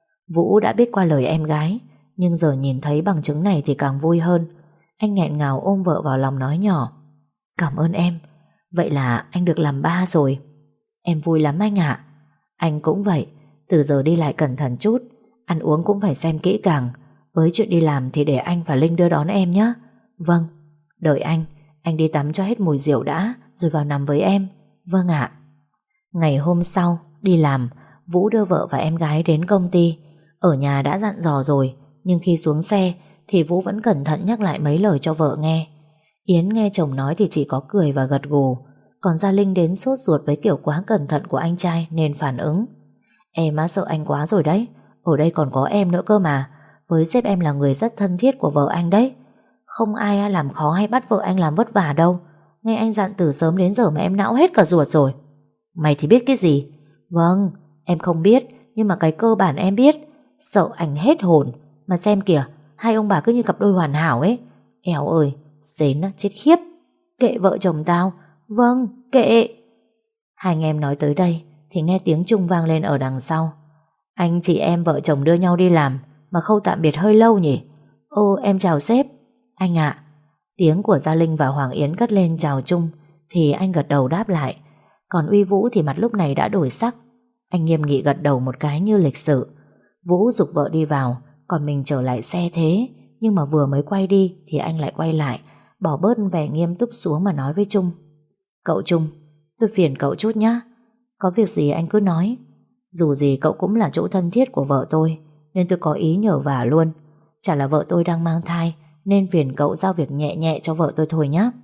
Vũ đã biết qua lời em gái, nhưng giờ nhìn thấy bằng chứng này thì càng vui hơn. Anh nghẹn ngào ôm vợ vào lòng nói nhỏ: Cảm ơn em, vậy là anh được làm ba rồi. Em vui lắm anh ạ. Anh cũng vậy, từ giờ đi lại cẩn thận chút, ăn uống cũng phải xem kỹ càng. Với chuyện đi làm thì để anh và Linh đưa đón em nhé. Vâng, đợi anh đi tắm cho hết mùi rượu đã, rồi vào nằm với em. Vâng ạ. Ngày hôm sau, đi làm, Vũ đưa vợ và em gái đến công ty. Ở nhà đã dặn dò rồi, nhưng khi xuống xe thì Vũ vẫn cẩn thận nhắc lại mấy lời cho vợ nghe. Yến nghe chồng nói thì chỉ có cười và gật gù, còn Gia Linh đến sốt ruột với kiểu quá cẩn thận của anh trai nên phản ứng: Em á sợ anh quá rồi đấy, ở đây còn có em nữa cơ mà. Với sếp em là người rất thân thiết của vợ anh đấy, không ai làm khó hay bắt vợ anh làm vất vả đâu. Nghe anh dặn từ sớm đến giờ mà em não hết cả ruột rồi. Mày thì biết cái gì? Vâng, em không biết, nhưng mà cái cơ bản em biết. Sợ anh hết hồn. Mà xem kìa, hai ông bà cứ như cặp đôi hoàn hảo ấy. Eo ơi, xến á, chết khiếp. Kệ vợ chồng tao. Vâng, kệ. Hai anh em nói tới đây thì nghe tiếng Trung vang lên ở đằng sau. Anh chị em vợ chồng đưa nhau đi làm mà khâu tạm biệt hơi lâu nhỉ? Ô, em chào sếp. Anh ạ. Tiếng của Gia Linh và Hoàng Yến cất lên chào chung thì anh gật đầu đáp lại. Còn Uy Vũ thì mặt lúc này đã đổi sắc. Anh nghiêm nghị gật đầu một cái như lịch sự. Vũ giục vợ đi vào, còn mình trở lại xe thế. Nhưng mà vừa mới quay đi thì anh lại quay lại, bỏ bớt vẻ nghiêm túc xuống mà nói với Trung: Cậu Trung, tôi phiền cậu chút nhá. Có việc gì anh cứ nói. Dù gì cậu cũng là chỗ thân thiết của vợ tôi, nên tôi có ý nhờ vả luôn. Chả là vợ tôi đang mang thai, nên phiền cậu giao việc nhẹ nhẹ cho vợ tôi thôi nhé.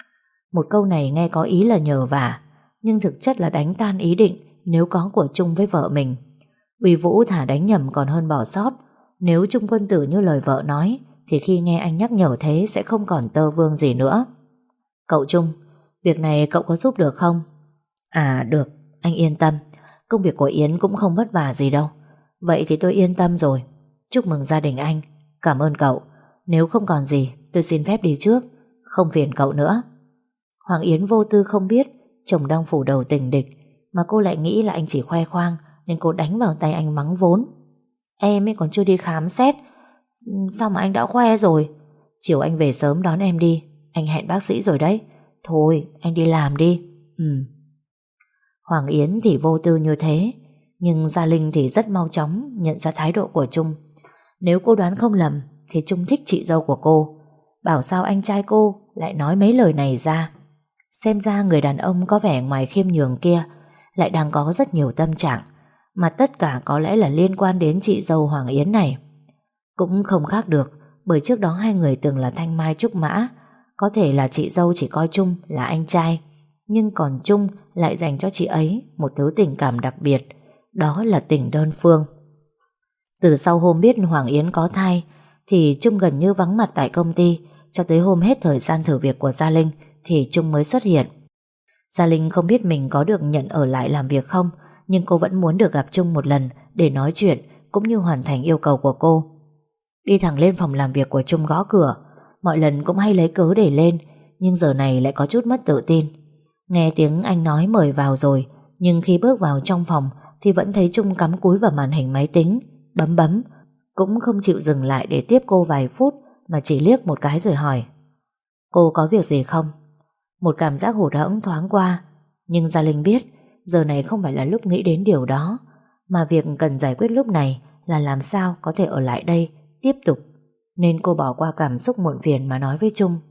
Một câu này nghe có ý là nhờ vả, nhưng thực chất là đánh tan ý định nếu có của Trung với vợ mình. Uy Vũ thà đánh nhầm còn hơn bỏ sót. Nếu Trung quân tử như lời vợ nói thì khi nghe anh nhắc nhở thế sẽ không còn tơ vương gì nữa. Cậu Trung, việc này cậu có giúp được không? À được, anh yên tâm. Công việc của Yến cũng không vất vả gì đâu. Vậy thì tôi yên tâm rồi. Chúc mừng gia đình anh. Cảm ơn cậu. Nếu không còn gì tôi xin phép đi trước, không phiền cậu nữa. Hoàng Yến vô tư không biết chồng đang phủ đầu tình địch, mà cô lại nghĩ là anh chỉ khoe khoang, nên cô đánh vào tay anh mắng vốn. Em ấy còn chưa đi khám xét, sao mà anh đã khoe rồi? Chiều anh về sớm đón em đi, anh hẹn bác sĩ rồi đấy. Thôi anh đi làm đi. Hoàng Yến thì vô tư như thế, nhưng Gia Linh thì rất mau chóng nhận ra thái độ của Trung. Nếu cô đoán không lầm thì Trung thích chị dâu của cô. Bảo sao anh trai cô lại nói mấy lời này ra. Xem ra người đàn ông có vẻ ngoài khiêm nhường kia lại đang có rất nhiều tâm trạng, mà tất cả có lẽ là liên quan đến chị dâu Hoàng Yến này. Cũng không khác được, bởi trước đó hai người từng là thanh mai trúc mã. Có thể là chị dâu chỉ coi Trung là anh trai, nhưng còn Trung lại dành cho chị ấy một thứ tình cảm đặc biệt, đó là tình đơn phương. Từ sau hôm biết Hoàng Yến có thai thì Trung gần như vắng mặt tại công ty, cho tới hôm hết thời gian thử việc của Gia Linh thì Trung mới xuất hiện. Gia Linh không biết mình có được nhận ở lại làm việc không, nhưng cô vẫn muốn được gặp Trung một lần để nói chuyện cũng như hoàn thành yêu cầu của cô. Đi thẳng lên phòng làm việc của Trung gõ cửa. Mọi lần cũng hay lấy cớ để lên, nhưng giờ này lại có chút mất tự tin. Nghe tiếng anh nói mời vào rồi, nhưng khi bước vào trong phòng thì vẫn thấy Trung cắm cúi vào màn hình máy tính, bấm bấm, cũng không chịu dừng lại để tiếp cô vài phút mà chỉ liếc một cái rồi hỏi: Cô có việc gì không? Một cảm giác hụt hẫng thoáng qua, nhưng Gia Linh biết giờ này không phải là lúc nghĩ đến điều đó, mà việc cần giải quyết lúc này là làm sao có thể ở lại đây tiếp tục. Nên cô bỏ qua cảm xúc muộn phiền mà nói với Trung: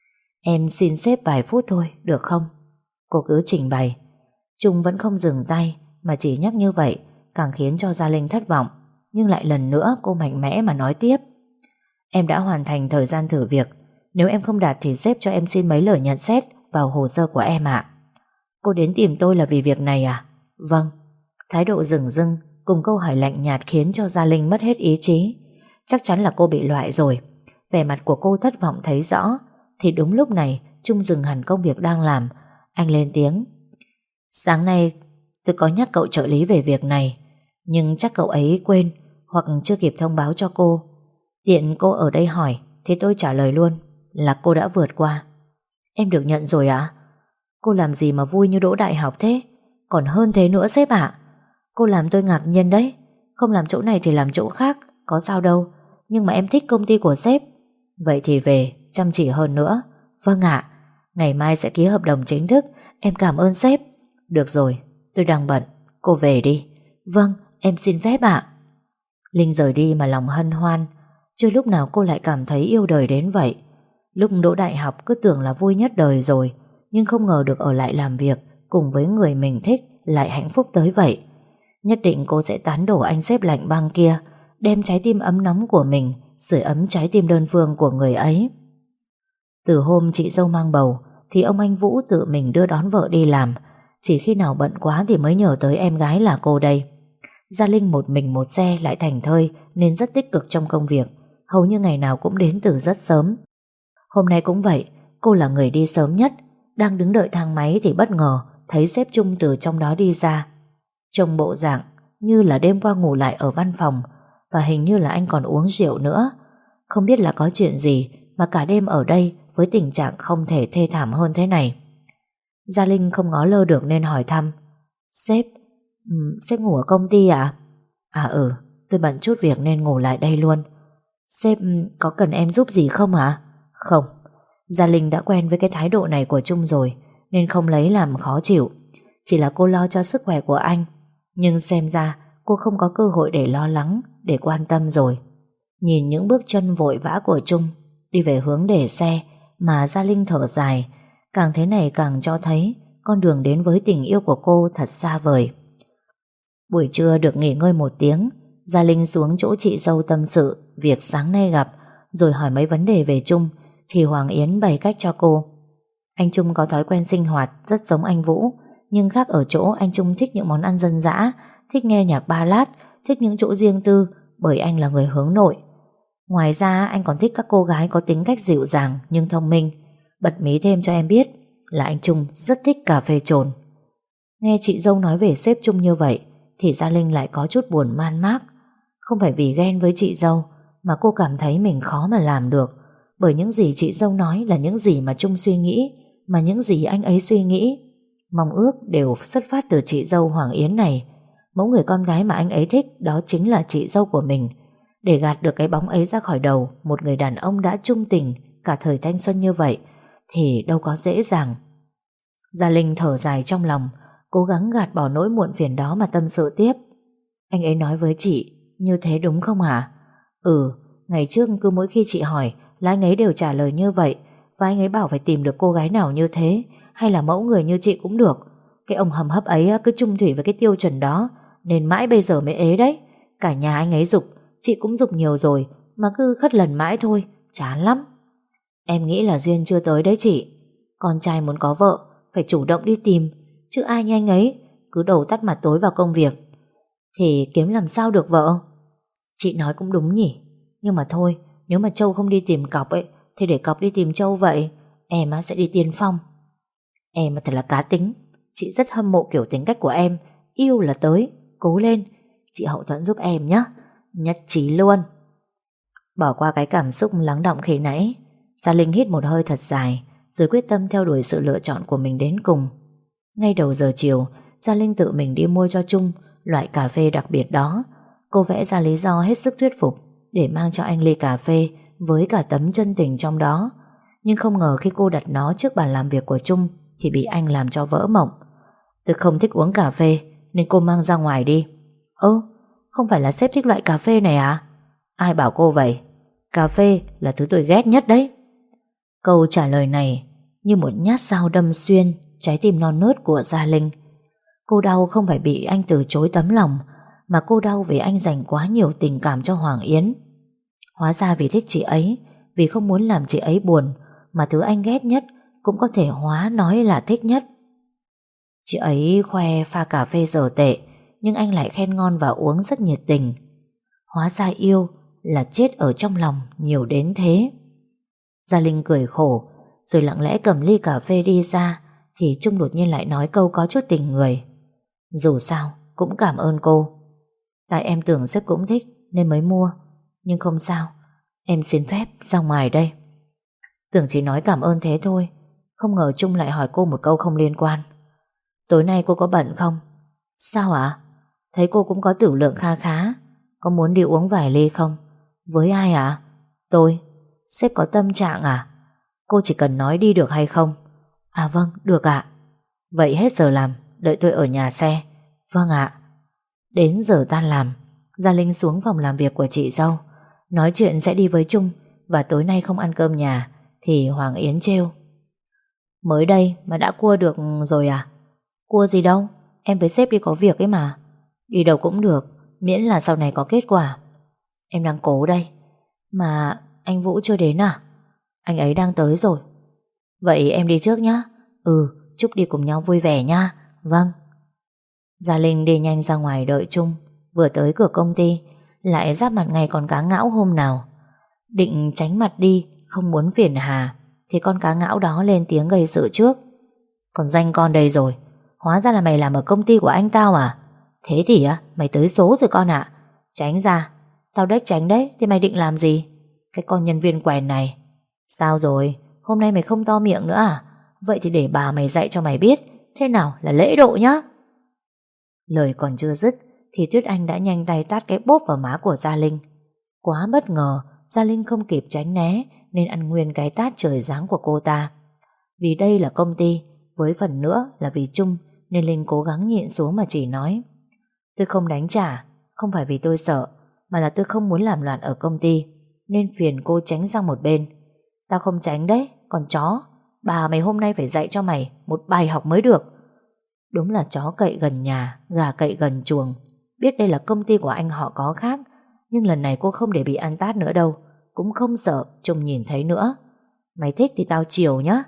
Em xin sếp vài phút thôi, được không? Cô cứ trình bày. Trung vẫn không dừng tay, mà chỉ nhắc như vậy càng khiến cho Gia Linh thất vọng. Nhưng lại lần nữa cô mạnh mẽ mà nói tiếp: Em đã hoàn thành thời gian thử việc, nếu em không đạt thì sếp cho em xin mấy lời nhận xét vào hồ sơ của em ạ. Cô đến tìm tôi là vì việc này à? Vâng. Thái độ dửng dưng cùng câu hỏi lạnh nhạt khiến cho Gia Linh mất hết ý chí. Chắc chắn là cô bị loại rồi. Vẻ mặt của cô thất vọng thấy rõ. Thì đúng lúc này Trung dừng hẳn công việc đang làm. Anh lên tiếng: Sáng nay tôi có nhắc cậu trợ lý về việc này, nhưng chắc cậu ấy quên hoặc chưa kịp thông báo cho cô. Tiện cô ở đây hỏi thì tôi trả lời luôn là cô đã vượt qua. Em được nhận rồi ạ? Cô làm gì mà vui như đỗ đại học thế? Còn hơn thế nữa sếp ạ. Cô làm tôi ngạc nhiên đấy. Không làm chỗ này thì làm chỗ khác, có sao đâu. Nhưng mà em thích công ty của sếp. Vậy thì về chăm chỉ hơn nữa. Vâng ạ. Ngày mai sẽ ký hợp đồng chính thức. Em cảm ơn sếp. Được rồi, tôi đang bận. Cô về đi. Vâng, em xin phép ạ. Linh rời đi mà lòng hân hoan. Chưa lúc nào cô lại cảm thấy yêu đời đến vậy. Lúc đỗ đại học cứ tưởng là vui nhất đời rồi, nhưng không ngờ được ở lại làm việc cùng với người mình thích lại hạnh phúc tới vậy. Nhất định cô sẽ tán đổ anh sếp lạnh băng kia, đem trái tim ấm nóng của mình sưởi ấm trái tim đơn phương của người ấy. Từ hôm chị dâu mang bầu thì ông anh Vũ tự mình đưa đón vợ đi làm. Chỉ khi nào bận quá thì mới nhờ tới em gái là cô đây. Gia Linh một mình một xe lại thành thơi nên rất tích cực trong công việc, hầu như ngày nào cũng đến từ rất sớm. Hôm nay cũng vậy, cô là người đi sớm nhất. Đang đứng đợi thang máy thì bất ngờ thấy sếp Trung từ trong đó đi ra. Trông bộ dạng như là đêm qua ngủ lại ở văn phòng, và hình như là anh còn uống rượu nữa. Không biết là có chuyện gì mà cả đêm ở đây với tình trạng không thể thê thảm hơn thế này. Gia Linh không ngó lơ được nên hỏi thăm: Sếp, sếp ngủ ở công ty à? À tôi bận chút việc nên ngủ lại đây luôn. Sếp có cần em giúp gì không hả? Không. Gia Linh đã quen với cái thái độ này của Trung rồi nên không lấy làm khó chịu. Chỉ là cô lo cho sức khỏe của anh. Nhưng xem ra cô không có cơ hội để lo lắng, để quan tâm rồi. Nhìn những bước chân vội vã của Trung đi về hướng để xe mà Gia Linh thở dài. Càng thế này càng cho thấy con đường đến với tình yêu của cô thật xa vời. Buổi trưa được nghỉ ngơi một tiếng, Gia Linh xuống chỗ chị dâu tâm sự việc sáng nay gặp, rồi hỏi mấy vấn đề về Trung. Thì Hoàng Yến bày cách cho cô. Anh Trung có thói quen sinh hoạt rất giống anh Vũ, nhưng khác ở chỗ anh Trung thích những món ăn dân dã, thích nghe nhạc ballad, thích những chỗ riêng tư, bởi anh là người hướng nội. Ngoài ra anh còn thích các cô gái có tính cách dịu dàng nhưng thông minh. Bật mí thêm cho em biết là anh Trung rất thích cà phê trồn. Nghe chị dâu nói về sếp Trung như vậy thì Gia Linh lại có chút buồn man mác. Không phải vì ghen với chị dâu, mà cô cảm thấy mình khó mà làm được. Bởi những gì chị dâu nói là những gì mà Trung suy nghĩ, mà những gì anh ấy suy nghĩ, mong ước đều xuất phát từ chị dâu Hoàng Yến này. Mẫu người con gái mà anh ấy thích đó chính là chị dâu của mình. Để gạt được cái bóng ấy ra khỏi đầu một người đàn ông đã trung tình cả thời thanh xuân như vậy thì đâu có dễ dàng. Gia Linh thở dài trong lòng, cố gắng gạt bỏ nỗi muộn phiền đó mà tâm sự tiếp. Anh ấy nói với chị như thế đúng không hả? Ngày trước cứ mỗi khi chị hỏi là anh ấy đều trả lời như vậy. Và anh ấy bảo phải tìm được cô gái nào như thế, hay là mẫu người như chị cũng được. Cái ông hầm hấp ấy cứ chung thủy với cái tiêu chuẩn đó, nên mãi bây giờ mới ế đấy. Cả nhà anh ấy giục, chị cũng giục nhiều rồi, mà cứ khất lần mãi thôi, chán lắm. Em nghĩ là duyên chưa tới đấy chị. Con trai muốn có vợ phải chủ động đi tìm, chứ ai như anh ấy cứ đầu tắt mặt tối vào công việc thì kiếm làm sao được vợ. Chị nói cũng đúng nhỉ. Nhưng mà thôi, nếu mà Châu không đi tìm cọc ấy thì để cọc đi tìm Châu vậy. Em sẽ đi tiên phong. Em thật là cá tính. Chị rất hâm mộ kiểu tính cách của em. Yêu là tới, cố lên. Chị hậu thuẫn giúp em nhé. Nhất trí luôn. Bỏ qua cái cảm xúc lắng đọng khi nãy, Gia Linh hít một hơi thật dài, rồi quyết tâm theo đuổi sự lựa chọn của mình đến cùng. Ngay đầu giờ chiều, Gia Linh tự mình đi mua cho Trung loại cà phê đặc biệt đó. Cô vẽ ra lý do hết sức thuyết phục để mang cho anh ly cà phê với cả tấm chân tình trong đó. Nhưng không ngờ khi cô đặt nó trước bàn làm việc của Trung thì bị anh làm cho vỡ mộng. Tôi không thích uống cà phê nên cô mang ra ngoài đi. Ơ, không phải là sếp thích loại cà phê này à? Ai bảo cô vậy? Cà phê là thứ tôi ghét nhất đấy. Câu trả lời này như một nhát dao đâm xuyên trái tim non nớt của Gia Linh. Cô đau không phải bị anh từ chối tấm lòng, mà cô đau vì anh dành quá nhiều tình cảm cho Hoàng Yến. Hóa ra vì thích chị ấy, vì không muốn làm chị ấy buồn, mà thứ anh ghét nhất cũng có thể hóa nói là thích nhất. Chị ấy khoe pha cà phê dở tệ, nhưng anh lại khen ngon và uống rất nhiệt tình. Hóa ra yêu là chết ở trong lòng nhiều đến thế. Gia Linh cười khổ, rồi lặng lẽ cầm ly cà phê đi ra, thì Trung đột nhiên lại nói câu có chút tình người. Dù sao cũng cảm ơn cô. Tại em tưởng sếp cũng thích nên mới mua, nhưng không sao, em xin phép ra ngoài đây. Tưởng chỉ nói cảm ơn thế thôi, không ngờ Trung lại hỏi cô một câu không liên quan. Tối nay cô có bận không? Sao ạ? Thấy cô cũng có tửu lượng kha khá, có muốn đi uống vài ly không? Với ai ạ? Tôi. Sếp có tâm trạng à? Cô chỉ cần nói đi được hay không? À vâng, được ạ. Vậy hết giờ làm, đợi tôi ở nhà xe. Vâng ạ. Đến giờ tan làm, Gia Linh xuống phòng làm việc của chị dâu, nói chuyện sẽ đi với Trung, và tối nay không ăn cơm nhà. Thì Hoàng Yến trêu: mới đây mà đã cua được rồi à? Cua gì đâu, em với sếp đi có việc ấy mà. Đi đâu cũng được, miễn là sau này có kết quả. Em đang cố đây. Mà anh Vũ chưa đến à? Anh ấy đang tới rồi. Vậy em đi trước nhá. Chúc đi cùng nhau vui vẻ nha. Vâng. Gia Linh đi nhanh ra ngoài đợi Trung. Vừa tới cửa công ty lại giáp mặt ngày con cá ngão hôm nào. Định tránh mặt đi, không muốn phiền hà, thì con cá ngão đó lên tiếng gây sự trước. Còn danh con đây rồi. Hóa ra là mày làm ở công ty của anh tao à? Thế thì mày tới số rồi con ạ. Tránh ra. Tao đếch tránh đấy. Thì mày định làm gì? Cái con nhân viên quèn này. Sao rồi? Hôm nay mày không to miệng nữa à? Vậy thì để bà mày dạy cho mày biết thế nào là lễ độ nhá. Lời còn chưa dứt thì Tuyết Anh đã nhanh tay tát cái bốp vào má của Gia Linh. Quá bất ngờ, Gia Linh không kịp tránh né nên ăn nguyên cái tát trời giáng của cô ta. Vì đây là công ty, với phần nữa là vì Trung, nên Linh cố gắng nhịn xuống mà chỉ nói: tôi không đánh trả, không phải vì tôi sợ, mà là tôi không muốn làm loạn ở công ty, nên phiền cô tránh sang một bên. Tao không tránh đấy, còn chó, bà mày hôm nay phải dạy cho mày một bài học mới được. Đúng là chó cậy gần nhà, gà cậy gần chuồng. Biết đây là công ty của anh họ có khác, nhưng lần này cô không để bị ăn tát nữa đâu, cũng không sợ Trung nhìn thấy nữa. Mày thích thì tao chiều nhá.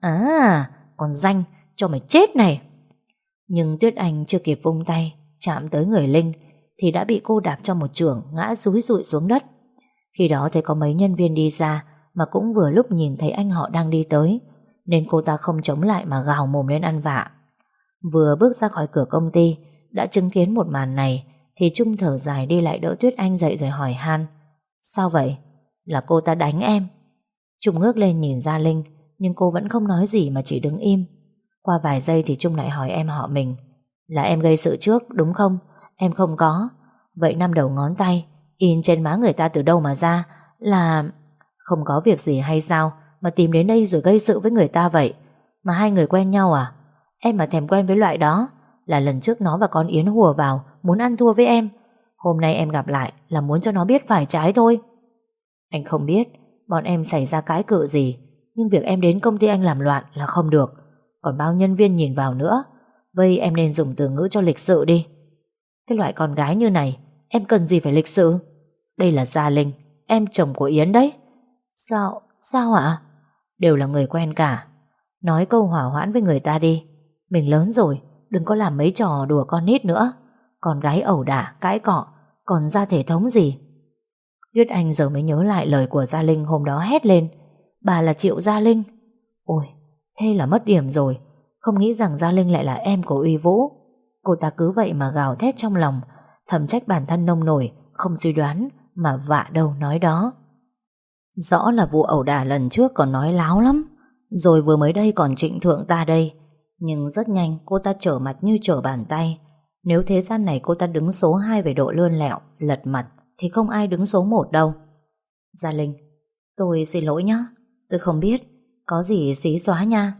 Còn danh, cho mày chết này. Nhưng Tuyết Anh chưa kịp vung tay chạm tới người Linh thì đã bị cô đạp cho một chưởng, ngã dúi dụi xuống đất. Khi đó thấy có mấy nhân viên đi ra, mà cũng vừa lúc nhìn thấy anh họ đang đi tới, nên cô ta không chống lại mà gào mồm lên ăn vạ. Vừa bước ra khỏi cửa công ty đã chứng kiến một màn này thì Trung thở dài đi lại đỡ Tuyết Anh dậy rồi hỏi han: sao vậy? Là cô ta đánh em? Trung ngước lên nhìn Gia Linh, nhưng cô vẫn không nói gì mà chỉ đứng im. Qua vài giây thì Trung lại hỏi em họ mình: là em gây sự trước đúng không? Em không có. Vậy 5 đầu ngón tay in trên má người ta từ đâu mà ra? Là... không có việc gì hay sao mà tìm đến đây rồi gây sự với người ta vậy? Mà hai người quen nhau à? Em mà thèm quen với loại đó là lần trước nó và con Yến hùa vào muốn ăn thua với em. Hôm nay em gặp lại là muốn cho nó biết phải trái thôi. Anh không biết bọn em xảy ra cãi cự gì, nhưng việc em đến công ty anh làm loạn là không được. Còn bao nhân viên nhìn vào nữa. Vậy em nên dùng từ ngữ cho lịch sự đi. Cái loại con gái như này em cần gì phải lịch sự? Đây là Gia Linh, em chồng của Yến đấy. Sao ạ? Đều là người quen cả. Nói câu hỏa hoãn với người ta đi. Mình lớn rồi, đừng có làm mấy trò đùa con nít nữa. Con gái ẩu đả, cãi cọ, còn ra thể thống gì? Tuyết Anh giờ mới nhớ lại lời của Gia Linh hôm đó hét lên: bà là Triệu Gia Linh. Ôi, thế là mất điểm rồi. Không nghĩ rằng Gia Linh lại là em của Uy Vũ. Cô ta cứ vậy mà gào thét trong lòng, thầm trách bản thân nông nổi, không suy đoán, mà vạ đâu nói đó. Rõ là vụ ẩu đả lần trước còn nói láo lắm, rồi vừa mới đây còn trịnh thượng ta đây. Nhưng rất nhanh cô ta trở mặt như trở bàn tay. Nếu thế gian này cô ta đứng số 2 về độ lươn lẹo, lật mặt, thì không ai đứng số 1 đâu. Gia Linh, tôi xin lỗi nhá. Tôi không biết. Có gì xí xóa nha.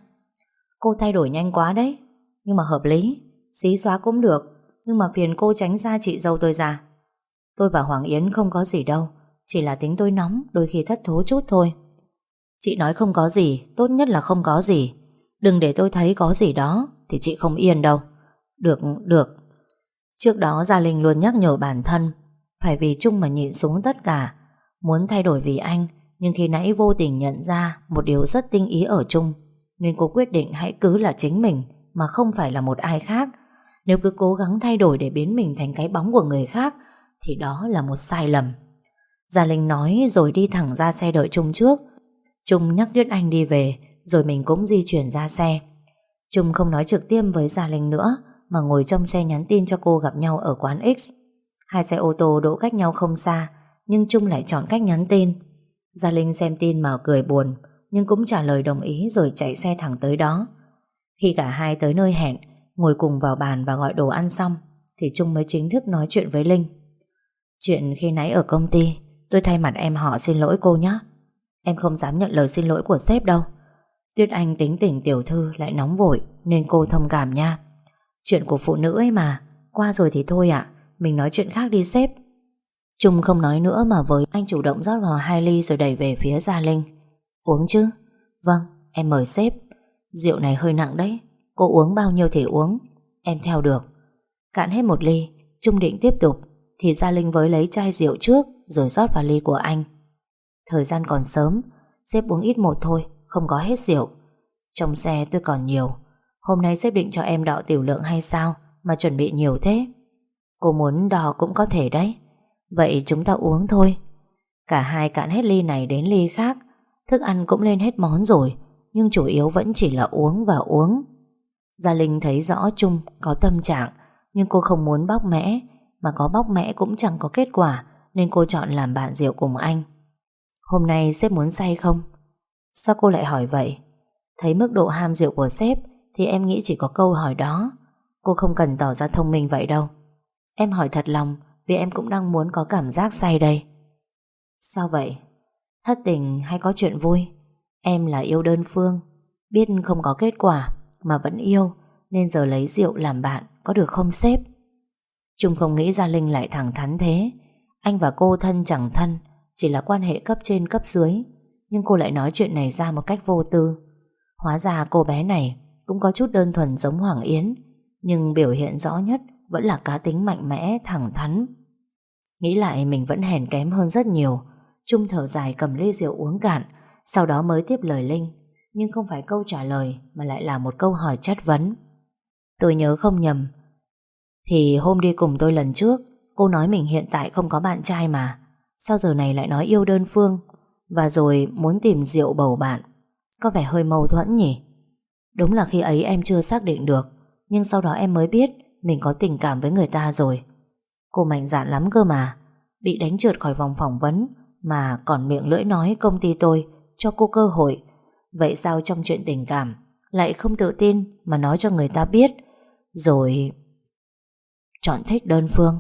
Cô thay đổi nhanh quá đấy. Nhưng mà hợp lý. Xí xóa cũng được. Nhưng mà phiền cô tránh xa chị dâu tôi ra. Tôi và Hoàng Yến không có gì đâu. Chỉ là tính tôi nóng, đôi khi thất thố chút thôi. Chị nói không có gì, tốt nhất là không có gì. Đừng để tôi thấy có gì đó thì chị không yên đâu. Được, được. Trước đó Gia Linh luôn nhắc nhở bản thân phải vì Trung mà nhịn xuống tất cả. Muốn thay đổi vì anh, nhưng khi nãy vô tình nhận ra một điều rất tinh ý ở Trung, nên cô quyết định hãy cứ là chính mình, mà không phải là một ai khác. Nếu cứ cố gắng thay đổi để biến mình thành cái bóng của người khác, thì đó là một sai lầm. Gia Linh nói rồi đi thẳng ra xe đợi Trung trước. Trung nhắc Tuyết Anh đi về, rồi mình cũng di chuyển ra xe. Trung không nói trực tiếp với Gia Linh nữa, mà ngồi trong xe nhắn tin cho cô gặp nhau ở quán X. Hai xe ô tô đỗ cách nhau không xa, nhưng Trung lại chọn cách nhắn tin. Gia Linh xem tin mà cười buồn, nhưng cũng trả lời đồng ý rồi chạy xe thẳng tới đó. Khi cả hai tới nơi hẹn, ngồi cùng vào bàn và gọi đồ ăn xong, thì Trung mới chính thức nói chuyện với Linh. Chuyện khi nãy ở công ty, tôi thay mặt em họ xin lỗi cô nhé. Em không dám nhận lời xin lỗi của sếp đâu. Tuyết Anh tính tình tiểu thư lại nóng vội, nên cô thông cảm nha. Chuyện của phụ nữ ấy mà, qua rồi thì thôi ạ. Mình nói chuyện khác đi sếp. Trung không nói nữa mà với anh chủ động rót vào 2 ly rồi đẩy về phía Gia Linh. Uống chứ? Vâng, em mời sếp. Rượu này hơi nặng đấy. Cô uống bao nhiêu thì uống, em theo được. Cạn hết 1 ly, Trung định tiếp tục, thì Gia Linh với lấy chai rượu trước rồi rót vào ly của anh. Thời gian còn sớm, sếp uống ít một thôi, không có hết rượu. Trong xe tôi còn nhiều. Hôm nay sếp định cho em đọ tiểu lượng hay sao mà chuẩn bị nhiều thế? Cô muốn đo cũng có thể đấy. Vậy chúng ta uống thôi. Cả hai cạn hết ly này đến ly khác. Thức ăn cũng lên hết món rồi, nhưng chủ yếu vẫn chỉ là uống và uống. Gia Linh thấy rõ Trung có tâm trạng, nhưng cô không muốn bóc mẽ. Mà có bóc mẽ cũng chẳng có kết quả, nên cô chọn làm bạn rượu cùng anh. Hôm nay sếp muốn say không? Sao cô lại hỏi vậy? Thấy mức độ ham rượu của sếp thì em nghĩ chỉ có câu hỏi đó. Cô không cần tỏ ra thông minh vậy đâu. Em hỏi thật lòng vì em cũng đang muốn có cảm giác say đây. Sao vậy? Thất tình hay có chuyện vui? Em là yêu đơn phương, biết không có kết quả mà vẫn yêu, nên giờ lấy rượu làm bạn, có được không sếp? Trung không nghĩ Gia Linh lại thẳng thắn thế. Anh và cô thân chẳng thân, chỉ là quan hệ cấp trên cấp dưới, nhưng cô lại nói chuyện này ra một cách vô tư. Hóa ra cô bé này cũng có chút đơn thuần giống Hoàng Yến, nhưng biểu hiện rõ nhất vẫn là cá tính mạnh mẽ, thẳng thắn. Nghĩ lại mình vẫn hèn kém hơn rất nhiều. Trung thở dài cầm ly rượu uống cạn, sau đó mới tiếp lời Linh, nhưng không phải câu trả lời mà lại là một câu hỏi chất vấn. Tôi nhớ không nhầm thì hôm đi cùng tôi lần trước, cô nói mình hiện tại không có bạn trai mà. Sao giờ này lại nói yêu đơn phương, và rồi muốn tìm rượu bầu bạn? Có vẻ hơi mâu thuẫn nhỉ? Đúng là khi ấy em chưa xác định được, nhưng sau đó em mới biết mình có tình cảm với người ta rồi. Cô mạnh dạn lắm cơ mà. Bị đánh trượt khỏi vòng phỏng vấn mà còn miệng lưỡi nói công ty tôi cho cô cơ hội. Vậy sao trong chuyện tình cảm lại không tự tin mà nói cho người ta biết, rồi chọn thích đơn phương?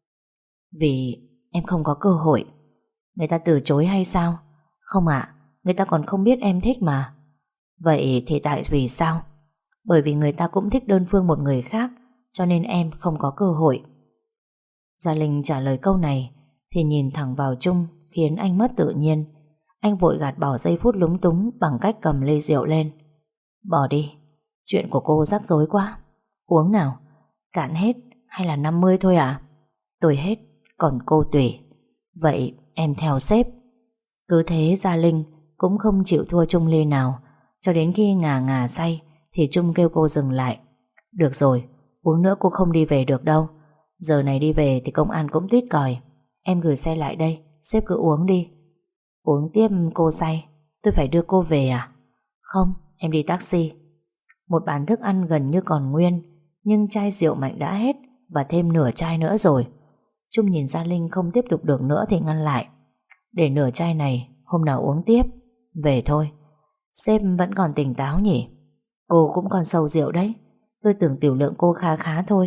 Vì em không có cơ hội. Người ta từ chối hay sao? Không ạ, người ta còn không biết em thích mà. Vậy thì tại vì sao? Bởi vì người ta cũng thích đơn phương một người khác, cho nên em không có cơ hội. Gia Linh trả lời câu này thì nhìn thẳng vào Trung, khiến anh mất tự nhiên. Anh vội gạt bỏ giây phút lúng túng bằng cách cầm ly rượu lên. Bỏ đi, chuyện của cô rắc rối quá. Uống nào, cạn hết hay là 50 thôi à? Tôi hết, còn cô tùy. Vậy em theo sếp. Cứ thế Gia Linh cũng không chịu thua Trung ly nào, cho đến khi ngà ngà say thì Trung kêu cô dừng lại. Được rồi, uống nữa cô không đi về được đâu. Giờ này đi về thì công an cũng tuýt còi. Em gửi xe lại đây, sếp cứ uống đi. Uống tiếp cô say, tôi phải đưa cô về à? Không, em đi taxi. Một bàn thức ăn gần như còn nguyên, nhưng chai rượu mạnh đã hết, và thêm nửa chai nữa rồi. Trung nhìn Gia Linh không tiếp tục được nữa thì ngăn lại. Để nửa chai này hôm nào uống tiếp. Về thôi. Sếp vẫn còn tỉnh táo nhỉ? Cô cũng còn sầu rượu đấy. Tôi tưởng tiểu lượng cô khá khá thôi,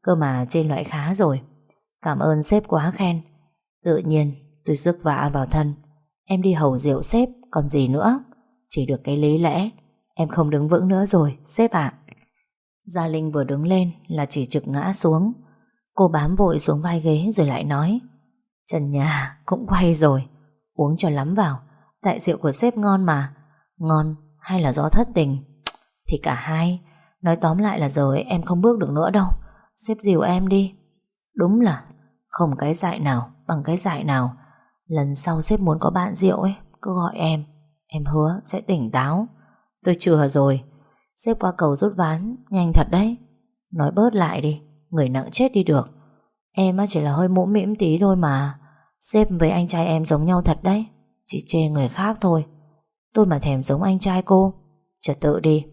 Cơ mà trên loại khá rồi. Cảm ơn sếp quá khen. Tự nhiên tôi rước vạ vào thân. Em đi hầu rượu sếp còn gì nữa. Chỉ được cái lý lẽ. Em không đứng vững nữa rồi sếp ạ. Gia Linh vừa đứng lên là chỉ trực ngã xuống. Cô bám vội xuống vai ghế rồi lại nói: Trần nhà cũng quay rồi. Uống cho lắm vào. Tại rượu của sếp ngon mà. Ngon hay là do thất tình? Thì cả hai. Nói tóm lại là giờ em không bước được nữa đâu. Sếp dìu em đi. Đúng là không cái dại nào bằng cái dại nào. Lần sau sếp muốn có bạn rượu ấy, cứ gọi em. Em hứa sẽ tỉnh táo. Tôi chừa rồi. Sếp qua cầu rút ván nhanh thật đấy. Nói bớt lại đi. Người nặng chết đi được. Em chỉ là hơi mũm mĩm tí thôi mà. Sếp với anh trai em giống nhau thật đấy. Chỉ chê người khác thôi. Tôi mà thèm giống anh trai cô. Trật tự đi.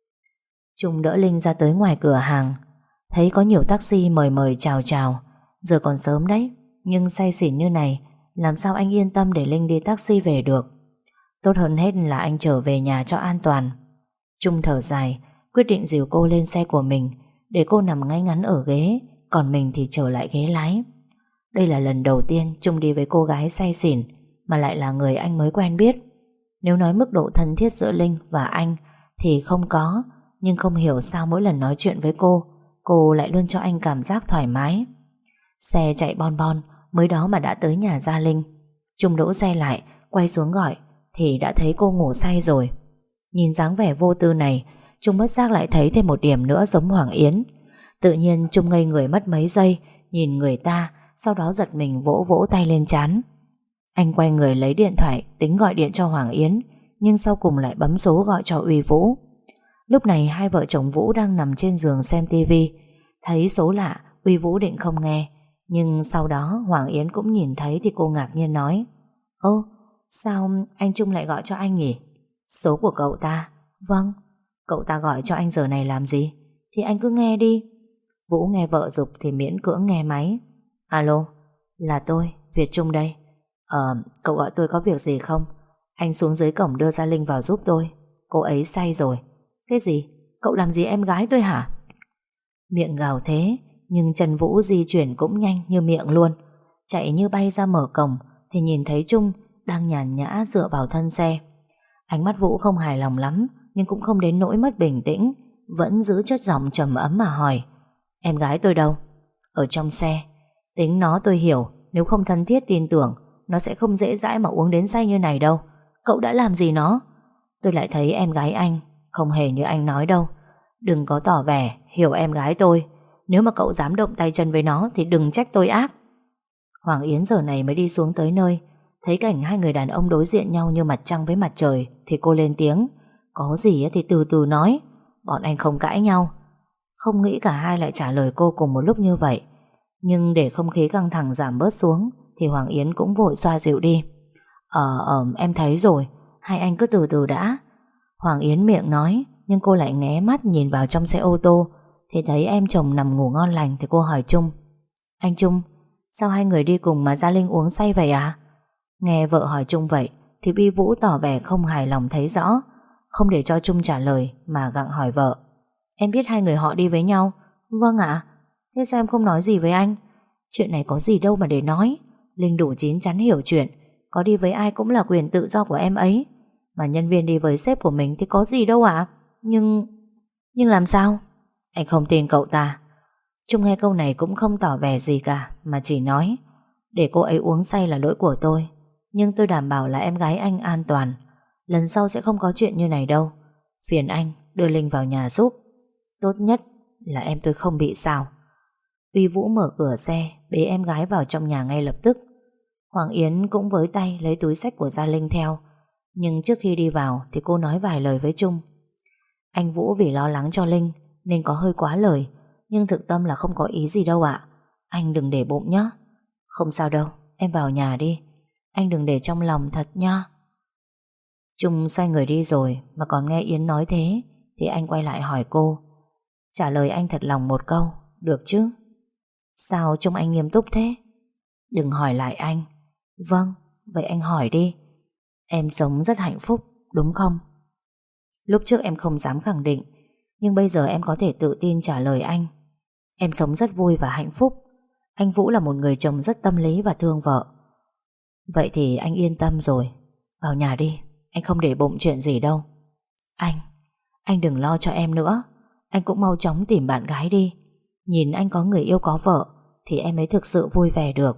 Trung đỡ Linh ra tới ngoài cửa hàng. Thấy có nhiều taxi mời mời chào chào. Giờ còn sớm đấy. Nhưng say xỉn như này, làm sao anh yên tâm để Linh đi taxi về được. Tốt hơn hết là anh trở về nhà cho an toàn. Trung thở dài, quyết định dìu cô lên xe của mình, để cô nằm ngay ngắn ở ghế, còn mình thì trở lại ghế lái. Đây là lần đầu tiên Trung đi với cô gái say xỉn, mà lại là người anh mới quen biết. Nếu nói mức độ thân thiết giữa Linh và anh thì không có, nhưng không hiểu sao mỗi lần nói chuyện với cô lại luôn cho anh cảm giác thoải mái. Xe chạy bon bon, mới đó mà đã tới nhà Gia Linh. Trung đỗ xe lại, quay xuống gọi thì đã thấy cô ngủ say rồi. Nhìn dáng vẻ vô tư này, Trung bất giác lại thấy thêm một điểm nữa giống Hoàng Yến. Tự nhiên Trung ngây người mất mấy giây, nhìn người ta, sau đó giật mình vỗ vỗ tay lên trán. Anh quay người lấy điện thoại tính gọi điện cho Hoàng Yến, nhưng sau cùng lại bấm số gọi cho Uy Vũ. Lúc này hai vợ chồng Vũ đang nằm trên giường xem tivi. Thấy số lạ, Uy Vũ định không nghe, nhưng sau đó Hoàng Yến cũng nhìn thấy thì cô ngạc nhiên nói: Ơ, sao anh Trung lại gọi cho anh nhỉ? Số của cậu ta? Vâng. Cậu ta gọi cho anh giờ này làm gì? Thì anh cứ nghe đi. Vũ nghe vợ giục thì miễn cưỡng nghe máy. Alo, là tôi, Việt Trung đây. Cậu gọi tôi có việc gì không? Anh xuống dưới cổng đưa Gia Linh vào giúp tôi. Cô ấy say rồi. Cái gì? Cậu làm gì em gái tôi hả? Miệng gào thế, nhưng chân Vũ di chuyển cũng nhanh như miệng luôn. Chạy như bay ra mở cổng thì nhìn thấy Trung đang nhàn nhã dựa vào thân xe. Ánh mắt Vũ không hài lòng lắm, nhưng cũng không đến nỗi mất bình tĩnh, vẫn giữ chất giọng trầm ấm mà hỏi: Em gái tôi đâu? Ở trong xe. Tính nó tôi hiểu, nếu không thân thiết tin tưởng, nó sẽ không dễ dãi mà uống đến say như này đâu. Cậu đã làm gì nó? Tôi lại thấy em gái anh không hề như anh nói đâu. Đừng có tỏ vẻ hiểu em gái tôi. Nếu mà cậu dám động tay chân với nó thì đừng trách tôi ác. Hoàng Yến giờ này mới đi xuống tới nơi. Thấy cảnh hai người đàn ông đối diện nhau như mặt trăng với mặt trời thì cô lên tiếng: Có gì thì từ từ nói. Bọn anh không cãi nhau. Không nghĩ cả hai lại trả lời cô cùng một lúc như vậy. Nhưng để không khí căng thẳng giảm bớt xuống thì Hoàng Yến cũng vội xoa dịu đi. Em thấy rồi. Hai anh cứ từ từ đã. Hoàng Yến miệng nói, nhưng cô lại nghé mắt nhìn vào trong xe ô tô thì thấy em chồng nằm ngủ ngon lành. Thì cô hỏi Trung: Anh Trung, sao hai người đi cùng mà Gia Linh uống say vậy à? Nghe vợ hỏi Trung vậy thì Uy Vũ tỏ vẻ không hài lòng thấy rõ, không để cho Trung trả lời mà gặng hỏi vợ: Em biết hai người họ đi với nhau? Vâng ạ. Thế sao em không nói gì với anh? Chuyện này có gì đâu mà để nói. Linh đủ chín chắn hiểu chuyện. Có đi với ai cũng là quyền tự do của em ấy. Mà nhân viên đi với sếp của mình thì có gì đâu ạ. Nhưng làm sao? Anh không tin cậu ta. Trung nghe câu này cũng không tỏ vẻ gì cả, mà chỉ nói: Để cô ấy uống say là lỗi của tôi, nhưng tôi đảm bảo là em gái anh an toàn. Lần sau sẽ không có chuyện như này đâu. Phiền anh đưa Linh vào nhà giúp. Tốt nhất là em tôi không bị sao. Uy Vũ mở cửa xe, bế em gái vào trong nhà ngay lập tức. Hoàng Yến cũng với tay lấy túi xách của Gia Linh theo. Nhưng trước khi đi vào thì cô nói vài lời với Trung. Anh Vũ vì lo lắng cho Linh nên có hơi quá lời, nhưng thực tâm là không có ý gì đâu ạ. Anh đừng để bụng nhé. Không sao đâu, em vào nhà đi. Anh đừng để trong lòng thật nha. Trung xoay người đi rồi mà còn nghe Yến nói thế thì anh quay lại hỏi cô: Trả lời anh thật lòng một câu, được chứ? Sao trông anh nghiêm túc thế? Đừng hỏi lại anh. Vâng, vậy anh hỏi đi. Em sống rất hạnh phúc, đúng không? Lúc trước em không dám khẳng định, nhưng bây giờ em có thể tự tin trả lời anh. Em sống rất vui và hạnh phúc. Anh Vũ là một người chồng rất tâm lý và thương vợ. Vậy thì anh yên tâm rồi. Vào nhà đi, anh không để bụng chuyện gì đâu. Anh đừng lo cho em nữa. Anh cũng mau chóng tìm bạn gái đi. Nhìn anh có người yêu có vợ thì em mới thực sự vui vẻ được.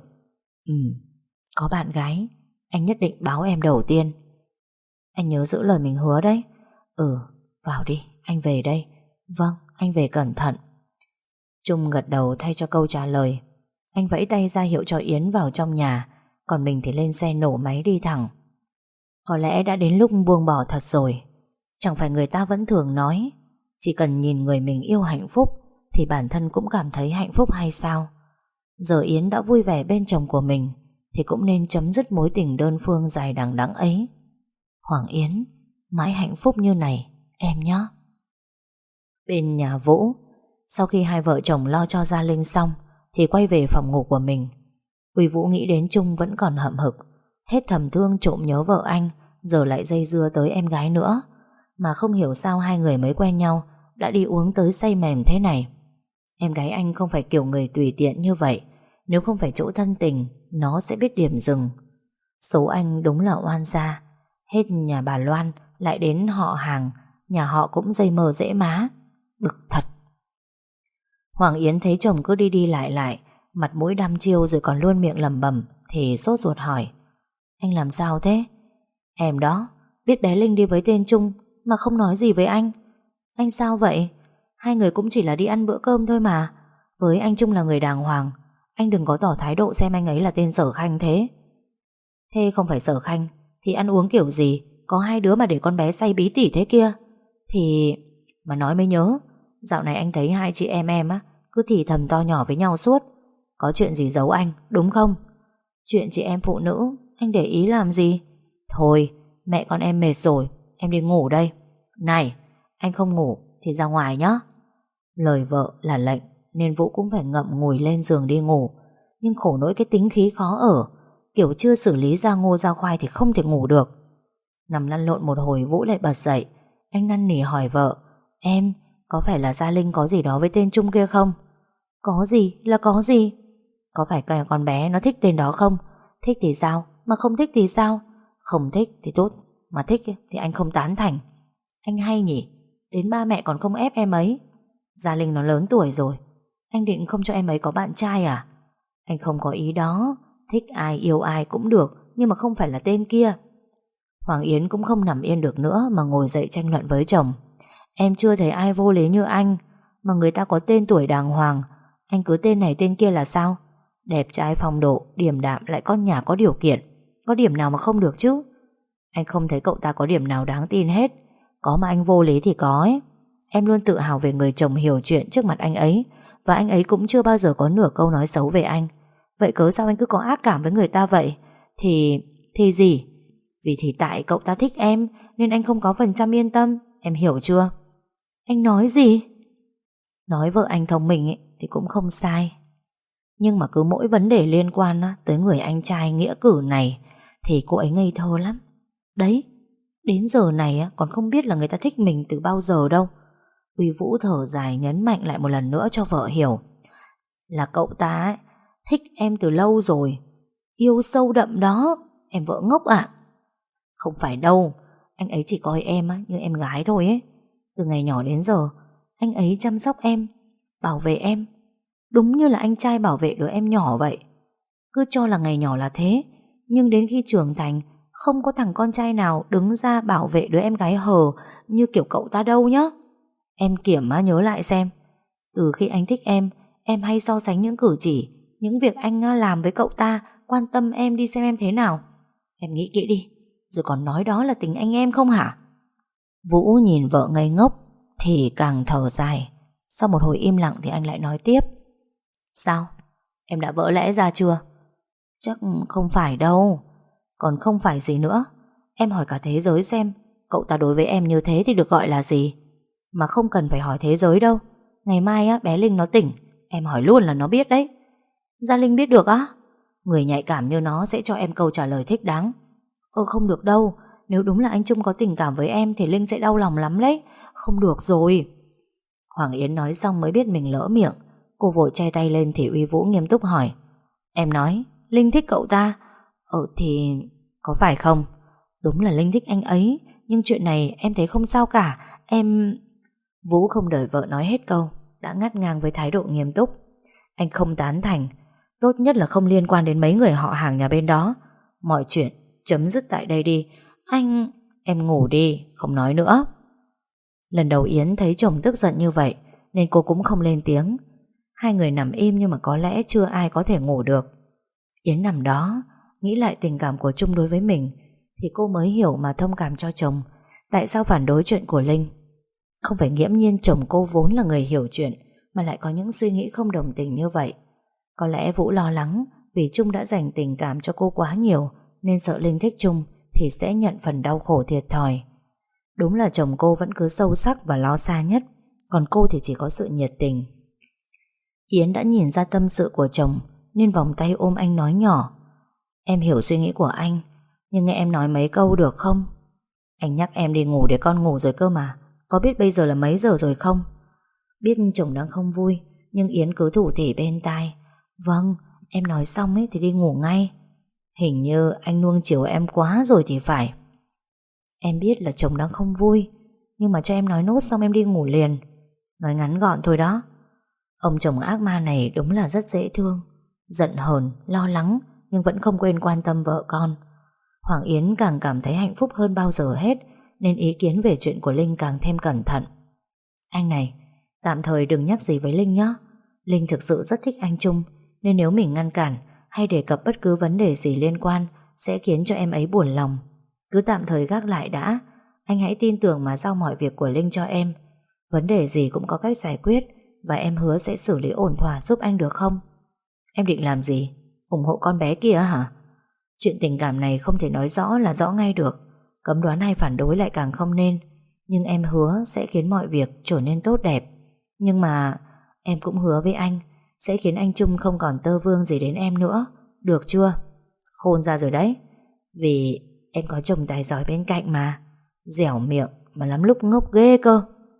Có bạn gái, anh nhất định báo em đầu tiên. Anh nhớ giữ lời mình hứa đấy. Vào đi, anh về đây. Vâng, anh về cẩn thận. Trung gật đầu thay cho câu trả lời. Anh vẫy tay ra hiệu cho Yến vào trong nhà, còn mình thì lên xe nổ máy đi thẳng. Có lẽ đã đến lúc buông bỏ thật rồi. Chẳng phải người ta vẫn thường nói chỉ cần nhìn người mình yêu hạnh phúc thì bản thân cũng cảm thấy hạnh phúc hay sao? Giờ Yến đã vui vẻ bên chồng của mình thì cũng nên chấm dứt mối tình đơn phương dài đằng đẵng ấy. Hoàng Yến, mãi hạnh phúc như này em nhé. Bên nhà Vũ, sau khi hai vợ chồng lo cho Gia Linh xong thì quay về phòng ngủ của mình. Quy Vũ nghĩ đến Trung vẫn còn hậm hực, hết thầm thương trộm nhớ vợ anh, giờ lại dây dưa tới em gái nữa. Mà không hiểu sao hai người mới quen nhau đã đi uống tới say mềm thế này. Em gái anh không phải kiểu người tùy tiện như vậy. Nếu không phải chỗ thân tình, nó sẽ biết điểm dừng. Số anh đúng là oan gia. Hết nhà bà Loan lại đến họ hàng, nhà họ cũng dây mờ dễ má. Bực thật. Hoàng Yến thấy chồng cứ đi đi lại lại, mặt mũi đăm chiêu rồi còn luôn miệng lẩm bẩm thì sốt ruột hỏi: Anh làm sao thế? Em đó, biết bé Linh đi với tên Trung mà không nói gì với anh. Anh sao vậy? Hai người cũng chỉ là đi ăn bữa cơm thôi mà. Với anh Trung là người đàng hoàng, anh đừng có tỏ thái độ xem anh ấy là tên Sở Khanh thế. Thế không phải Sở Khanh thì ăn uống kiểu gì có hai đứa mà để con bé say bí tỉ thế kia? Thì... Mà nói mới nhớ, dạo này anh thấy hai chị em á cứ thì thầm to nhỏ với nhau suốt. Có chuyện gì giấu anh, đúng không? Chuyện chị em phụ nữ anh để ý làm gì? Thôi, mẹ con em mệt rồi, em đi ngủ đây. Này, anh không ngủ thì ra ngoài nhé. Lời vợ là lệnh nên Vũ cũng phải ngậm ngùi lên giường đi ngủ. Nhưng khổ nỗi cái tính khí khó ở, kiểu chưa xử lý ra ngô ra khoai thì không thể ngủ được. Nằm lăn lộn một hồi Vũ lại bật dậy. Anh năn nỉ hỏi vợ: Em, có phải là Gia Linh có gì đó với tên Trung kia không? Có gì là có gì? Có phải con bé nó thích tên đó không? Thích thì sao, mà không thích thì sao? Không thích thì tốt, mà thích thì anh không tán thành. Anh hay nhỉ, đến ba mẹ còn không ép em ấy. Gia Linh nó lớn tuổi rồi, anh định không cho em ấy có bạn trai à? Anh không có ý đó. Thích ai yêu ai cũng được, nhưng mà không phải là tên kia. Hoàng Yến cũng không nằm yên được nữa mà ngồi dậy tranh luận với chồng. Em chưa thấy ai vô lý như anh, mà người ta có tên tuổi đàng hoàng, anh cứ tên này tên kia là sao? Đẹp trai phong độ, điềm đạm, lại có nhà có điều kiện, có điểm nào mà không được chứ? Anh không thấy cậu ta có điểm nào đáng tin hết. Có mà anh vô lý thì có ấy. Em luôn tự hào về người chồng hiểu chuyện trước mặt anh ấy, và anh ấy cũng chưa bao giờ có nửa câu nói xấu về anh. Vậy cớ sao anh cứ có ác cảm với người ta vậy? Thì gì? Vì thì tại cậu ta thích em nên anh không có phần trăm yên tâm. Em hiểu chưa? Anh nói gì? Nói vợ anh thông minh ấy, thì cũng không sai. Nhưng mà cứ mỗi vấn đề liên quan tới người anh trai nghĩa cử này thì cô ấy ngây thơ lắm. Đấy, đến giờ này còn không biết là người ta thích mình từ bao giờ đâu. Uy Vũ thở dài nhấn mạnh lại một lần nữa cho vợ hiểu. Là cậu ta thích em từ lâu rồi, yêu sâu đậm đó. Em vợ ngốc ạ. Không phải đâu, anh ấy chỉ coi em như em gái thôi ấy. Từ ngày nhỏ đến giờ anh ấy chăm sóc em, bảo vệ em, đúng như là anh trai bảo vệ đứa em nhỏ vậy. Cứ cho là ngày nhỏ là thế, nhưng đến khi trưởng thành không có thằng con trai nào đứng ra bảo vệ đứa em gái hờ như kiểu cậu ta đâu nhá. Em kiểm nhớ lại xem, từ khi anh thích em hay so sánh những cử chỉ, những việc anh làm với cậu ta, quan tâm em đi xem em thế nào. Em nghĩ kỹ đi, rồi còn nói đó là tình anh em không hả? Vũ nhìn vợ ngây ngốc thì càng thở dài. Sau một hồi im lặng thì anh lại nói tiếp. Sao? Em đã vỡ lẽ ra chưa? Chắc không phải đâu. Còn không phải gì nữa? Em hỏi cả thế giới xem, cậu ta đối với em như thế thì được gọi là gì? Mà không cần phải hỏi thế giới đâu. Ngày mai bé Linh nó tỉnh, em hỏi luôn là nó biết đấy. Gia Linh biết được á? Người nhạy cảm như nó sẽ cho em câu trả lời thích đáng. Không được đâu. Nếu đúng là anh Trung có tình cảm với em thì Linh sẽ đau lòng lắm đấy. Không được rồi. Hoàng Yến nói xong mới biết mình lỡ miệng. Cô vội che tay lên thì Uy Vũ nghiêm túc hỏi: Em nói Linh thích cậu ta? Thì có phải không? Đúng là Linh thích anh ấy, nhưng chuyện này em thấy không sao cả. Vũ không đợi vợ nói hết câu đã ngắt ngang với thái độ nghiêm túc: Anh không tán thành. Tốt nhất là không liên quan đến mấy người họ hàng nhà bên đó. Mọi chuyện chấm dứt tại đây đi. Em ngủ đi, không nói nữa. Lần đầu Yến thấy chồng tức giận như vậy nên cô cũng không lên tiếng. Hai người nằm im nhưng mà có lẽ chưa ai có thể ngủ được. Yến nằm đó nghĩ lại tình cảm của Trung đối với mình thì cô mới hiểu mà thông cảm cho chồng. Tại sao phản đối chuyện của Linh? Không phải nghiễm nhiên chồng cô vốn là người hiểu chuyện mà lại có những suy nghĩ không đồng tình như vậy. Có lẽ Vũ lo lắng vì Trung đã dành tình cảm cho cô quá nhiều nên sợ Linh thích Trung thì sẽ nhận phần đau khổ thiệt thòi. Đúng là chồng cô vẫn cứ sâu sắc và lo xa nhất, còn cô thì chỉ có sự nhiệt tình. Yến đã nhìn ra tâm sự của chồng nên vòng tay ôm anh nói nhỏ: Em hiểu suy nghĩ của anh, nhưng nghe em nói mấy câu được không? Anh nhắc em đi ngủ để con ngủ rồi cơ mà. Có biết bây giờ là mấy giờ rồi không? Biết chồng đang không vui, nhưng Yến cứ thủ thỉ bên tai: Vâng, em nói xong ấy thì đi ngủ ngay. Hình như anh nuông chiều em quá rồi thì phải. Em biết là chồng đang không vui, nhưng mà cho em nói nốt xong em đi ngủ liền. Nói ngắn gọn thôi đó. Ông chồng ác ma này đúng là rất dễ thương, giận hờn, lo lắng nhưng vẫn không quên quan tâm vợ con. Hoàng Yến càng cảm thấy hạnh phúc hơn bao giờ hết, nên ý kiến về chuyện của Linh càng thêm cẩn thận. Anh này, tạm thời đừng nhắc gì với Linh nhé. Linh thực sự rất thích anh Trung, nên nếu mình ngăn cản hay đề cập bất cứ vấn đề gì liên quan sẽ khiến cho em ấy buồn lòng. Cứ tạm thời gác lại đã. Anh hãy tin tưởng mà giao mọi việc của Linh cho em. Vấn đề gì cũng có cách giải quyết, và em hứa sẽ xử lý ổn thỏa giúp anh được không? Em định làm gì? Ủng hộ con bé kia hả? Chuyện tình cảm này không thể nói rõ là rõ ngay được. Cấm đoán hay phản đối lại càng không nên. Nhưng em hứa sẽ khiến mọi việc trở nên tốt đẹp. Nhưng mà em cũng hứa với anh sẽ khiến anh Trung không còn tơ vương gì đến em nữa. Được chưa? Khôn ra rồi đấy. Vì em có chồng tài giỏi bên cạnh mà. Dẻo miệng mà lắm lúc ngốc ghê cơ.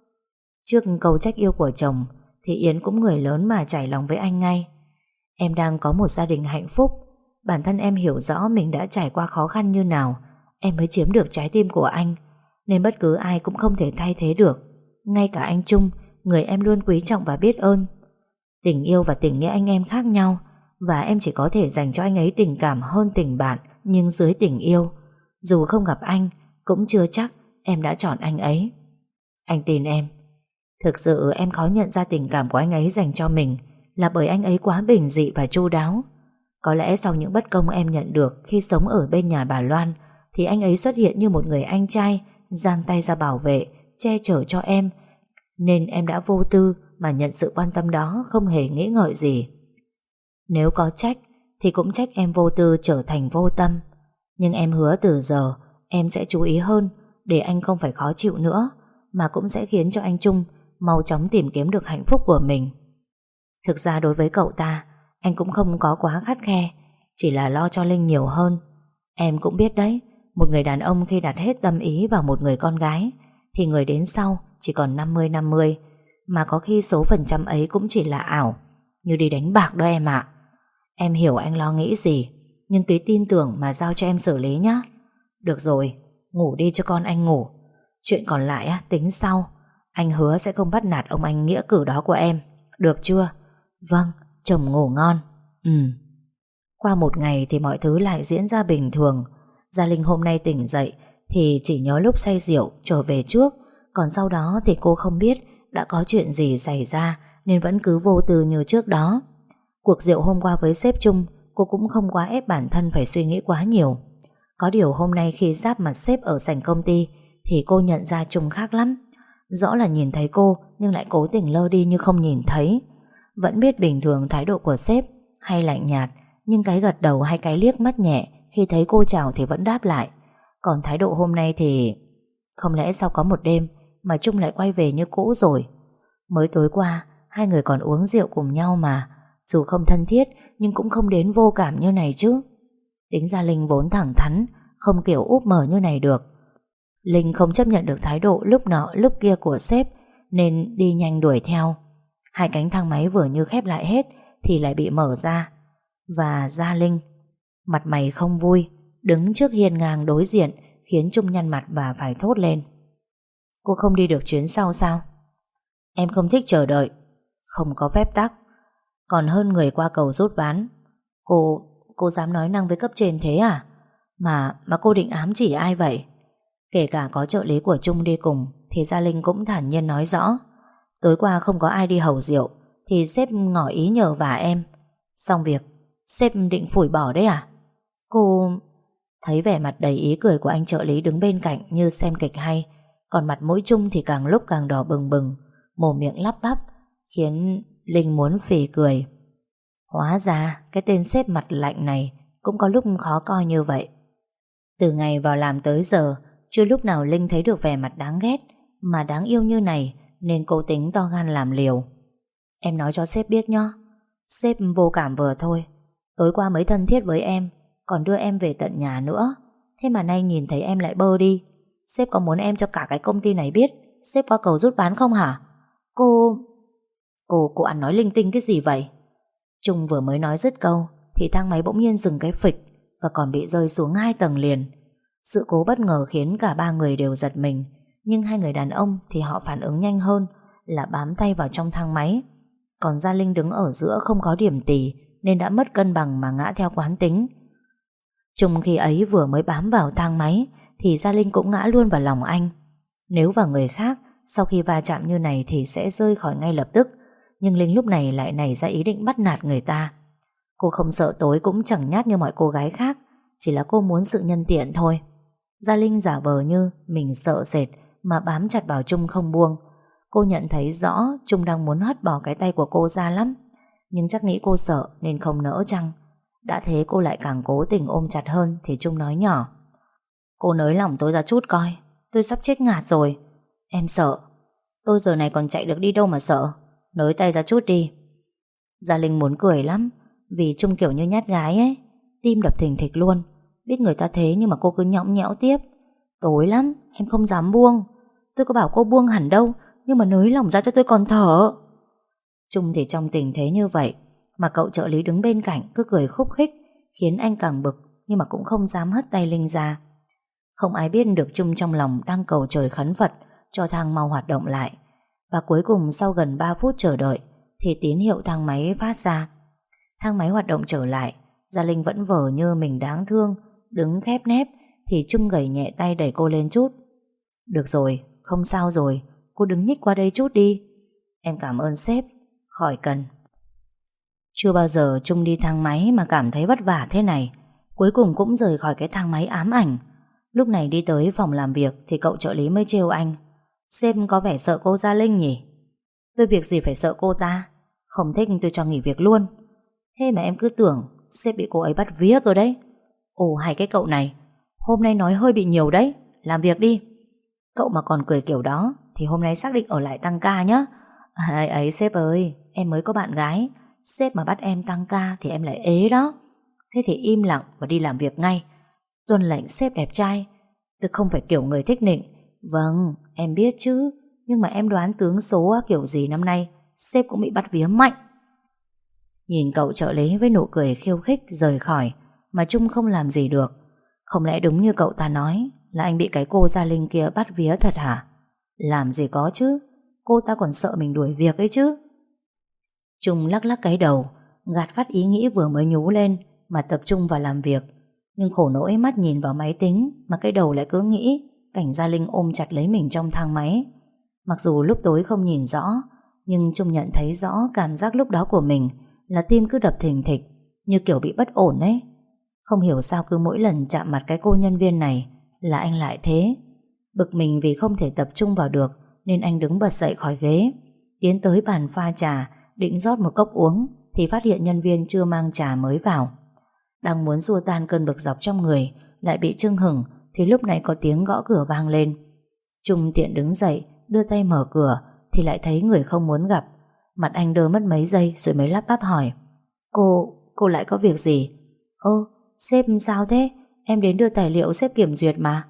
Trước câu trách yêu của chồng thì Yến cũng người lớn mà trải lòng với anh ngay. Em đang có một gia đình hạnh phúc. Bản thân em hiểu rõ mình đã trải qua khó khăn như nào em mới chiếm được trái tim của anh, nên bất cứ ai cũng không thể thay thế được. Ngay cả anh Trung, người em luôn quý trọng và biết ơn. Tình yêu và tình nghĩa anh em khác nhau, và em chỉ có thể dành cho anh ấy tình cảm hơn tình bạn, nhưng dưới tình yêu. Dù không gặp anh cũng chưa chắc em đã chọn anh ấy. Anh tin em. Thực sự em khó nhận ra tình cảm của anh ấy dành cho mình là bởi anh ấy quá bình dị và chu đáo. Có lẽ sau những bất công em nhận được khi sống ở bên nhà bà Loan, thì anh ấy xuất hiện như một người anh trai, giang tay ra bảo vệ, che chở cho em, nên em đã vô tư mà nhận sự quan tâm đó không hề nghĩ ngợi gì. Nếu có trách thì cũng trách em vô tư trở thành vô tâm. Nhưng em hứa từ giờ em sẽ chú ý hơn để anh không phải khó chịu nữa, mà cũng sẽ khiến cho anh Trung mau chóng tìm kiếm được hạnh phúc của mình. Thực ra đối với cậu ta, anh cũng không có quá khắt khe, chỉ là lo cho Linh nhiều hơn. Em cũng biết đấy, một người đàn ông khi đặt hết tâm ý vào một người con gái thì người đến sau chỉ còn 50-50, mà có khi số phần trăm ấy cũng chỉ là ảo, như đi đánh bạc đó em ạ. Em hiểu anh lo nghĩ gì, nhưng cứ tin tưởng mà giao cho em xử lý nhé. Được rồi, ngủ đi cho con anh ngủ. Chuyện còn lại tính sau. Anh hứa sẽ không bắt nạt ông anh nghĩa cử đó của em. Được chưa? Vâng, chồng ngủ ngon. Qua một ngày thì mọi thứ lại diễn ra bình thường. Gia Linh hôm nay tỉnh dậy thì chỉ nhớ lúc say rượu trở về trước, còn sau đó thì cô không biết đã có chuyện gì xảy ra nên vẫn cứ vô tư như trước đó. Cuộc rượu hôm qua với sếp Trung, cô cũng không quá ép bản thân phải suy nghĩ quá nhiều. Có điều hôm nay khi giáp mặt sếp ở sảnh công ty thì cô nhận ra Trung khác lắm. Rõ là nhìn thấy cô nhưng lại cố tình lơ đi như không nhìn thấy. Vẫn biết bình thường thái độ của sếp hay lạnh nhạt, nhưng cái gật đầu hay cái liếc mắt nhẹ khi thấy cô chào thì vẫn đáp lại. Còn thái độ hôm nay thì... Không lẽ sau có một đêm mà Trung lại quay về như cũ rồi? Mới tối qua hai người còn uống rượu cùng nhau mà. Dù không thân thiết nhưng cũng không đến vô cảm như này chứ. Tính ra Linh vốn thẳng thắn, không kiểu úp mở như này được. Linh không chấp nhận được thái độ lúc nọ lúc kia của sếp nên đi nhanh đuổi theo. Hai cánh thang máy vừa như khép lại hết thì lại bị mở ra. Và Gia Linh, mặt mày không vui, đứng trước hiên ngang đối diện, khiến Trung nhăn mặt và phải thốt lên: Cô không đi được chuyến sau sao? Em không thích chờ đợi. Không có phép tắc. Còn hơn người qua cầu rút ván. Cô dám nói năng với cấp trên thế à? Mà cô định ám chỉ ai vậy? Kể cả có trợ lý của Trung đi cùng thì Gia Linh cũng thản nhiên nói rõ: Tối qua không có ai đi hầu rượu thì sếp ngỏ ý nhờ vả em. Xong việc sếp định phủi bỏ đấy à? Cô... Thấy vẻ mặt đầy ý cười của anh trợ lý đứng bên cạnh như xem kịch hay, còn mặt mũi Trung thì càng lúc càng đỏ bừng bừng, mồm miệng lắp bắp, khiến Linh muốn phì cười. Hóa ra cái tên sếp mặt lạnh này cũng có lúc khó coi như vậy. Từ ngày vào làm tới giờ, chưa lúc nào Linh thấy được vẻ mặt đáng ghét mà đáng yêu như này, nên cô tính to gan làm liều. Em nói cho sếp biết nhá. Sếp vô cảm vừa thôi. Tối qua mới thân thiết với em, còn đưa em về tận nhà nữa. Thế mà nay nhìn thấy em lại bơ đi. Sếp có muốn em cho cả cái công ty này biết sếp qua cầu rút ván không hả? Cô ăn nói linh tinh cái gì vậy? Trung vừa mới nói dứt câu thì thang máy bỗng nhiên dừng cái phịch và còn bị rơi xuống 2 tầng liền. Sự cố bất ngờ khiến cả 3 người đều giật mình, nhưng 2 người đàn ông thì họ phản ứng nhanh hơn là bám tay vào trong thang máy. Còn Gia Linh đứng ở giữa không có điểm tì nên đã mất cân bằng mà ngã theo quán tính. Trung khi ấy vừa mới bám vào thang máy thì Gia Linh cũng ngã luôn vào lòng anh. Nếu vào người khác, sau khi va chạm như này thì sẽ rơi khỏi ngay lập tức, nhưng Linh lúc này lại nảy ra ý định bắt nạt người ta. Cô không sợ tối cũng chẳng nhát như mọi cô gái khác, chỉ là cô muốn sự nhân tiện thôi. Gia Linh giả vờ như mình sợ sệt mà bám chặt vào Trung không buông. Cô nhận thấy rõ Trung đang muốn hất bỏ cái tay của cô ra lắm, nhưng chắc nghĩ cô sợ nên không nỡ chăng. Đã thế cô lại càng cố tình ôm chặt hơn thì Trung nói nhỏ: Cô nới lỏng tôi ra chút coi, tôi sắp chết ngạt rồi. Em sợ. Tôi giờ này còn chạy được đi đâu mà sợ. Nới tay ra chút đi. Gia Linh muốn cười lắm, vì Trung kiểu như nhát gái ấy, tim đập thình thịch luôn. Biết người ta thế nhưng mà cô cứ nhõng nhẽo tiếp: Tối lắm, em không dám buông. Tôi có bảo cô buông hẳn đâu, nhưng mà nới lỏng ra cho tôi còn thở. Trung thì trong tình thế như vậy mà cậu trợ lý đứng bên cạnh cứ cười khúc khích, khiến anh càng bực nhưng mà cũng không dám hất tay Linh ra. Không ai biết được Trung trong lòng đang cầu trời khấn Phật cho thang mau hoạt động lại. Và cuối cùng sau gần 3 phút chờ đợi thì tín hiệu thang máy phát ra. Thang máy hoạt động trở lại. Gia Linh vẫn vờ như mình đáng thương, đứng khép nép, thì Trung gẩy nhẹ tay đẩy cô lên chút. Được rồi, không sao rồi, cô đứng nhích qua đây chút đi. Em cảm ơn sếp. Khỏi cần. Chưa bao giờ Trung đi thang máy mà cảm thấy vất vả thế này. Cuối cùng cũng rời khỏi cái thang máy ám ảnh. Lúc này đi tới phòng làm việc thì cậu trợ lý mới trêu anh: Sếp có vẻ sợ cô Gia Linh nhỉ? Tôi việc gì phải sợ cô ta? Không thích tôi cho nghỉ việc luôn. Thế mà em cứ tưởng sếp bị cô ấy bắt vía cơ đấy. Ồ, hay cái cậu này, hôm nay nói hơi bị nhiều đấy. Làm việc đi. Cậu mà còn cười kiểu đó thì hôm nay xác định ở lại tăng ca nhé. Ấy sếp ơi, em mới có bạn gái. Sếp mà bắt em tăng ca thì em lại ế đó. Thế thì im lặng và đi làm việc ngay. Tuân lệnh sếp đẹp trai. Tôi không phải kiểu người thích nịnh. Vâng, em biết chứ. Nhưng mà em đoán tướng số kiểu gì năm nay sếp cũng bị bắt vía mạnh. Nhìn cậu trợ lý với nụ cười khiêu khích rời khỏi mà Trung không làm gì được. Không lẽ đúng như cậu ta nói là anh bị cái cô Gia Linh kia bắt vía thật hả? Làm gì có chứ. Cô ta còn sợ mình đuổi việc ấy chứ. Trung lắc lắc cái đầu, gạt phát ý nghĩ vừa mới nhú lên mà tập trung vào làm việc. Nhưng khổ nỗi mắt nhìn vào máy tính mà cái đầu lại cứ nghĩ cảnh Gia Linh ôm chặt lấy mình trong thang máy. Mặc dù lúc tối không nhìn rõ, nhưng Trung nhận thấy rõ cảm giác lúc đó của mình là tim cứ đập thình thịch, như kiểu bị bất ổn ấy. Không hiểu sao cứ mỗi lần chạm mặt cái cô nhân viên này là anh lại thế. Bực mình vì không thể tập trung vào được nên anh đứng bật dậy khỏi ghế, tiến tới bàn pha trà định rót một cốc uống thì phát hiện nhân viên chưa mang trà mới vào. Đang muốn xua tan cơn bực dọc trong người lại bị chưng hửng thì lúc này có tiếng gõ cửa vang lên. Trung tiện đứng dậy đưa tay mở cửa thì lại thấy người không muốn gặp. Mặt anh đơ mất mấy giây rồi mới lắp bắp hỏi: Cô lại có việc gì? Sếp sao thế? Em đến đưa tài liệu sếp kiểm duyệt mà.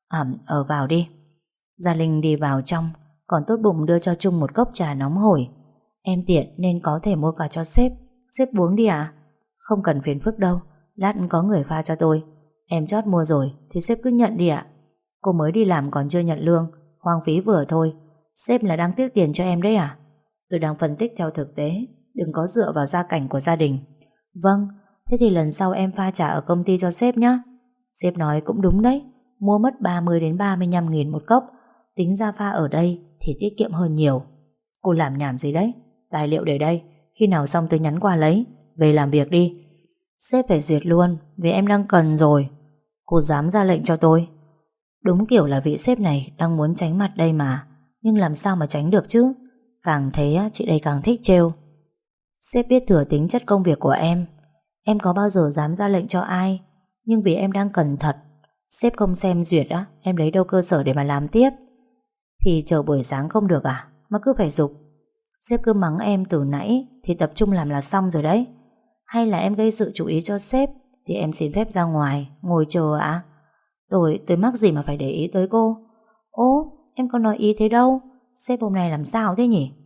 Vào đi. Gia Linh đi vào trong, còn tốt bụng đưa cho Trung một cốc trà nóng hổi. Em tiện nên có thể mua cả cho sếp. Sếp uống đi à? Không cần phiền phức đâu, lát có người pha cho tôi. Em chót mua rồi thì sếp cứ nhận đi ạ. Cô mới đi làm còn chưa nhận lương, hoang phí vừa thôi. Sếp là đang tiếc tiền cho em đấy à? Tôi đang phân tích theo thực tế, đừng có dựa vào gia cảnh của gia đình. Vâng, thế thì lần sau em pha trà ở công ty cho sếp nhé. Sếp nói cũng đúng đấy, mua mất 30 đến 35 nghìn một cốc, tính ra pha ở đây thì tiết kiệm hơn nhiều. Cô làm nhảm gì đấy? Tài liệu để đây, khi nào xong tôi nhắn qua lấy. Về làm việc đi. Sếp phải duyệt luôn, vì em đang cần rồi. Cô dám ra lệnh cho tôi? Đúng kiểu là vị sếp này đang muốn tránh mặt đây mà. Nhưng làm sao mà tránh được chứ? Càng thế chị đây càng thích trêu. Sếp biết thừa tính chất công việc của em. Em có bao giờ dám ra lệnh cho ai? Nhưng vì em đang cần thật, sếp không xem duyệt em lấy đâu cơ sở để mà làm tiếp? Thì chờ buổi sáng không được à? Mà cứ phải giục. Sếp cứ mắng em từ nãy thì tập trung làm là xong rồi đấy. Hay là em gây sự chú ý cho sếp thì em xin phép ra ngoài ngồi chờ ạ? Tôi mắc gì mà phải để ý tới cô? Ố, em có nói ý thế đâu. Sếp hôm nay làm sao thế nhỉ?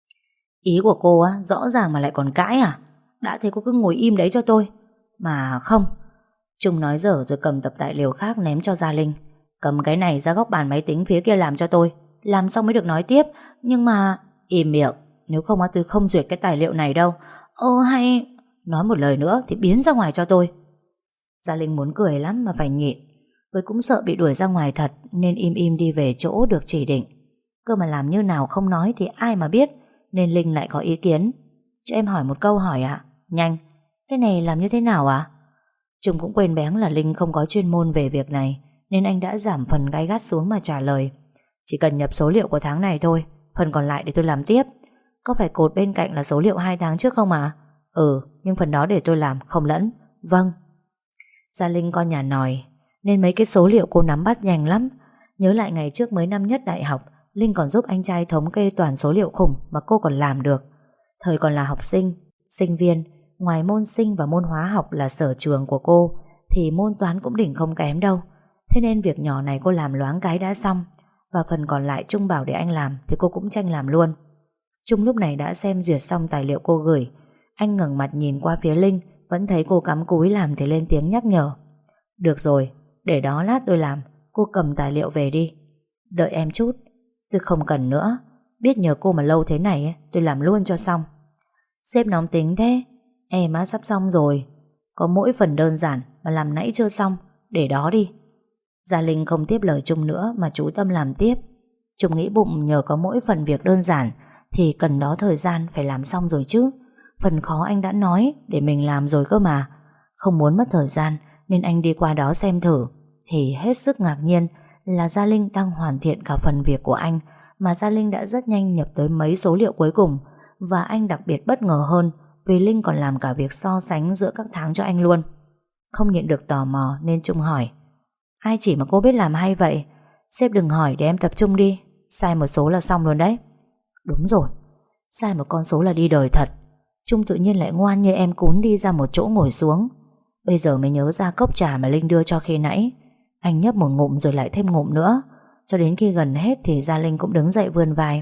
Ý của cô rõ ràng mà lại còn cãi à? Đã thế cô cứ ngồi im đấy cho tôi. Mà không. Trung nói dở rồi cầm tập tài liệu khác ném cho Gia Linh. Cầm cái này ra góc bàn máy tính phía kia làm cho tôi. Làm xong mới được nói tiếp. Nhưng mà... Im miệng. Nếu không tôi không duyệt cái tài liệu này đâu. Hay... Nói một lời nữa thì biến ra ngoài cho tôi. Gia Linh muốn cười lắm mà phải nhịn. Với cũng sợ bị đuổi ra ngoài thật, nên im im đi về chỗ được chỉ định. Cơ mà làm như nào không nói thì ai mà biết. Nên Linh lại có ý kiến. Cho em hỏi một câu hỏi ạ. Nhanh. Cái này làm như thế nào ạ? Trung cũng quên bén là Linh không có chuyên môn về việc này, nên anh đã giảm phần gay gắt xuống mà trả lời. Chỉ cần nhập số liệu của tháng này thôi, phần còn lại để tôi làm tiếp. Có phải cột bên cạnh là số liệu 2 tháng trước không ạ? Nhưng phần đó để tôi làm, không lẫn. Vâng. Gia Linh con nhà nòi, nên mấy cái số liệu cô nắm bắt nhanh lắm. Nhớ lại ngày trước mới năm nhất đại học, Linh còn giúp anh trai thống kê toàn số liệu khủng mà cô còn làm được. Thời còn là học sinh, sinh viên, ngoài môn sinh và môn hóa học là sở trường của cô, thì môn toán cũng đỉnh không kém đâu. Thế nên việc nhỏ này cô làm loáng cái đã xong. Và phần còn lại Trung bảo để anh làm thì cô cũng tranh làm luôn. Trung lúc này đã xem duyệt xong tài liệu cô gửi. Anh ngẩng mặt nhìn qua phía Linh, vẫn thấy cô cắm cúi làm thì lên tiếng nhắc nhở. Được rồi, để đó lát tôi làm. Cô cầm tài liệu về đi. Đợi em chút. Tôi không cần nữa. Biết nhờ cô mà lâu thế này tôi làm luôn cho xong. Sếp nóng tính thế. Em sắp xong rồi. Có mỗi phần đơn giản mà làm nãy chưa xong. Để đó đi. Gia Linh không tiếp lời Trung nữa mà chú tâm làm tiếp. Trung nghĩ bụng nhờ có mỗi phần việc đơn giản thì cần đó thời gian phải làm xong rồi chứ. Phần khó anh đã nói để mình làm rồi cơ mà. Không muốn mất thời gian nên anh đi qua đó xem thử. Thì hết sức ngạc nhiên là Gia Linh đang hoàn thiện cả phần việc của anh, mà Gia Linh đã rất nhanh nhập tới mấy số liệu cuối cùng. Và anh đặc biệt bất ngờ hơn vì Linh còn làm cả việc so sánh giữa các tháng cho anh luôn. Không nhịn được tò mò nên Trung hỏi. Ai chỉ mà cô biết làm hay vậy? Sếp đừng hỏi để em tập trung đi. Sai một số là xong luôn đấy. Đúng rồi, sai một con số là đi đời thật. Trung tự nhiên lại ngoan như em cún đi ra một chỗ ngồi xuống. Bây giờ mới nhớ ra cốc trà mà Linh đưa cho khi nãy. Anh nhấp một ngụm rồi lại thêm ngụm nữa. Cho đến khi gần hết thì Gia Linh cũng đứng dậy vươn vai.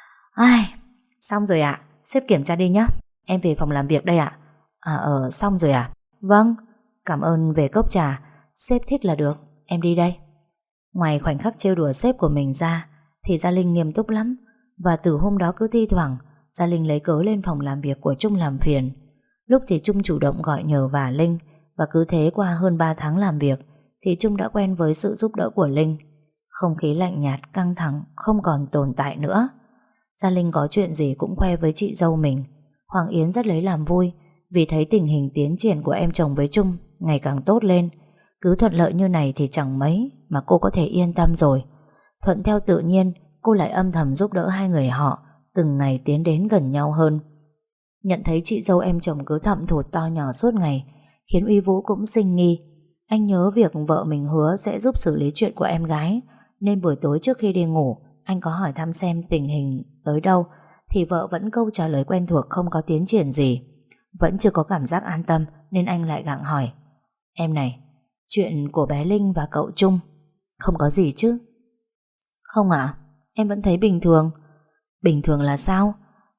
Xong rồi ạ. Sếp kiểm tra đi nhé. Em về phòng làm việc đây ạ. Xong rồi à? Vâng. Cảm ơn về cốc trà. Sếp thích là được. Em đi đây. Ngoài khoảnh khắc trêu đùa sếp của mình ra thì Gia Linh nghiêm túc lắm. Và từ hôm đó cứ thi thoảng Gia Linh lấy cớ lên phòng làm việc của Trung làm phiền. Lúc thì Trung chủ động gọi nhờ vả Linh. Và cứ thế qua hơn 3 tháng làm việc thì Trung đã quen với sự giúp đỡ của Linh. Không khí lạnh nhạt, căng thẳng không còn tồn tại nữa. Gia Linh có chuyện gì cũng khoe với chị dâu mình. Hoàng Yến rất lấy làm vui vì thấy tình hình tiến triển của em chồng với Trung ngày càng tốt lên. Cứ thuận lợi như này thì chẳng mấy mà cô có thể yên tâm rồi. Thuận theo tự nhiên, cô lại âm thầm giúp đỡ hai người họ từng ngày tiến đến gần nhau hơn. Nhận thấy chị dâu em chồng cứ thậm thụt to nhỏ suốt ngày khiến Uy Vũ cũng sinh nghi. Anh nhớ việc vợ mình hứa sẽ giúp xử lý chuyện của em gái, nên buổi tối trước khi đi ngủ anh có hỏi thăm xem tình hình tới đâu, thì vợ vẫn câu trả lời quen thuộc không có tiến triển gì. Vẫn chưa có cảm giác an tâm nên anh lại gặng hỏi. Em này, chuyện của bé Linh và cậu Trung không có gì chứ? Không ạ, em vẫn thấy bình thường. Bình thường là sao?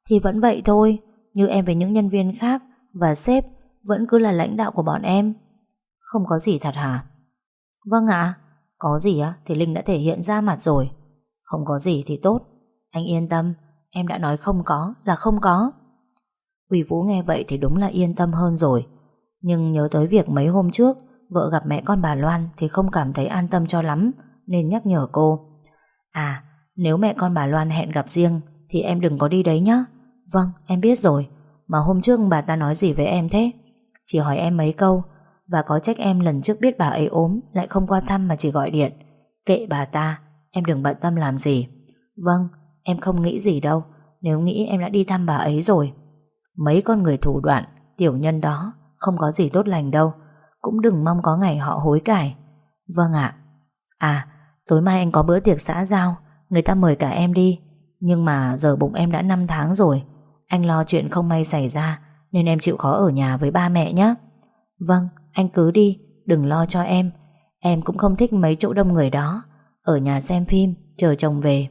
Thì vẫn vậy thôi, như em với những nhân viên khác và sếp vẫn cứ là lãnh đạo của bọn em. Không có gì thật hả? Vâng ạ. Có gì á thì Linh đã thể hiện ra mặt rồi. Không có gì thì tốt. Anh yên tâm, em đã nói không có là không có. Uy Vũ nghe vậy thì đúng là yên tâm hơn rồi. Nhưng nhớ tới việc mấy hôm trước vợ gặp mẹ con bà Loan thì không cảm thấy an tâm cho lắm, nên nhắc nhở cô. À, nếu mẹ con bà Loan hẹn gặp riêng thì em đừng có đi đấy nhá. Vâng, em biết rồi. Mà hôm trước bà ta nói gì với em thế? Chỉ hỏi em mấy câu, và có trách em lần trước biết bà ấy ốm lại không qua thăm mà chỉ gọi điện. Kệ bà ta, em đừng bận tâm làm gì. Vâng, em không nghĩ gì đâu. Nếu nghĩ em đã đi thăm bà ấy rồi. Mấy con người thủ đoạn, tiểu nhân đó không có gì tốt lành đâu. Cũng đừng mong có ngày họ hối cải. Vâng ạ. À, tối mai anh có bữa tiệc xã giao, người ta mời cả em đi. Nhưng mà giờ bụng em đã 5 tháng rồi. Anh lo chuyện không may xảy ra, nên em chịu khó ở nhà với ba mẹ nhé. Vâng, anh cứ đi, đừng lo cho em. Em cũng không thích mấy chỗ đông người đó. Ở nhà xem phim, chờ chồng về.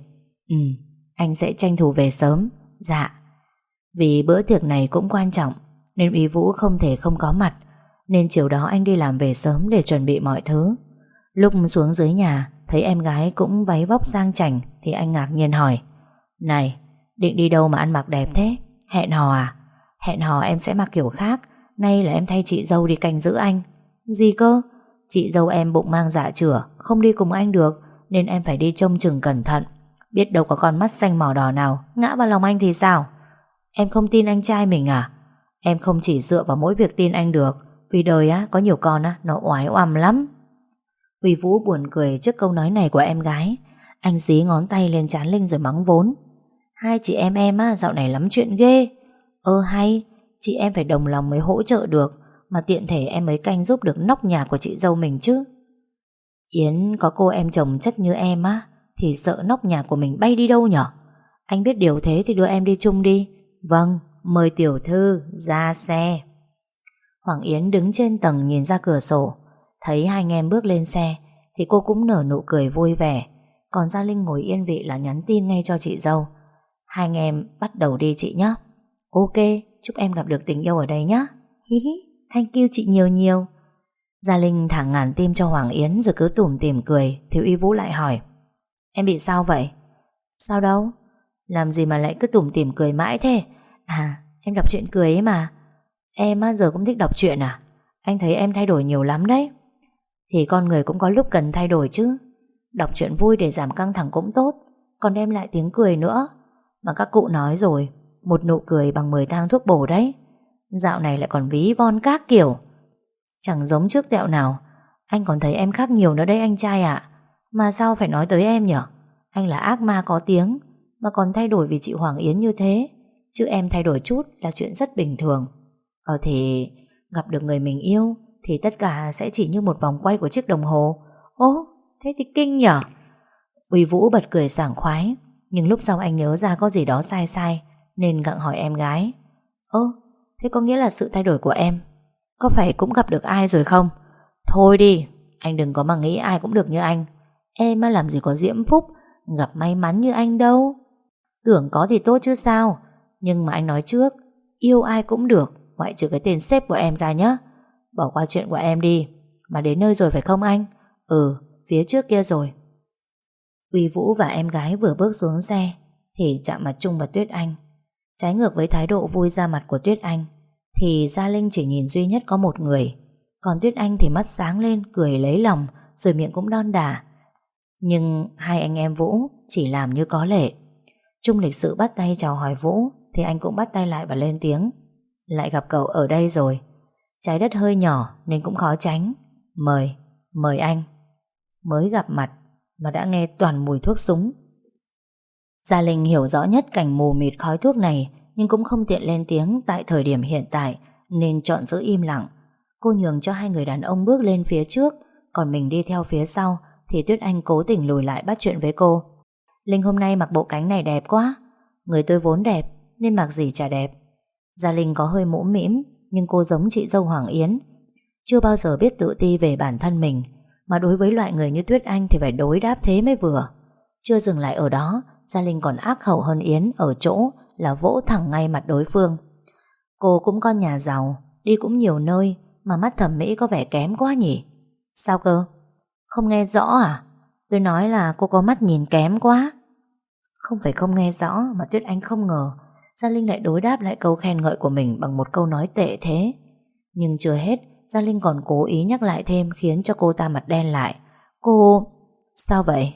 Anh sẽ tranh thủ về sớm. Dạ. Vì bữa tiệc này cũng quan trọng, nên Uy Vũ không thể không có mặt. Nên chiều đó anh đi làm về sớm để chuẩn bị mọi thứ. Lúc xuống dưới nhà thấy em gái cũng váy vóc sang chảnh thì anh ngạc nhiên hỏi. Này, định đi đâu mà ăn mặc đẹp thế? Hẹn hò à? Hẹn hò em sẽ mặc kiểu khác. Nay là em thay chị dâu đi canh giữ anh. Gì cơ? Chị dâu em bụng mang dạ chửa, không đi cùng anh được, nên em phải đi trông chừng cẩn thận. Biết đâu có con mắt xanh mỏ đỏ nào ngã vào lòng anh thì sao? Em không tin anh trai mình à? Em không chỉ dựa vào mỗi việc tin anh được, vì đời á có nhiều con á nó oái oăm lắm. Uy Vũ buồn cười trước câu nói này của em gái. Anh dí ngón tay lên trán Linh rồi mắng vốn. Hai chị em á dạo này lắm chuyện ghê. Hay, chị em phải đồng lòng mới hỗ trợ được, mà tiện thể em mới canh giúp được nóc nhà của chị dâu mình chứ. Yến có cô em chồng chất như em á thì sợ nóc nhà của mình bay đi đâu nhở? Anh biết điều thế thì đưa em đi chung đi. Vâng, mời tiểu thư ra xe. Hoàng Yến đứng trên tầng nhìn ra cửa sổ, thấy hai anh em bước lên xe thì cô cũng nở nụ cười vui vẻ. Còn Gia Linh ngồi yên vị là nhắn tin ngay cho chị dâu. Hai anh em bắt đầu đi chị nhé. Ok, chúc em gặp được tình yêu ở đây nhé. Hi hi, thank you chị nhiều nhiều. Gia Linh thả ngàn tim cho Hoàng Yến rồi cứ tủm tỉm cười. Thì Uy Vũ lại hỏi. Em bị sao vậy? Sao đâu? Làm gì mà lại cứ tủm tỉm cười mãi thế? À, em đọc truyện cười ấy mà. Em á giờ cũng thích đọc truyện à? Anh thấy em thay đổi nhiều lắm đấy. Thì con người cũng có lúc cần thay đổi chứ. Đọc truyện vui để giảm căng thẳng cũng tốt, còn đem lại tiếng cười nữa. Mà các cụ nói rồi, một nụ cười bằng 10 thang thuốc bổ đấy. Dạo này lại còn ví von các kiểu. Chẳng giống trước tẹo nào. Anh còn thấy em khác nhiều nữa đấy anh trai ạ. Mà sao phải nói tới em nhở? Anh là ác ma có tiếng, mà còn thay đổi vì chị Hoàng Yến như thế. Chứ em thay đổi chút là chuyện rất bình thường. Thì gặp được người mình yêu thì tất cả sẽ chỉ như một vòng quay của chiếc đồng hồ. Thế thì kinh nhở? Uy Vũ bật cười sảng khoái. Nhưng lúc sau anh nhớ ra có gì đó sai sai, nên gặng hỏi em gái. Thế có nghĩa là sự thay đổi của em có phải cũng gặp được ai rồi không? Thôi đi, anh đừng có mà nghĩ ai cũng được như anh. Em á làm gì có diễm phúc gặp may mắn như anh đâu. Tưởng có thì tốt chứ sao. Nhưng mà anh nói trước, yêu ai cũng được, ngoại trừ cái tên sếp của em ra nhé. Bỏ qua chuyện của em đi. Mà đến nơi rồi phải không anh? Phía trước kia rồi. Uy Vũ và em gái vừa bước xuống xe thì chạm mặt Trung và Tuyết Anh. Trái ngược với thái độ vui ra mặt của Tuyết Anh thì Gia Linh chỉ nhìn duy nhất có một người. Còn Tuyết Anh thì mắt sáng lên cười lấy lòng, rồi miệng cũng đon đả. Nhưng hai anh em Vũ chỉ làm như có lệ. Trung lịch sự bắt tay chào hỏi Vũ thì anh cũng bắt tay lại và lên tiếng. Lại gặp cậu ở đây rồi. Trái đất hơi nhỏ nên cũng khó tránh. Mời anh. Mới gặp mặt mà đã nghe toàn mùi thuốc súng. Gia Linh hiểu rõ nhất cảnh mù mịt khói thuốc này, nhưng cũng không tiện lên tiếng tại thời điểm hiện tại, nên chọn giữ im lặng. Cô nhường cho hai người đàn ông bước lên phía trước, còn mình đi theo phía sau. Thì Tuyết Anh cố tình lùi lại bắt chuyện với cô. Linh hôm nay mặc bộ cánh này đẹp quá. Người tôi vốn đẹp nên mặc gì chả đẹp. Gia Linh có hơi mũm mĩm, nhưng cô giống chị dâu Hoàng Yến. Chưa bao giờ biết tự ti về bản thân mình, mà đối với loại người như Tuyết Anh thì phải đối đáp thế mới vừa. Chưa dừng lại ở đó, Gia Linh còn ác khẩu hơn Yến ở chỗ là vỗ thẳng ngay mặt đối phương. Cô cũng con nhà giàu, đi cũng nhiều nơi, mà mắt thẩm mỹ có vẻ kém quá nhỉ? Sao cơ? Không nghe rõ à? Tôi nói là cô có mắt nhìn kém quá. Không phải không nghe rõ, mà Tuyết Anh không ngờ Gia Linh lại đối đáp lại câu khen ngợi của mình bằng một câu nói tệ thế. Nhưng chưa hết, Gia Linh còn cố ý nhắc lại thêm, khiến cho cô ta mặt đen lại. Cô... Sao vậy?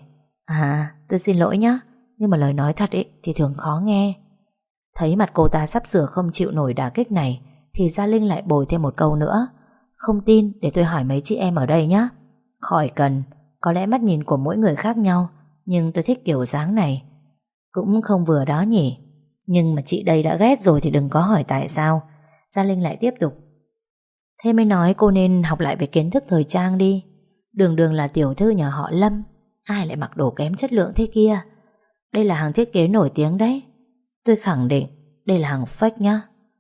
À, tôi xin lỗi nhé, nhưng mà lời nói thật ý, thì thường khó nghe. Thấy mặt cô ta sắp sửa không chịu nổi đả kích này, thì Gia Linh lại bồi thêm một câu nữa. Không tin để tôi hỏi mấy chị em ở đây nhé. Khỏi cần, có lẽ mắt nhìn của mỗi người khác nhau, nhưng tôi thích kiểu dáng này. Cũng không vừa đó nhỉ. Nhưng mà chị đây đã ghét rồi thì đừng có hỏi tại sao. Gia Linh lại tiếp tục. Thế mới nói cô nên học lại về kiến thức thời trang đi. Đường đường là tiểu thư nhà họ Lâm, ai lại mặc đồ kém chất lượng thế kia? Đây là hàng thiết kế nổi tiếng đấy. Tôi khẳng định đây là hàng fake nhá.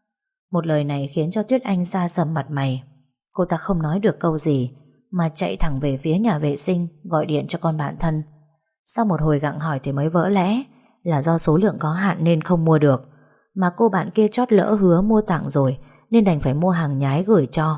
Một lời này khiến cho Tuyết Anh sa sầm mặt mày. Cô ta không nói được câu gì, mà chạy thẳng về phía nhà vệ sinh, gọi điện cho con bạn thân. Sau một hồi gặng hỏi thì mới vỡ lẽ là do số lượng có hạn nên không mua được, mà cô bạn kia chót lỡ hứa mua tặng rồi, nên đành phải mua hàng nhái gửi cho.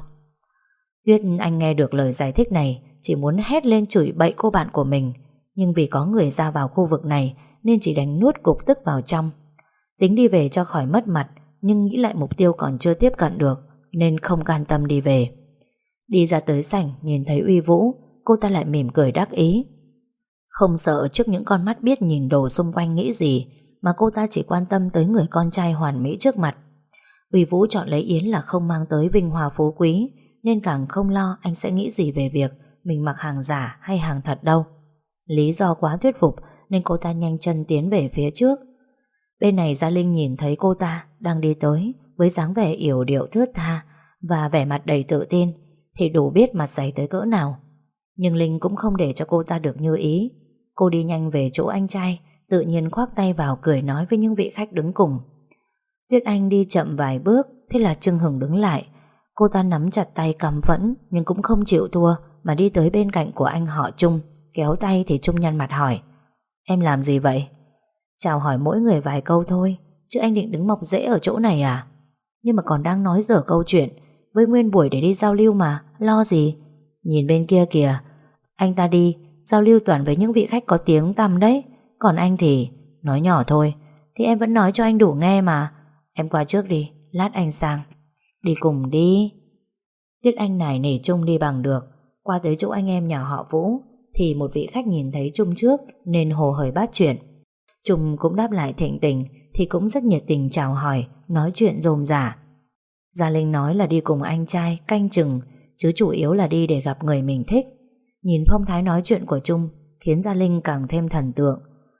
Tuyết Anh nghe được lời giải thích này, chỉ muốn hét lên chửi bậy cô bạn của mình, nhưng vì có người ra vào khu vực này nên chỉ đành nuốt cục tức vào trong. Tính đi về cho khỏi mất mặt, nhưng nghĩ lại mục tiêu còn chưa tiếp cận được nên không can tâm đi về. Đi ra tới sảnh, nhìn thấy Uy Vũ, cô ta lại mỉm cười đắc ý. Không sợ trước những con mắt biết nhìn đồ xung quanh nghĩ gì, mà cô ta chỉ quan tâm tới người con trai hoàn mỹ trước mặt. Uy Vũ chọn lấy Yến là không mang tới vinh hoa phú quý, nên càng không lo anh sẽ nghĩ gì về việc mình mặc hàng giả hay hàng thật đâu. Lý do quá thuyết phục nên cô ta nhanh chân tiến về phía trước. Bên này Gia Linh nhìn thấy cô ta đang đi tới với dáng vẻ yểu điệu thướt tha và vẻ mặt đầy tự tin, thì đủ biết mặt dày tới cỡ nào. Nhưng Linh cũng không để cho cô ta được như ý. Cô đi nhanh về chỗ anh trai, tự nhiên khoác tay vào cười nói với những vị khách đứng cùng. Tuyết Anh đi chậm vài bước, thế là Trưng Hừng đứng lại. Cô ta nắm chặt tay căm phẫn, nhưng cũng không chịu thua, mà đi tới bên cạnh của anh họ Trung, kéo tay thì Trung nhăn mặt hỏi. Em làm gì vậy? Chào hỏi mỗi người vài câu thôi, chứ anh định đứng mọc rễ ở chỗ này à? Nhưng mà còn đang nói dở câu chuyện, với nguyên buổi để đi giao lưu mà, lo gì? Nhìn bên kia kìa, anh ta đi giao lưu toàn với những vị khách có tiếng tăm đấy. Còn anh thì nói nhỏ thôi, thì em vẫn nói cho anh đủ nghe mà. Em qua trước đi, lát anh sang. Đi cùng đi. Tuyết Anh nài nỉ Trung đi bằng được. Qua tới chỗ anh em nhà họ Vũ, thì một vị khách nhìn thấy Trung trước nên hồ hởi bắt chuyện. Trung cũng đáp lại thịnh tình, thì cũng rất nhiệt tình chào hỏi, nói chuyện rôm rả. Gia Linh nói là đi cùng anh trai canh chừng, chứ chủ yếu là đi để gặp người mình thích. Nhìn phong thái nói chuyện của Trung khiến Gia Linh càng thêm thần tượng.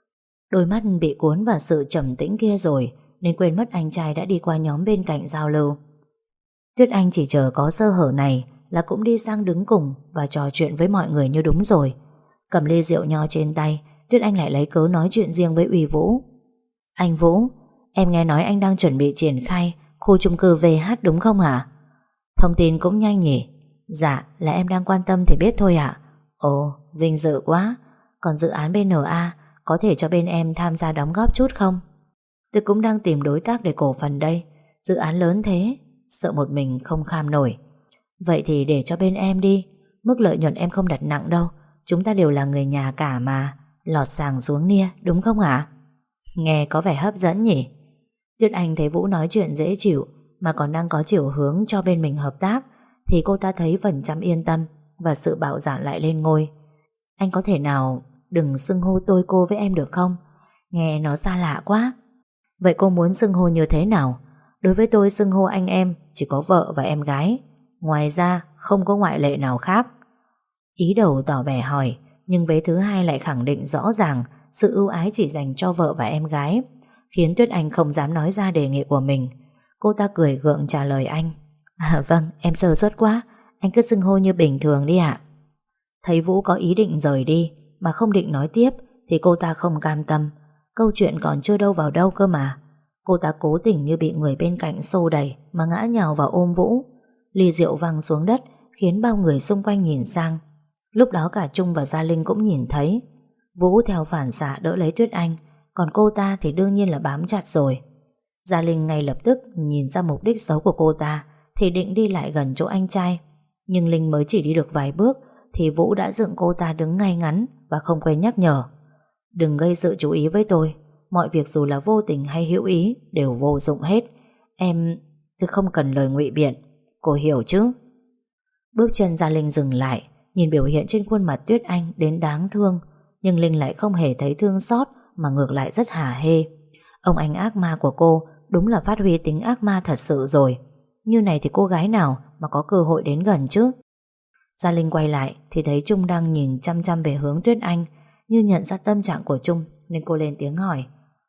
Đôi mắt bị cuốn vào sự trầm tĩnh kia rồi, nên quên mất anh trai đã đi qua nhóm bên cạnh giao lưu. Tuyết Anh chỉ chờ có sơ hở này là cũng đi sang đứng cùng và trò chuyện với mọi người như đúng rồi. Cầm ly rượu nho trên tay, Tuyết Anh lại lấy cớ nói chuyện riêng với Uy Vũ. Anh Vũ, em nghe nói anh đang chuẩn bị triển khai khu chung cư VH đúng không hả? Thông tin cũng nhanh nhỉ? Dạ, là em đang quan tâm thì biết thôi ạ. Ồ, vinh dự quá. Còn dự án bên NA có thể cho bên em tham gia đóng góp chút không? Tôi cũng đang tìm đối tác để cổ phần đây. Dự án lớn thế, sợ một mình không kham nổi. Vậy thì để cho bên em đi. Mức lợi nhuận em không đặt nặng đâu. Chúng ta đều là người nhà cả mà. Lọt sàng xuống nia, đúng không hả? Nghe có vẻ hấp dẫn nhỉ? Tuyết Anh thấy Vũ nói chuyện dễ chịu, mà còn đang có chiều hướng cho bên mình hợp tác, thì cô ta thấy phần trăm yên tâm, và sự bạo dạn lại lên ngôi. Anh có thể nào đừng xưng hô tôi cô với em được không? Nghe nó xa lạ quá. Vậy cô muốn xưng hô như thế nào? Đối với tôi xưng hô anh em chỉ có vợ và em gái, ngoài ra không có ngoại lệ nào khác. Ý đầu tỏ vẻ hỏi, nhưng vế thứ hai lại khẳng định rõ ràng sự ưu ái chỉ dành cho vợ và em gái, khiến Tuyết Anh không dám nói ra đề nghị của mình. Cô ta cười gượng trả lời anh. Vâng, em sơ suất quá, anh cứ xưng hô như bình thường đi ạ. Thấy Vũ có ý định rời đi mà không định nói tiếp, thì cô ta không cam tâm. Câu chuyện còn chưa đâu vào đâu cơ mà. Cô ta cố tình như bị người bên cạnh xô đẩy mà ngã nhào vào ôm Vũ. Ly rượu văng xuống đất, khiến bao người xung quanh nhìn sang. Lúc đó cả Trung và Gia Linh cũng nhìn thấy. Vũ theo phản xạ đỡ lấy Tuyết Anh, còn cô ta thì đương nhiên là bám chặt rồi. Gia Linh ngay lập tức nhìn ra mục đích xấu của cô ta thì định đi lại gần chỗ anh trai. Nhưng Linh mới chỉ đi được vài bước thì Vũ đã dựng cô ta đứng ngay ngắn và không quên nhắc nhở: đừng gây sự chú ý với tôi. Mọi việc dù là vô tình hay hữu ý đều vô dụng hết. Tôi không cần lời ngụy biện. Cô hiểu chứ? Bước chân Gia Linh dừng lại, nhìn biểu hiện trên khuôn mặt Tuyết Anh đến đáng thương. Nhưng Linh lại không hề thấy thương xót, mà ngược lại rất hả hê. Ông anh ác ma của cô đúng là phát huy tính ác ma thật sự rồi. Như này thì cô gái nào mà có cơ hội đến gần chứ? Gia Linh quay lại thì thấy Trung đang nhìn chăm chăm về hướng Tuyết Anh. Như nhận ra tâm trạng của Trung nên cô lên tiếng hỏi: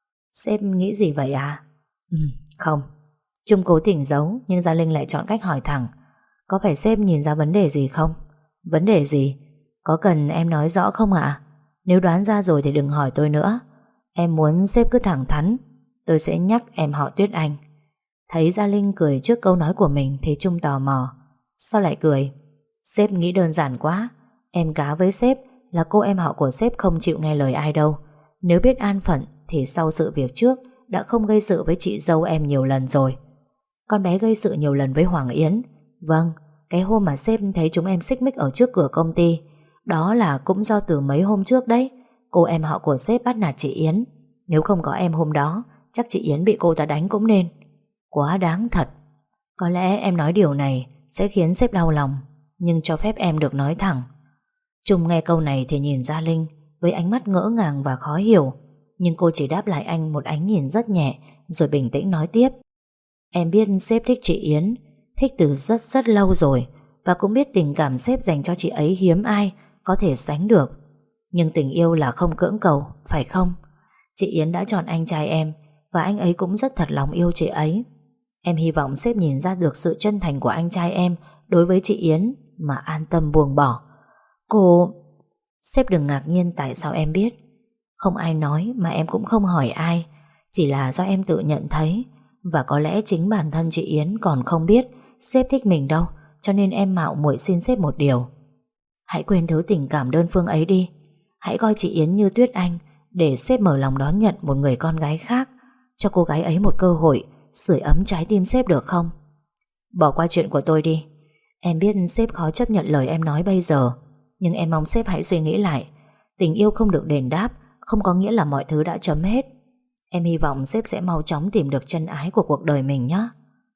sếp nghĩ gì vậy à? Không. Trung cố tỉnh giấu, nhưng Gia Linh lại chọn cách hỏi thẳng: có phải sếp nhìn ra vấn đề gì không? Vấn đề gì? Có cần em nói rõ không ạ? Nếu đoán ra rồi thì đừng hỏi tôi nữa. Em muốn sếp cứ thẳng thắn, tôi sẽ nhắc em họ Tuyết Anh. Thấy Gia Linh cười trước câu nói của mình thì Trung tò mò: sao lại cười? Sếp nghĩ đơn giản quá. Em cá với sếp là cô em họ của sếp không chịu nghe lời ai đâu. Nếu biết an phận thì sau sự việc trước đã không gây sự với chị dâu em nhiều lần rồi. Con bé gây sự nhiều lần với Hoàng Yến. Vâng, cái hôm mà sếp thấy chúng em xích mích ở trước cửa công ty, đó là cũng do từ mấy hôm trước đấy. Cô em họ của sếp bắt nạt chị Yến. Nếu không có em hôm đó, chắc chị Yến bị cô ta đánh cũng nên. Quá đáng thật. Có lẽ em nói điều này sẽ khiến sếp đau lòng, nhưng cho phép em được nói thẳng. Trung nghe câu này thì nhìn Gia Linh với ánh mắt ngỡ ngàng và khó hiểu, nhưng cô chỉ đáp lại anh một ánh nhìn rất nhẹ, rồi bình tĩnh nói tiếp: em biết sếp thích chị Yến, thích từ rất rất lâu rồi, và cũng biết tình cảm sếp dành cho chị ấy hiếm ai có thể sánh được. Nhưng tình yêu là không cưỡng cầu, phải không? Chị Yến đã chọn anh trai em, và anh ấy cũng rất thật lòng yêu chị ấy. Em hy vọng sếp nhìn ra được sự chân thành của anh trai em đối với chị Yến mà an tâm buông bỏ. Cô... Sếp đừng ngạc nhiên tại sao em biết. Không ai nói mà em cũng không hỏi ai, chỉ là do em tự nhận thấy. Và có lẽ chính bản thân chị Yến còn không biết sếp thích mình đâu, cho nên em mạo muội xin sếp một điều: hãy quên thứ tình cảm đơn phương ấy đi. Hãy coi chị Yến như Tuyết Anh, để sếp mở lòng đón nhận một người con gái khác. Cho cô gái ấy một cơ hội sưởi ấm trái tim sếp được không? Bỏ qua chuyện của tôi đi. Em biết sếp khó chấp nhận lời em nói bây giờ, nhưng em mong sếp hãy suy nghĩ lại. Tình yêu không được đền đáp không có nghĩa là mọi thứ đã chấm hết. Em hy vọng sếp sẽ mau chóng tìm được chân ái của cuộc đời mình nhé.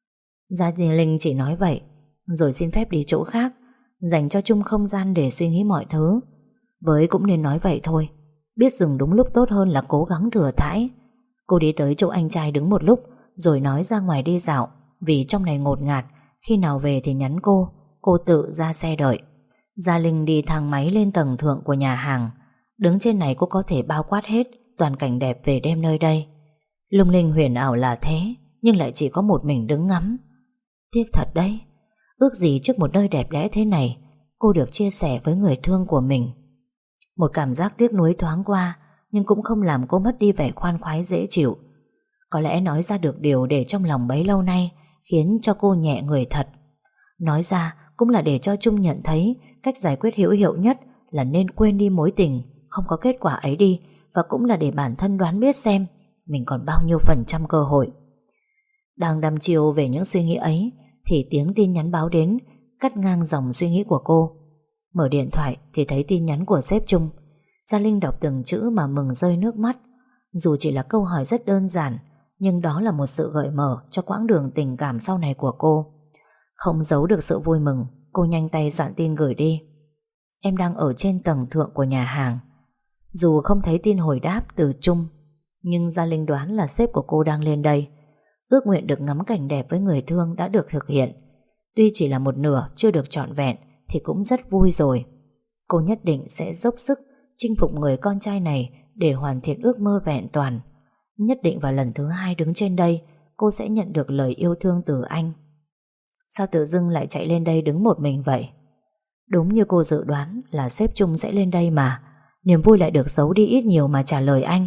Gia Linh chỉ nói vậy rồi xin phép đi chỗ khác, dành cho Trung không gian để suy nghĩ mọi thứ. Với cũng nên nói vậy thôi. Biết dừng đúng lúc tốt hơn là cố gắng thừa thãi. Cô đi tới chỗ anh trai đứng một lúc, rồi nói ra ngoài đi dạo, vì trong này ngột ngạt. Khi nào về thì nhắn cô tự ra xe đợi. Gia Linh đi thang máy lên tầng thượng của nhà hàng. Đứng trên này cô có thể bao quát hết toàn cảnh đẹp về đêm nơi đây. Lung linh huyền ảo là thế, nhưng lại chỉ có một mình đứng ngắm. Tiếc thật đấy. Ước gì trước một nơi đẹp đẽ thế này cô được chia sẻ với người thương của mình. Một cảm giác tiếc nuối thoáng qua, nhưng cũng không làm cô mất đi vẻ khoan khoái dễ chịu. Có lẽ nói ra được điều để trong lòng bấy lâu nay khiến cho cô nhẹ người thật. Nói ra cũng là để cho Trung nhận thấy cách giải quyết hữu hiệu nhất là nên quên đi mối tình không có kết quả ấy đi, và cũng là để bản thân đoán biết xem mình còn bao nhiêu phần trăm cơ hội. Đang đăm chiêu về những suy nghĩ ấy thì tiếng tin nhắn báo đến, cắt ngang dòng suy nghĩ của cô. Mở điện thoại thì thấy tin nhắn của sếp Trung. Gia Linh đọc từng chữ mà mừng rơi nước mắt. Dù chỉ là câu hỏi rất đơn giản, nhưng đó là một sự gợi mở cho quãng đường tình cảm sau này của cô. Không giấu được sự vui mừng, cô nhanh tay soạn tin gửi đi: em đang ở trên tầng thượng của nhà hàng. Dù không thấy tin hồi đáp từ Trung, nhưng Gia Linh đoán là sếp của cô đang lên đây. Ước nguyện được ngắm cảnh đẹp với người thương đã được thực hiện. Tuy chỉ là một nửa, chưa được trọn vẹn, thì cũng rất vui rồi. Cô nhất định sẽ dốc sức chinh phục người con trai này để hoàn thiện ước mơ vẹn toàn. Nhất định vào lần thứ hai đứng trên đây, cô sẽ nhận được lời yêu thương từ anh. Sao tự dưng lại chạy lên đây đứng một mình vậy? Đúng như cô dự đoán là sếp Trung sẽ lên đây mà. Niềm vui lại được giấu đi ít nhiều mà trả lời anh: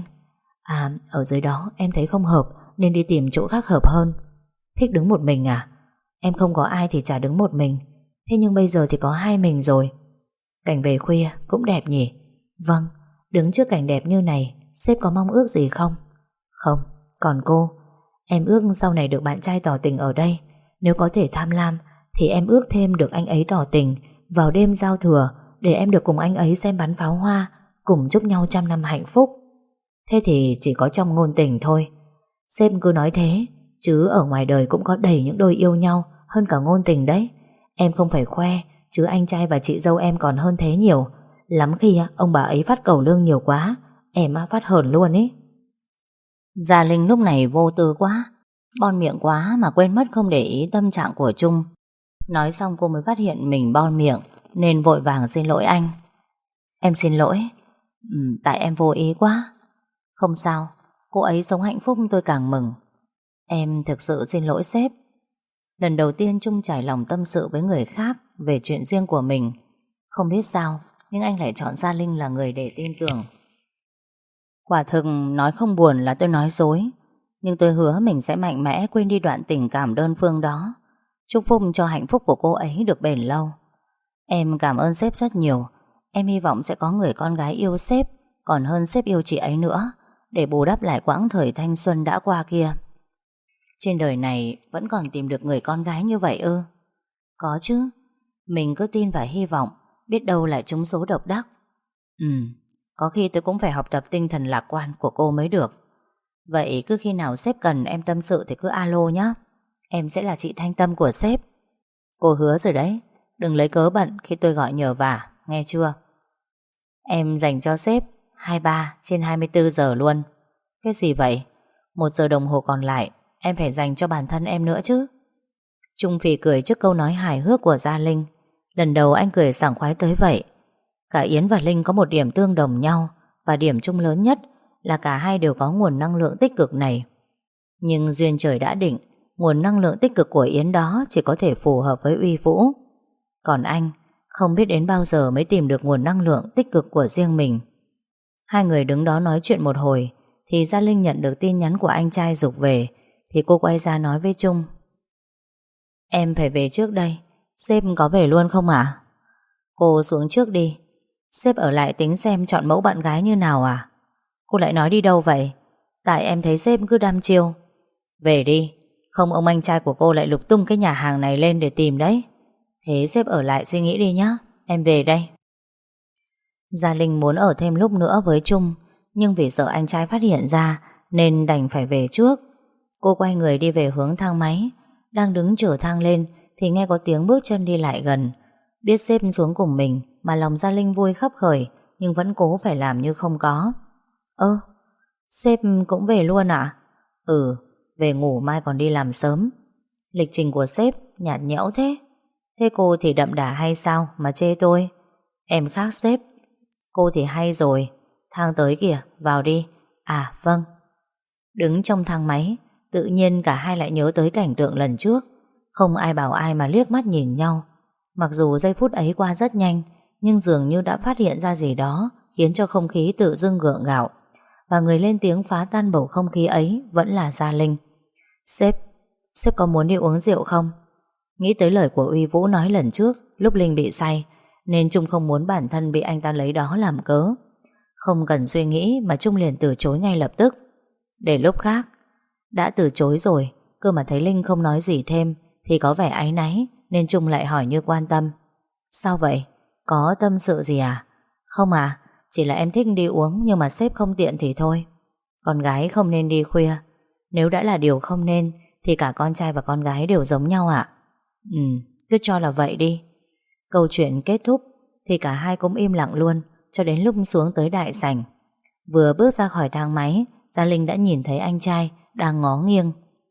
à, ở dưới đó em thấy không hợp nên đi tìm chỗ khác hợp hơn. Thích đứng một mình à? Em không có ai thì chả đứng một mình. Thế nhưng bây giờ thì có hai mình rồi. Cảnh về khuya cũng đẹp nhỉ? Vâng, đứng trước cảnh đẹp như này, sếp có mong ước gì không? Không, còn cô, Em ước sau này được bạn trai tỏ tình ở đây. Nếu có thể tham lam thì em ước thêm được anh ấy tỏ tình vào đêm giao thừa, để em được cùng anh ấy xem bắn pháo hoa, cùng chúc nhau 100 năm hạnh phúc. Thế thì chỉ có trong ngôn tình thôi. Sếp cứ nói thế, chứ ở ngoài đời cũng có đầy những đôi yêu nhau hơn cả ngôn tình đấy. Em không phải khoe, chứ anh trai và chị dâu em còn hơn thế nhiều. Lắm khi ông bà ấy phát cẩu lương nhiều quá, em phát hờn luôn ý. Gia Linh lúc này vô tư quá, bon miệng quá mà quên mất không để ý tâm trạng của Trung. Nói xong cô mới phát hiện mình bon miệng, nên vội vàng xin lỗi anh. Em xin lỗi. Tại em vô ý quá. Không sao, cô ấy sống hạnh phúc tôi càng mừng. Em thực sự xin lỗi sếp. Lần đầu tiên Trung trải lòng tâm sự với người khác về chuyện riêng của mình. Không biết sao, nhưng anh lại chọn Gia Linh là người để tin tưởng. Quả thực nói không buồn là tôi nói dối, nhưng tôi hứa mình sẽ mạnh mẽ quên đi đoạn tình cảm đơn phương đó. Chúc phúc cho hạnh phúc của cô ấy được bền lâu. Em cảm ơn sếp rất nhiều. Em hy vọng sẽ có người con gái yêu sếp còn hơn sếp yêu chị ấy nữa, để bù đắp lại quãng thời thanh xuân đã qua kia. Trên đời này vẫn còn tìm được người con gái như vậy ư? Có chứ. Mình cứ tin và hy vọng, biết đâu lại trúng số độc đắc. Có khi tôi cũng phải học tập tinh thần lạc quan của cô mới được. Vậy cứ khi nào sếp cần em tâm sự thì cứ alo nhé. Em sẽ là chị thanh tâm của sếp. Cô hứa rồi đấy, đừng lấy cớ bận khi tôi gọi nhờ vả, nghe chưa? Em dành cho sếp 23/24 giờ luôn. Cái gì vậy? 1 giờ đồng hồ còn lại em phải dành cho bản thân em nữa chứ. Trung phì cười trước câu nói hài hước của Gia Linh. Lần đầu anh cười sảng khoái tới vậy. Cả Yến và Linh có một điểm tương đồng nhau, và điểm chung lớn nhất là cả hai đều có nguồn năng lượng tích cực này. Nhưng duyên trời đã định, nguồn năng lượng tích cực của Yến đó chỉ có thể phù hợp với Uy Vũ. Còn anh không biết đến bao giờ mới tìm được nguồn năng lượng tích cực của riêng mình. Hai người đứng đó nói chuyện một hồi thì Gia Linh nhận được tin nhắn của anh trai giục về. Thì cô quay ra nói với Trung: Em phải về trước đây. Sếp có về luôn không ạ? Cô xuống trước đi. Sếp ở lại tính xem chọn mẫu bạn gái như nào à? Cô lại nói đi đâu vậy? Tại em thấy sếp cứ đăm chiêu. Về đi, không ông anh trai của cô lại lục tung cái nhà hàng này lên để tìm đấy. Thế sếp ở lại suy nghĩ đi nhá. Em về đây. Gia Linh muốn ở thêm lúc nữa với Trung, nhưng vì sợ anh trai phát hiện ra nên đành phải về trước. Cô quay người đi về hướng thang máy. Đang đứng chở thang lên thì nghe có tiếng bước chân đi lại gần. Biết sếp xuống cùng mình mà lòng Gia Linh vui khấp khởi, nhưng vẫn cố phải làm như không có. Sếp cũng về luôn à? Về ngủ mai còn đi làm sớm. Lịch trình của sếp nhạt nhẽo thế. Thế cô thì đậm đà hay sao mà chê tôi? Em khác sếp. Cô thì hay rồi. Thang tới kìa, vào đi. À vâng. Đứng trong thang máy, tự nhiên cả hai lại nhớ tới cảnh tượng lần trước. Không ai bảo ai mà liếc mắt nhìn nhau. Mặc dù giây phút ấy qua rất nhanh, nhưng dường như đã phát hiện ra gì đó khiến cho không khí tự dưng gượng gạo. Và người lên tiếng phá tan bầu không khí ấy vẫn là Gia Linh. Sếp có muốn đi uống rượu không? Nghĩ tới lời của Uy Vũ nói lần trước lúc Linh bị say, nên Trung không muốn bản thân bị anh ta lấy đó làm cớ. Không cần suy nghĩ mà Trung liền từ chối ngay lập tức. Để lúc khác. Đã từ chối rồi, cơ mà thấy Linh không nói gì thêm thì có vẻ áy náy, nên Trung lại hỏi như quan tâm. Sao vậy? Có tâm sự gì à? Không à, chỉ là em thích đi uống, nhưng mà sếp không tiện thì thôi. Con gái không nên đi khuya. Nếu đã là điều không nên thì cả con trai và con gái đều giống nhau ạ. Cứ cho là vậy đi. Câu chuyện kết thúc thì cả hai cũng im lặng luôn cho đến lúc xuống tới đại sảnh. Vừa bước ra khỏi thang máy, Gia Linh đã nhìn thấy anh trai đang ngó nghiêng.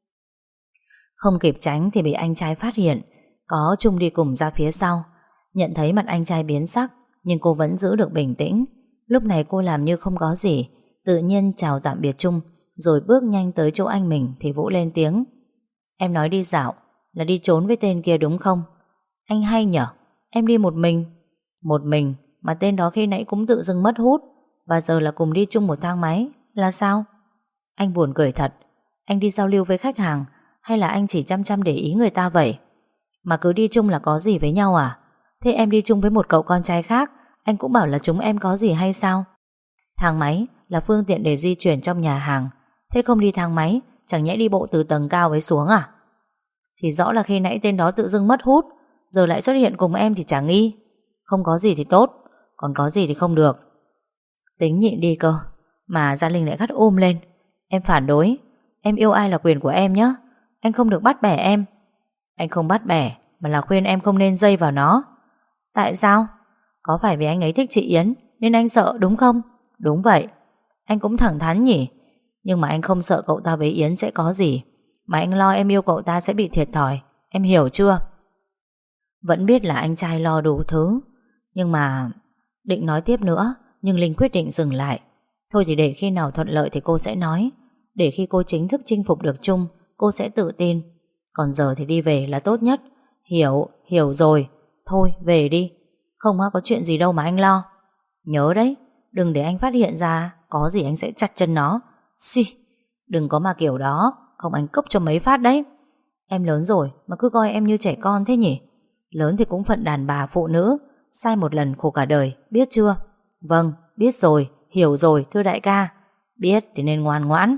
Không kịp tránh thì bị anh trai phát hiện. Có Trung đi cùng ra phía sau. Nhận thấy mặt anh trai biến sắc, nhưng cô vẫn giữ được bình tĩnh. Lúc này cô làm như không có gì, tự nhiên chào tạm biệt Trung, rồi bước nhanh tới chỗ anh mình thì Vũ lên tiếng. Em nói đi dạo là đi trốn với tên kia đúng không? Anh hay nhở. Em đi một mình. Một mình mà tên đó khi nãy cũng tự dưng mất hút, và giờ là cùng đi chung một thang máy. Là sao? Anh buồn cười thật. Anh đi giao lưu với khách hàng, hay là anh chỉ chăm chăm để ý người ta vậy? Mà cứ đi chung là có gì với nhau à? Thế em đi chung với một cậu con trai khác, anh cũng bảo là chúng em có gì hay sao? Thang máy là phương tiện để di chuyển trong nhà hàng. Thế không đi thang máy chẳng nhẽ đi bộ từ tầng cao với xuống à? Thì rõ là khi nãy tên đó tự dưng mất hút, giờ lại xuất hiện cùng em thì chả nghi. Không có gì thì tốt, còn có gì thì không được. Tính nhịn đi cơ, mà Gia Linh lại gắt lên. Em phản đối. Em yêu ai là quyền của em nhé. Anh không được bắt bẻ em. Anh không bắt bẻ, mà là khuyên em không nên dây vào nó. Tại sao? Có phải vì anh ấy thích chị Yến nên anh sợ đúng không? Đúng vậy. Anh cũng thẳng thắn nhỉ. Nhưng mà anh không sợ cậu ta với Yến sẽ có gì, mà anh lo em yêu cậu ta sẽ bị thiệt thòi. Em hiểu chưa? Vẫn biết là anh trai lo đủ thứ, nhưng mà... Định nói tiếp nữa, nhưng Linh quyết định dừng lại. Thôi thì để khi nào thuận lợi thì cô sẽ nói. Để khi cô chính thức chinh phục được Trung, cô sẽ tự tin. Còn giờ thì đi về là tốt nhất. Hiểu rồi. Thôi về đi. Không có chuyện gì đâu mà anh lo. Nhớ đấy, đừng để anh phát hiện ra. Có gì anh sẽ chặt chân nó. Xì, đừng có mà kiểu đó, không anh cốc cho mấy phát đấy. Em lớn rồi mà cứ coi em như trẻ con thế nhỉ? Lớn thì cũng phận đàn bà phụ nữ, sai một lần khổ cả đời, biết chưa? Vâng, biết rồi, hiểu rồi thưa đại ca. Biết thì nên ngoan ngoãn.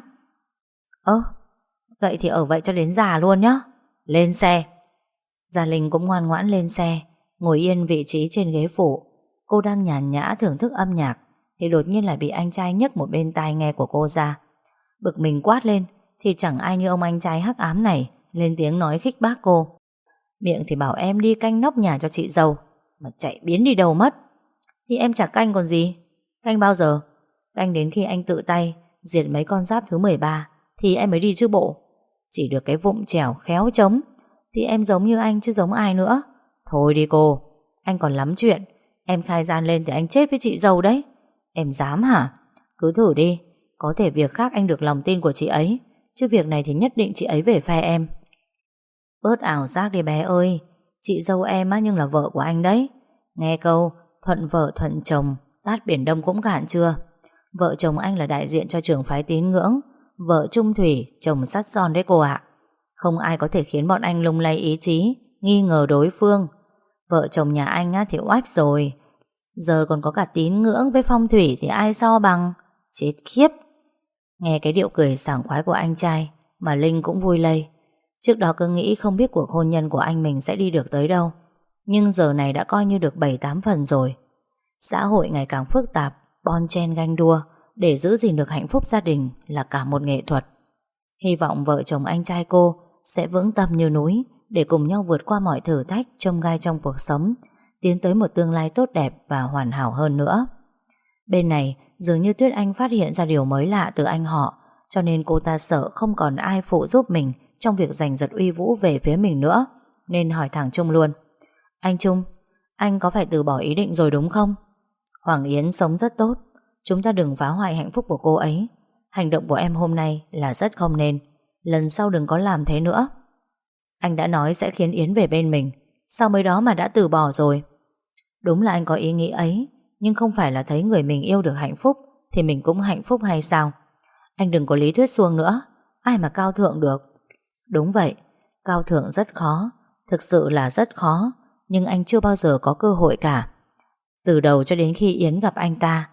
Vậy thì ở vậy cho đến già luôn nhá. Lên xe. Gia Linh cũng ngoan ngoãn lên xe, ngồi yên vị trí trên ghế phụ. Cô đang nhàn nhã thưởng thức âm nhạc thì đột nhiên lại bị anh trai nhấc một bên tai nghe của cô ra. Bực mình quát lên thì chẳng ai như ông anh trai hắc ám này lên tiếng nói khích bác cô. Miệng thì bảo em đi canh nóc nhà cho chị dâu, mà chạy biến đi đâu mất. Thì em chả canh còn gì. Canh bao giờ? Canh đến khi anh tự tay diệt mấy con giáp thứ 13 thì em mới đi chứ bộ. Chỉ được cái vụng chẻo khéo trống thì em giống như anh chứ giống ai nữa. Thôi đi cô, anh còn lắm chuyện. Em khai gian lên thì anh chết với chị dâu đấy. Em dám hả? Cứ thử đi. Có thể việc khác anh được lòng tin của chị ấy, chứ việc này thì nhất định chị ấy về phe em. Bớt ảo giác đi bé ơi. Chị dâu em á nhưng là vợ của anh đấy. Nghe câu thuận vợ thuận chồng, tát biển Đông cũng cạn chưa? Vợ chồng anh là đại diện cho trường phái tín ngưỡng, vợ trung thủy, chồng sắt son đấy cô ạ. Không ai có thể khiến bọn anh lung lay ý chí, nghi ngờ đối phương. Vợ chồng nhà anh á thì oách rồi. Giờ còn có cả tín ngưỡng với phong thủy thì ai so bằng. Chết khiếp. Nghe cái điệu cười sảng khoái của anh trai mà Linh cũng vui lây. Trước đó cứ nghĩ không biết cuộc hôn nhân của anh mình sẽ đi được tới đâu, nhưng giờ này đã coi như được 7-8 phần rồi. Xã hội ngày càng phức tạp, bon chen ganh đua để giữ gìn được hạnh phúc gia đình là cả một nghệ thuật. Hy vọng vợ chồng anh trai cô sẽ vững tâm như núi để cùng nhau vượt qua mọi thử thách chông gai trong cuộc sống, tiến tới một tương lai tốt đẹp và hoàn hảo hơn nữa. Bên này dường như Tuyết Anh phát hiện ra điều mới lạ từ anh họ, cho nên cô ta sợ không còn ai phụ giúp mình trong việc giành giật uy vũ về phía mình nữa, nên hỏi thẳng Trung luôn. Anh Trung, anh có phải từ bỏ ý định rồi đúng không? Hoàng Yến sống rất tốt, chúng ta đừng phá hoại hạnh phúc của cô ấy. Hành động của em hôm nay là rất không nên, lần sau đừng có làm thế nữa. Anh đã nói sẽ khiến Yến về bên mình, sao mới đó mà đã từ bỏ rồi? Đúng là anh có ý nghĩ ấy, nhưng không phải là thấy người mình yêu được hạnh phúc thì mình cũng hạnh phúc hay sao? Anh đừng có lý thuyết suông nữa, ai mà cao thượng được. Đúng vậy, cao thượng rất khó, thực sự là rất khó, nhưng anh chưa bao giờ có cơ hội cả. Từ đầu cho đến khi Yến gặp anh ta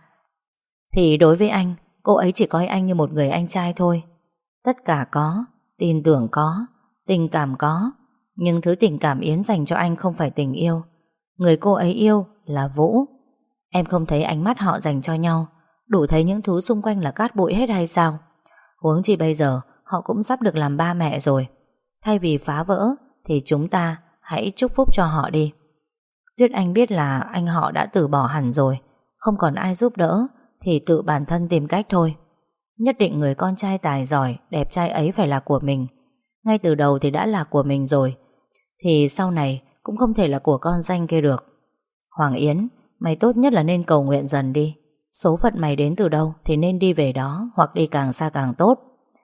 thì đối với anh, cô ấy chỉ coi anh như một người anh trai thôi. Tất cả có, tin tưởng có, tình cảm có, nhưng thứ tình cảm Yến dành cho anh không phải tình yêu. Người cô ấy yêu là Vũ. Em không thấy ánh mắt họ dành cho nhau đủ thấy những thứ xung quanh là cát bụi hết hay sao? Huống chi bây giờ họ cũng sắp được làm ba mẹ rồi. Thay vì phá vỡ thì chúng ta hãy chúc phúc cho họ đi. Tuyết Anh biết là anh họ đã từ bỏ hẳn rồi, không còn ai giúp đỡ thì tự bản thân tìm cách thôi. Nhất định người con trai tài giỏi, đẹp trai ấy phải là của mình. Ngay từ đầu thì đã là của mình rồi, thì sau này cũng không thể là của con danh kia được. Hoàng Yến, mày tốt nhất là nên cầu nguyện dần đi. Số phận mày đến từ đâu thì nên đi về đó, hoặc đi càng xa càng tốt.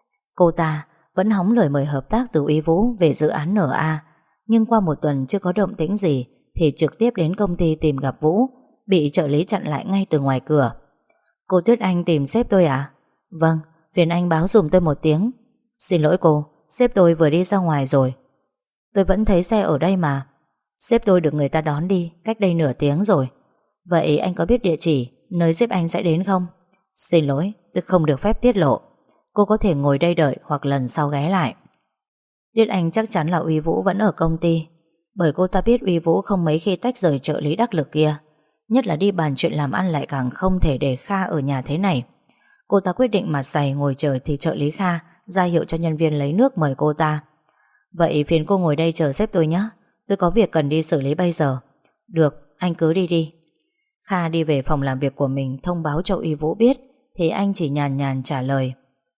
Cô ta vẫn hóng lời mời hợp tác từ Uy Vũ về dự án NA, nhưng qua một tuần chưa có động tĩnh gì thì trực tiếp đến công ty tìm gặp Vũ, bị trợ lý chặn lại ngay từ ngoài cửa. Cô Tuyết Anh tìm sếp tôi à? Vâng, phiền anh báo dùm tôi một tiếng. Xin lỗi cô, sếp tôi vừa đi ra ngoài rồi. Tôi vẫn thấy xe ở đây mà. Sếp tôi được người ta đón đi cách đây nửa tiếng rồi. Vậy anh có biết địa chỉ nơi sếp anh sẽ đến không? Xin lỗi, tôi không được phép tiết lộ. Cô có thể ngồi đây đợi hoặc lần sau ghé lại. Tuyết Anh chắc chắn là Uy Vũ vẫn ở công ty, bởi cô ta biết Uy Vũ không mấy khi tách rời trợ lý đắc lực kia. Nhất là đi bàn chuyện làm ăn lại càng không thể để Kha ở nhà thế này. Cô ta quyết định mặt dày ngồi chờ thì trợ lý Kha ra hiệu cho nhân viên lấy nước mời cô ta. Vậy phiền cô ngồi đây chờ sếp tôi nhé, tôi có việc cần đi xử lý bây giờ. Được, anh cứ đi đi. Kha đi về phòng làm việc của mình thông báo cho Uy Vũ biết, thì anh chỉ nhàn nhàn trả lời: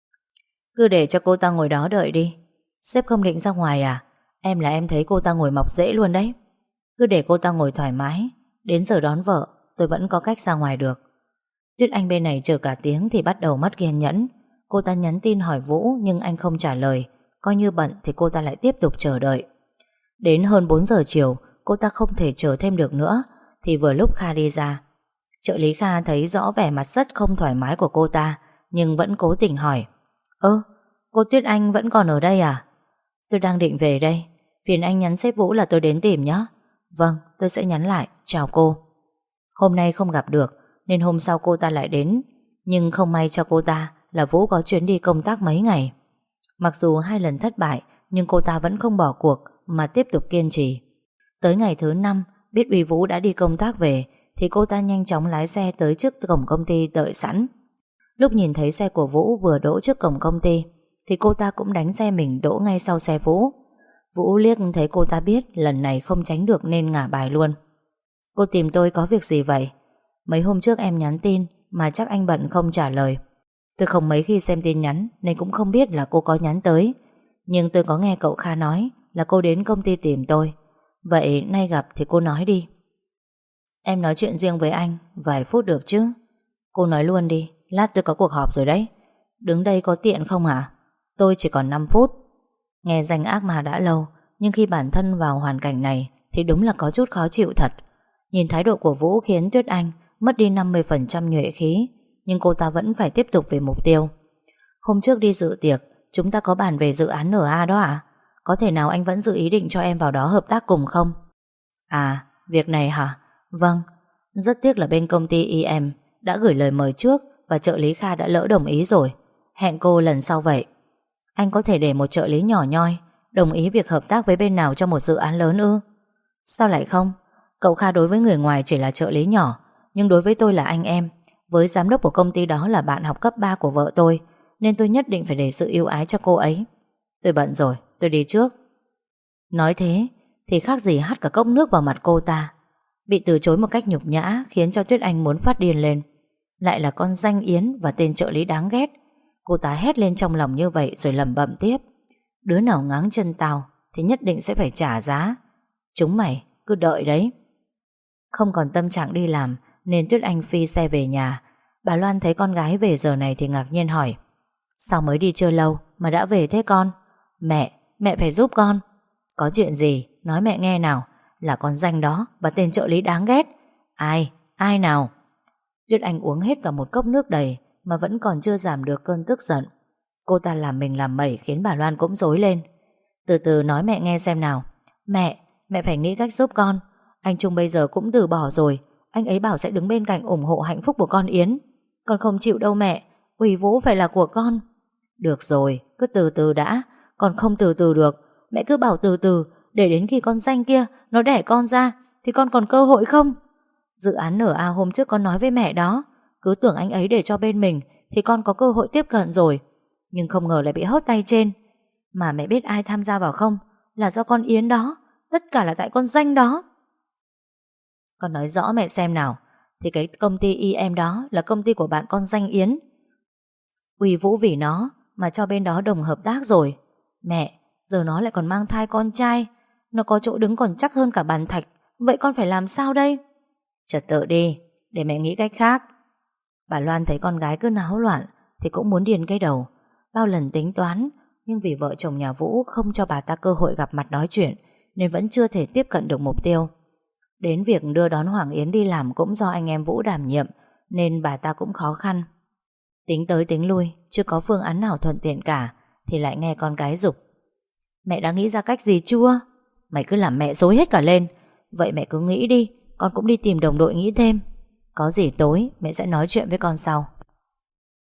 cứ để cho cô ta ngồi đó đợi đi. Sếp không định ra ngoài à? Em là em thấy cô ta ngồi mọc rễ luôn đấy. Cứ để cô ta ngồi thoải mái, đến giờ đón vợ tôi vẫn có cách ra ngoài được. Tuyết Anh bên này chờ cả tiếng thì bắt đầu mất kiên nhẫn. Cô ta nhắn tin hỏi Vũ nhưng anh không trả lời. Coi như bận thì cô ta lại tiếp tục chờ đợi. Đến hơn 4 giờ chiều, cô ta không thể chờ thêm được nữa, thì vừa lúc Kha đi ra. Trợ lý Kha thấy rõ vẻ mặt rất không thoải mái của cô ta, nhưng vẫn cố tình hỏi: cô Tuyết Anh vẫn còn ở đây à? Tôi đang định về đây, phiền anh nhắn sếp Vũ là tôi đến tìm nhé. Vâng, tôi sẽ nhắn lại, chào cô. Hôm nay không gặp được nên hôm sau cô ta lại đến, nhưng không may cho cô ta là Vũ có chuyến đi công tác mấy ngày. Mặc dù 2 lần thất bại, nhưng cô ta vẫn không bỏ cuộc mà tiếp tục kiên trì. Tới ngày thứ 5, biết Uy Vũ đã đi công tác về, thì cô ta nhanh chóng lái xe tới trước cổng công ty đợi sẵn. Lúc nhìn thấy xe của Vũ vừa đỗ trước cổng công ty, thì cô ta cũng đánh xe mình đỗ ngay sau xe Vũ. Vũ liếc thấy cô ta biết lần này không tránh được nên ngả bài luôn. Cô tìm tôi có việc gì vậy? Mấy hôm trước em nhắn tin mà chắc anh bận không trả lời. Tôi không mấy khi xem tin nhắn nên cũng không biết là cô có nhắn tới. Nhưng tôi có nghe cậu Kha nói là cô đến công ty tìm tôi. Vậy nay gặp thì cô nói đi. Em nói chuyện riêng với anh vài phút được chứ? Cô nói luôn đi, lát tôi có cuộc họp rồi đấy. Đứng đây có tiện không hả? Tôi chỉ còn 5 phút. Nghe danh ác mà đã lâu, nhưng khi bản thân vào hoàn cảnh này thì đúng là có chút khó chịu thật. Nhìn thái độ của Vũ khiến Tuyết Anh mất đi 50% nhuệ khí, nhưng cô ta vẫn phải tiếp tục về mục tiêu. Hôm trước đi dự tiệc, chúng ta có bàn về dự án NA đó à? Có thể nào anh vẫn giữ ý định cho em vào đó hợp tác cùng không? À, việc này hả? Vâng. Rất tiếc là bên công ty EM đã gửi lời mời trước và trợ lý Kha đã lỡ đồng ý rồi. Hẹn cô lần sau vậy. Anh có thể để một trợ lý nhỏ nhoi đồng ý việc hợp tác với bên nào cho một dự án lớn ư? Sao lại không? Cậu Kha đối với người ngoài chỉ là trợ lý nhỏ, nhưng đối với tôi là anh em. Với giám đốc của công ty đó là bạn học cấp 3 của vợ tôi, nên tôi nhất định phải để sự yêu ái cho cô ấy. Tôi bận rồi, tôi đi trước. Nói thế thì khác gì hắt cả cốc nước vào mặt cô ta. Bị từ chối một cách nhục nhã khiến cho Tuyết Anh muốn phát điên lên. Lại là con danh Yến và tên trợ lý đáng ghét. Cô ta hét lên trong lòng như vậy rồi lẩm bẩm tiếp: đứa nào ngáng chân tao thì nhất định sẽ phải trả giá. Chúng mày cứ đợi đấy. Không còn tâm trạng đi làm nên Tuyết Anh phi xe về nhà. Bà Loan thấy con gái về giờ này thì ngạc nhiên hỏi: sao mới đi chưa lâu mà đã về thế con? Mẹ phải giúp con. Có chuyện gì? Nói mẹ nghe nào. Là con danh đó và tên trợ lý đáng ghét. Ai nào? Tuyết Anh uống hết cả một cốc nước đầy mà vẫn còn chưa giảm được cơn tức giận. Cô ta làm mình làm mẩy khiến bà Loan cũng rối lên. Từ từ nói mẹ nghe xem nào. Mẹ phải nghĩ cách giúp con. Anh Trung bây giờ cũng từ bỏ rồi. Anh ấy bảo sẽ đứng bên cạnh ủng hộ hạnh phúc của con Yến. Con không chịu đâu mẹ. Uy Vũ phải là của con. Được rồi, cứ từ từ đã. Con không từ từ được. Mẹ cứ bảo từ từ, để đến khi con danh kia nó đẻ con ra thì con còn cơ hội không? Dự án NA hôm trước con nói với mẹ đó. Cứ tưởng anh ấy để cho bên mình thì con có cơ hội tiếp cận rồi. Nhưng không ngờ lại bị hớt tay trên. Mà mẹ biết ai tham gia vào không? Là do con Yến đó. Tất cả là tại con danh đó. Con nói rõ mẹ xem nào. Thì cái công ty EM đó là công ty của bạn con danh Yến. Uy Vũ vì nó mà cho bên đó đồng hợp tác rồi. Mẹ, giờ nó lại còn mang thai con trai. Nó có chỗ đứng còn chắc hơn cả bàn thạch. Vậy con phải làm sao đây? Trật tự đi, để mẹ nghĩ cách khác. Bà Loan thấy con gái cứ náo loạn thì cũng muốn điên cái đầu. Bao lần tính toán, nhưng vì vợ chồng nhà Vũ không cho bà ta cơ hội gặp mặt nói chuyện nên vẫn chưa thể tiếp cận được mục tiêu. Đến việc đưa đón Hoàng Yến đi làm cũng do anh em Vũ đảm nhiệm, nên bà ta cũng khó khăn. Tính tới tính lui, chưa có phương án nào thuận tiện cả, thì lại nghe con gái giục: mẹ đã nghĩ ra cách gì chưa? Mày cứ làm mẹ rối hết cả lên. Vậy mẹ cứ nghĩ đi, con cũng đi tìm đồng đội nghĩ thêm. Có gì tối mẹ sẽ nói chuyện với con sau.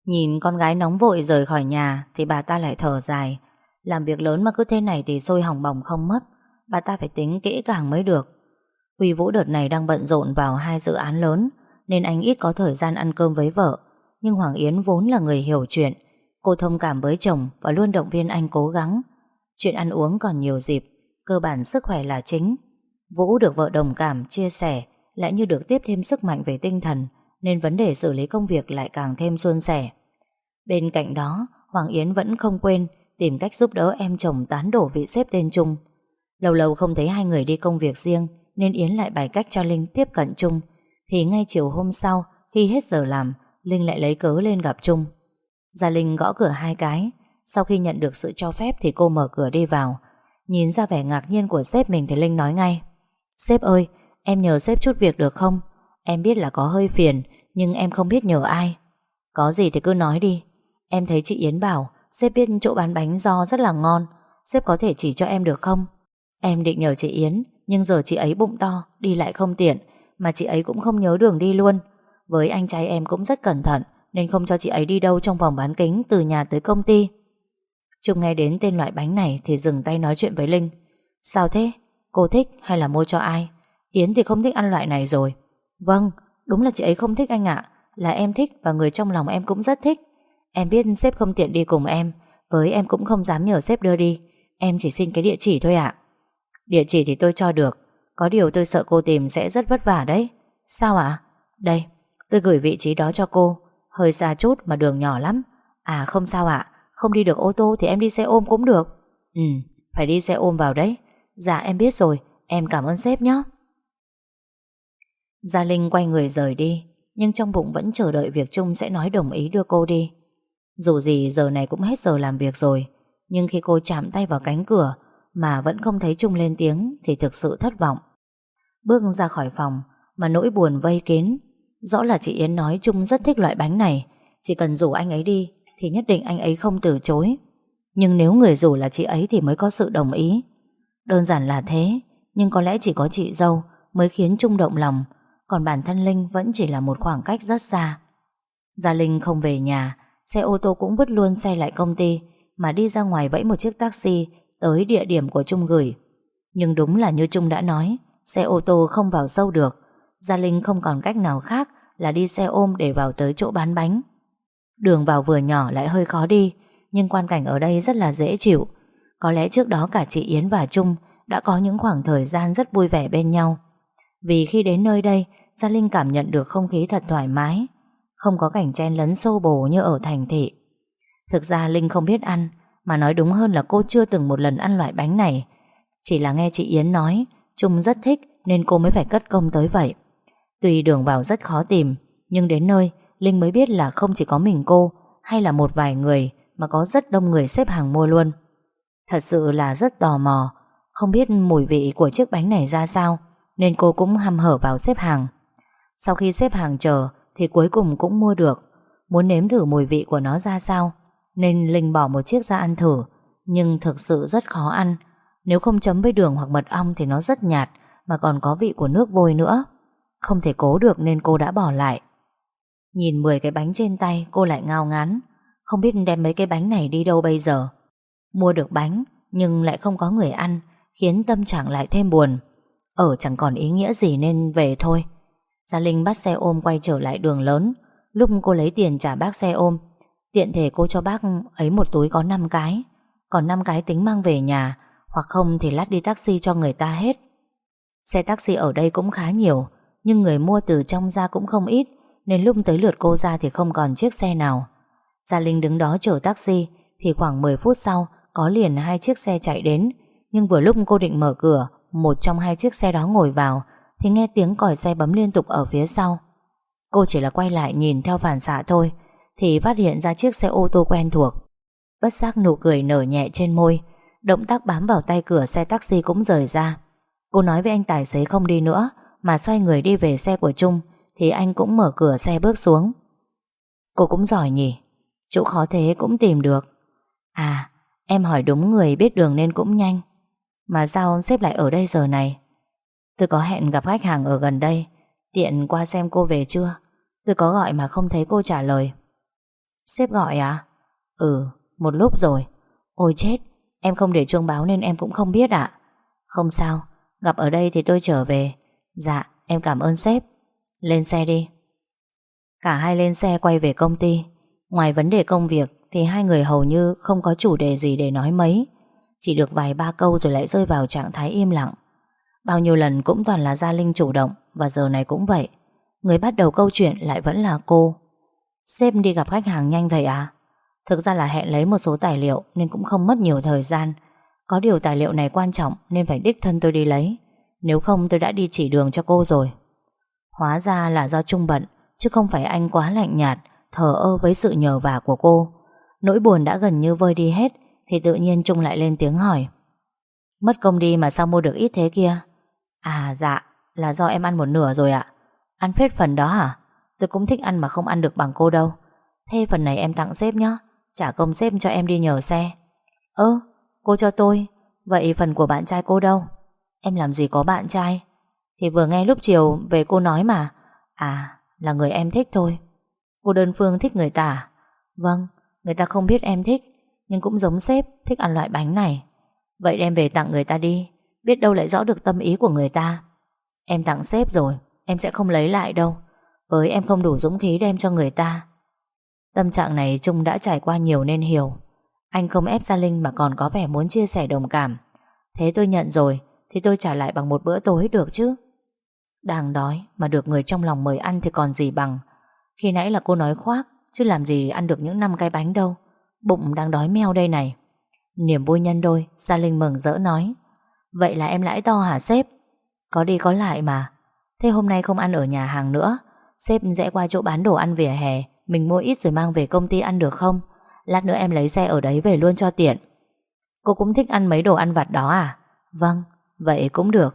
Nhìn con gái nóng vội rời khỏi nhà thì bà ta lại thở dài. Làm việc lớn mà cứ thế này thì sôi hỏng bỏng không mất. Bà ta phải tính kỹ càng mới được. Huy Vũ đợt này đang bận rộn vào 2 dự án lớn nên anh ít có thời gian ăn cơm với vợ. Nhưng Hoàng Yến vốn là người hiểu chuyện. Cô thông cảm với chồng và luôn động viên anh cố gắng. Chuyện ăn uống còn nhiều dịp, cơ bản sức khỏe là chính. Vũ được vợ đồng cảm, chia sẻ, lại như được tiếp thêm sức mạnh về tinh thần, nên vấn đề xử lý công việc lại càng thêm suôn sẻ. Bên cạnh đó, Hoàng Yến vẫn không quên tìm cách giúp đỡ em chồng tán đổ vị sếp tên Trung. Lâu lâu không thấy hai người đi công việc riêng, nên Yến lại bày cách cho Linh tiếp cận Trung. Thì ngay chiều hôm sau, khi hết giờ làm, Linh lại lấy cớ lên gặp Trung. Gia Linh gõ cửa 2 cái. Sau khi nhận được sự cho phép thì cô mở cửa đi vào. Nhìn ra vẻ ngạc nhiên của sếp mình thì Linh nói ngay: "Sếp ơi, em nhờ sếp chút việc được không? Em biết là có hơi phiền, nhưng em không biết nhờ ai." "Có gì thì cứ nói đi. Em thấy chị Yến bảo sếp biết chỗ bán bánh giò rất là ngon. Sếp có thể chỉ cho em được không? Em định nhờ chị Yến, nhưng giờ chị ấy bụng to, đi lại không tiện, mà chị ấy cũng không nhớ đường đi luôn. Với anh trai em cũng rất cẩn thận, nên không cho chị ấy đi đâu trong vòng bán kính từ nhà tới công ty." Trung nghe đến tên loại bánh này thì dừng tay nói chuyện với Linh. "Sao thế? Cô thích hay là mua cho ai? Yến thì không thích ăn loại này rồi." "Vâng, đúng là chị ấy không thích anh ạ. Là em thích và người trong lòng em cũng rất thích. Em biết sếp không tiện đi cùng em, với em cũng không dám nhờ sếp đưa đi. Em chỉ xin cái địa chỉ thôi ạ." "Địa chỉ thì tôi cho được. Có điều tôi sợ cô tìm sẽ rất vất vả đấy." "Sao ạ?" "Đây, tôi gửi vị trí đó cho cô. Hơi xa chút mà đường nhỏ lắm." "À không sao ạ. Không đi được ô tô thì em đi xe ôm cũng được." "Ừ, phải đi xe ôm vào đấy." "Dạ em biết rồi, em cảm ơn sếp nhé." Gia Linh quay người rời đi, nhưng trong bụng vẫn chờ đợi việc Trung sẽ nói đồng ý đưa cô đi. Dù gì giờ này cũng hết giờ làm việc rồi, nhưng khi cô chạm tay vào cánh cửa mà vẫn không thấy Trung lên tiếng thì thực sự thất vọng. Bước ra khỏi phòng mà nỗi buồn vây kín. Rõ là chị Yến nói Trung rất thích loại bánh này, chỉ cần rủ anh ấy đi thì nhất định anh ấy không từ chối. Nhưng nếu người rủ là chị ấy thì mới có sự đồng ý. Đơn giản là thế, nhưng có lẽ chỉ có chị dâu mới khiến Trung động lòng, còn bản thân Linh vẫn chỉ là một khoảng cách rất xa. Gia Linh không về nhà, xe ô tô cũng vứt luôn xe lại công ty, mà đi ra ngoài vẫy một chiếc taxi tới địa điểm của Trung gửi. Nhưng đúng là như Trung đã nói, xe ô tô không vào sâu được. Gia Linh không còn cách nào khác là đi xe ôm để vào tới chỗ bán bánh. Đường vào vừa nhỏ lại hơi khó đi, nhưng quang cảnh ở đây rất là dễ chịu. Có lẽ trước đó cả chị Yến và Trung đã có những khoảng thời gian rất vui vẻ bên nhau. Vì khi đến nơi đây, Gia Linh cảm nhận được không khí thật thoải mái, không có cảnh chen lấn xô bồ như ở thành thị. Thực ra Linh không biết ăn, mà nói đúng hơn là cô chưa từng một lần ăn loại bánh này. Chỉ là nghe chị Yến nói Trung rất thích nên cô mới phải cất công tới vậy. Tuy đường vào rất khó tìm, nhưng đến nơi Linh mới biết là không chỉ có mình cô hay là một vài người, mà có rất đông người xếp hàng mua luôn. Thật sự là rất tò mò, không biết mùi vị của chiếc bánh này ra sao, nên cô cũng hăm hở vào xếp hàng. Sau khi xếp hàng chờ thì cuối cùng cũng mua được. Muốn nếm thử mùi vị của nó ra sao, nên Linh bỏ một chiếc ra ăn thử. Nhưng thực sự rất khó ăn. Nếu không chấm với đường hoặc mật ong thì nó rất nhạt, mà còn có vị của nước vôi nữa. Không thể cố được nên cô đã bỏ lại. Nhìn 10 cái bánh trên tay, cô lại ngao ngán, không biết đem mấy cái bánh này đi đâu bây giờ. Mua được bánh nhưng lại không có người ăn, khiến tâm trạng lại thêm buồn. Chẳng còn ý nghĩa gì nên về thôi. Gia Linh bắt xe ôm quay trở lại đường lớn. Lúc cô lấy tiền trả bác xe ôm, tiện thể cô cho bác ấy một túi có 5 cái. Còn 5 cái tính mang về nhà, hoặc không thì lát đi taxi cho người ta hết. Xe taxi ở đây cũng khá nhiều, nhưng người mua từ trong ra cũng không ít, nên lúc tới lượt cô ra thì không còn chiếc xe nào. Gia Linh đứng đó chờ taxi thì khoảng 10 phút sau có liền 2 chiếc xe chạy đến. Nhưng vừa lúc cô định mở cửa, một trong 2 chiếc xe đó ngồi vào thì nghe tiếng còi xe bấm liên tục ở phía sau. Cô chỉ là quay lại nhìn theo phản xạ thôi thì phát hiện ra chiếc xe ô tô quen thuộc. Bất giác nụ cười nở nhẹ trên môi, động tác bám vào tay cửa xe taxi cũng rời ra. Cô nói với anh tài xế không đi nữa, mà xoay người đi về xe của Trung, thì anh cũng mở cửa xe bước xuống. Cô cũng giỏi nhỉ, chỗ khó thế cũng tìm được. À, em hỏi đúng người, biết đường nên cũng nhanh. Mà sao sếp lại ở đây giờ này? Tôi có hẹn gặp khách hàng ở gần đây, tiện qua xem cô về chưa. Tôi có gọi mà không thấy cô trả lời. Sếp gọi à? Ừ, một lúc rồi. Ôi chết, em không để chuông báo nên em cũng không biết ạ. Không sao, gặp ở đây thì tôi trở về. Dạ, em cảm ơn sếp. Lên xe đi. Cả hai lên xe quay về công ty. Ngoài vấn đề công việc thì hai người hầu như không có chủ đề gì để nói mấy. Chỉ được vài ba câu rồi lại rơi vào trạng thái im lặng. Bao nhiêu lần cũng toàn là Gia Linh chủ động, và giờ này cũng vậy. Người bắt đầu câu chuyện lại vẫn là cô. Sếp đi gặp khách hàng nhanh vậy à? Thực ra là hẹn lấy một số tài liệu nên cũng không mất nhiều thời gian. Có điều tài liệu này quan trọng nên phải đích thân tôi đi lấy. Nếu không tôi đã đi chỉ đường cho cô rồi. Hóa ra là do Trung bận, chứ không phải anh quá lạnh nhạt, thờ ơ với sự nhờ vả của cô. Nỗi buồn đã gần như vơi đi hết thì tự nhiên Trung lại lên tiếng hỏi. Mất công đi mà sao mua được ít thế kia? À dạ, là do em ăn một nửa rồi ạ. Ăn phết phần đó hả? Tôi cũng thích ăn mà không ăn được bằng cô đâu. Thế phần này em tặng sếp nhé, trả công sếp cho em đi nhờ xe. Ơ, cô cho tôi. Vậy phần của bạn trai cô đâu? Em làm gì có bạn trai? Thì vừa nghe lúc chiều về cô nói mà. À, là người em thích thôi. Cô đơn phương thích người ta à? Vâng, người ta không biết em thích, nhưng cũng giống sếp, thích ăn loại bánh này. Vậy đem về tặng người ta đi, biết đâu lại rõ được tâm ý của người ta. Em tặng sếp rồi, em sẽ không lấy lại đâu. Với em không đủ dũng khí đem cho người ta. Tâm trạng này Trung đã trải qua nhiều nên hiểu. Anh không ép Gia Linh mà còn có vẻ muốn chia sẻ đồng cảm. Thế tôi nhận rồi, thì tôi trả lại bằng một bữa tối được chứ. Đang đói mà được người trong lòng mời ăn thì còn gì bằng. Khi nãy là cô nói khoác, chứ làm gì ăn được những 5 cái bánh đâu. Bụng đang đói meo đây này. Niềm vui nhân đôi, Gia Linh mừng rỡ nói. Vậy là em lãi to hả sếp? Có đi có lại mà. Thế hôm nay không ăn ở nhà hàng nữa, sếp rẽ qua chỗ bán đồ ăn vỉa hè, mình mua ít rồi mang về công ty ăn được không? Lát nữa em lấy xe ở đấy về luôn cho tiện. Cô cũng thích ăn mấy đồ ăn vặt đó à? Vâng, vậy cũng được.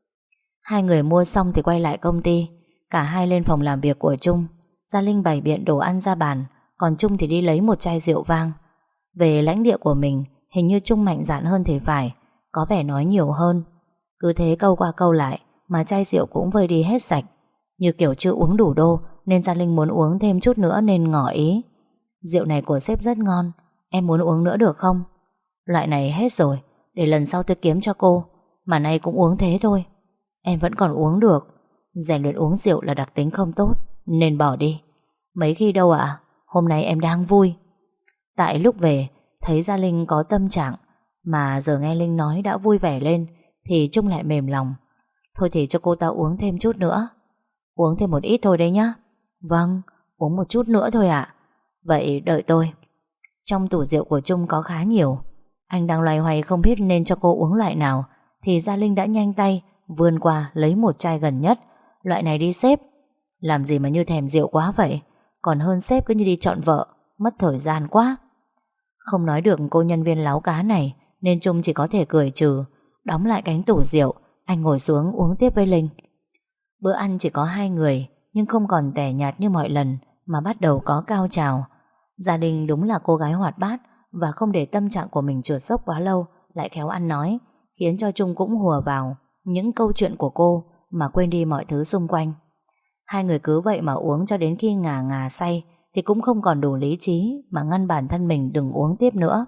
Hai người mua xong thì quay lại công ty. Cả hai lên phòng làm việc của Trung. Gia Linh bày biện đồ ăn ra bàn, còn Trung thì đi lấy một chai rượu vang. Về lãnh địa của mình, hình như Trung mạnh dạn hơn thì phải, có vẻ nói nhiều hơn. Cứ thế câu qua câu lại mà chai rượu cũng vơi đi hết sạch. Như kiểu chưa uống đủ đô, nên Gia Linh muốn uống thêm chút nữa nên ngỏ ý. Rượu này của sếp rất ngon, em muốn uống nữa được không? Loại này hết rồi, để lần sau tôi kiếm cho cô. Mà nay cũng uống thế thôi. Em vẫn còn uống được. Rèn luyện uống rượu là đặc tính không tốt, nên bỏ đi. Mấy khi đâu ạ? Hôm nay em đang vui. Tại lúc về thấy Gia Linh có tâm trạng, mà giờ nghe Linh nói đã vui vẻ lên, thì Trung lại mềm lòng. Thôi thì cho cô ta uống thêm chút nữa. Uống thêm một ít thôi đấy nhá. Vâng, uống một chút nữa thôi ạ. Vậy đợi tôi. Trong tủ rượu của Trung có khá nhiều. Anh đang loay hoay không biết nên cho cô uống loại nào, thì Gia Linh đã nhanh tay vươn qua lấy một chai gần nhất. Loại này đi sếp. Làm gì mà như thèm rượu quá vậy? Còn hơn sếp cứ như đi chọn vợ, mất thời gian quá. Không nói được cô nhân viên láo cá này, nên Trung chỉ có thể cười trừ. Đóng lại cánh tủ rượu, anh ngồi xuống uống tiếp với Linh. Bữa ăn chỉ có hai người, nhưng không còn tẻ nhạt như mọi lần, mà bắt đầu có cao trào. Gia Đình đúng là cô gái hoạt bát, và không để tâm trạng của mình trượt dốc quá lâu, lại khéo ăn nói, khiến cho Trung cũng hùa vào những câu chuyện của cô mà quên đi mọi thứ xung quanh. Hai người cứ vậy mà uống cho đến khi ngà ngà say, thì cũng không còn đủ lý trí mà ngăn bản thân mình đừng uống tiếp nữa.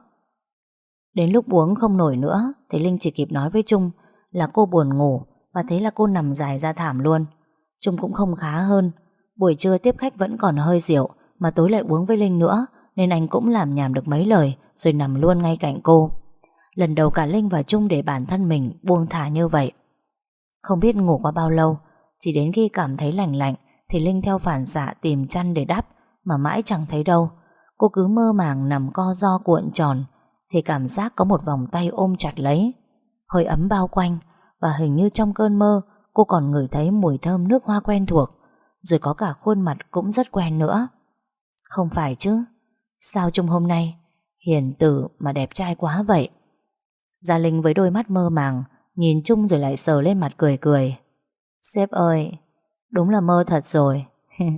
Đến lúc uống không nổi nữa thì Linh chỉ kịp nói với Trung là cô buồn ngủ, và thế là cô nằm dài ra thảm luôn. Trung cũng không khá hơn. Buổi trưa tiếp khách vẫn còn hơi rượu, mà tối lại uống với Linh nữa, nên anh cũng làm nhảm được mấy lời rồi nằm luôn ngay cạnh cô. Lần đầu cả Linh và Trung để bản thân mình buông thả như vậy. Không biết ngủ qua bao lâu, chỉ đến khi cảm thấy lạnh lạnh thì Linh theo phản xạ tìm chăn để đắp, mà mãi chẳng thấy đâu. Cô cứ mơ màng nằm co ro cuộn tròn, thì cảm giác có một vòng tay ôm chặt lấy, hơi ấm bao quanh. Và hình như trong cơn mơ cô còn ngửi thấy mùi thơm nước hoa quen thuộc, rồi có cả khuôn mặt cũng rất quen nữa. Không phải chứ? Sao Trung hôm nay hiền từ mà đẹp trai quá vậy? Gia Linh với đôi mắt mơ màng nhìn Trung rồi lại sờ lên mặt cười cười. Sếp ơi, đúng là mơ thật rồi.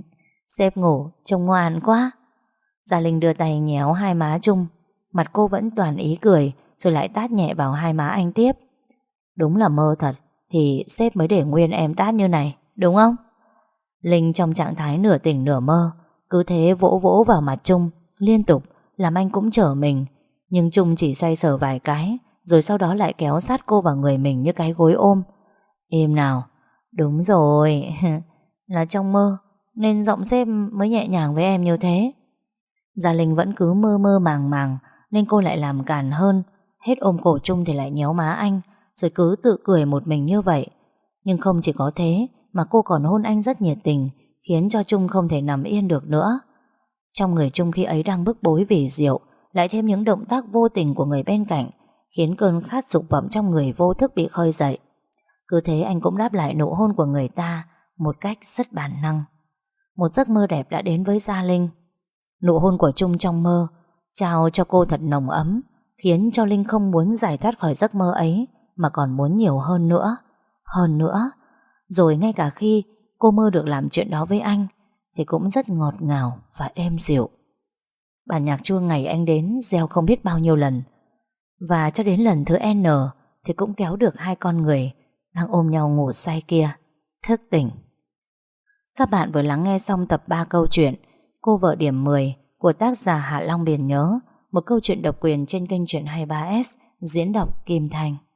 Sếp ngủ trông ngoan quá. Gia Linh đưa tay nhéo hai má Trung. Mặt cô vẫn toàn ý cười, rồi lại tát nhẹ vào hai má anh tiếp. Đúng là mơ thật, thì sếp mới để nguyên em tát như này, đúng không? Linh trong trạng thái nửa tỉnh nửa mơ, cứ thế vỗ vỗ vào mặt Trung, liên tục, làm anh cũng trở mình. Nhưng Trung chỉ xoay sở vài cái, rồi sau đó lại kéo sát cô vào người mình như cái gối ôm. Im nào. Đúng rồi. Là trong mơ, nên giọng sếp mới nhẹ nhàng với em như thế. Gia Linh vẫn cứ mơ mơ màng màng, nên cô lại làm càn hơn. Hết ôm cổ Trung thì lại nhéo má anh, rồi cứ tự cười một mình như vậy. Nhưng không chỉ có thế, mà cô còn hôn anh rất nhiệt tình, khiến cho Trung không thể nằm yên được nữa. Trong người Trung khi ấy đang bức bối vì rượu, lại thêm những động tác vô tình của người bên cạnh, khiến cơn khát dục vọng trong người vô thức bị khơi dậy. Cứ thế anh cũng đáp lại nụ hôn của người ta một cách rất bản năng. Một giấc mơ đẹp đã đến với Gia Linh. Nụ hôn của Trung trong mơ trao cho cô thật nồng ấm, khiến cho Linh không muốn giải thoát khỏi giấc mơ ấy, mà còn muốn nhiều hơn nữa. Hơn nữa. Rồi ngay cả khi cô mơ được làm chuyện đó với anh, thì cũng rất ngọt ngào và êm dịu. Bản nhạc chuông Ngày Anh Đến reo không biết bao nhiêu lần, và cho đến lần thứ N thì cũng kéo được hai con người đang ôm nhau ngủ say kia thức tỉnh. Các bạn vừa lắng nghe xong tập 3 câu chuyện Cô Vợ Điểm 10 của tác giả Hạ Long Biển Nhớ, một câu chuyện độc quyền trên kênh Truyện 23S, diễn đọc Kim Thành.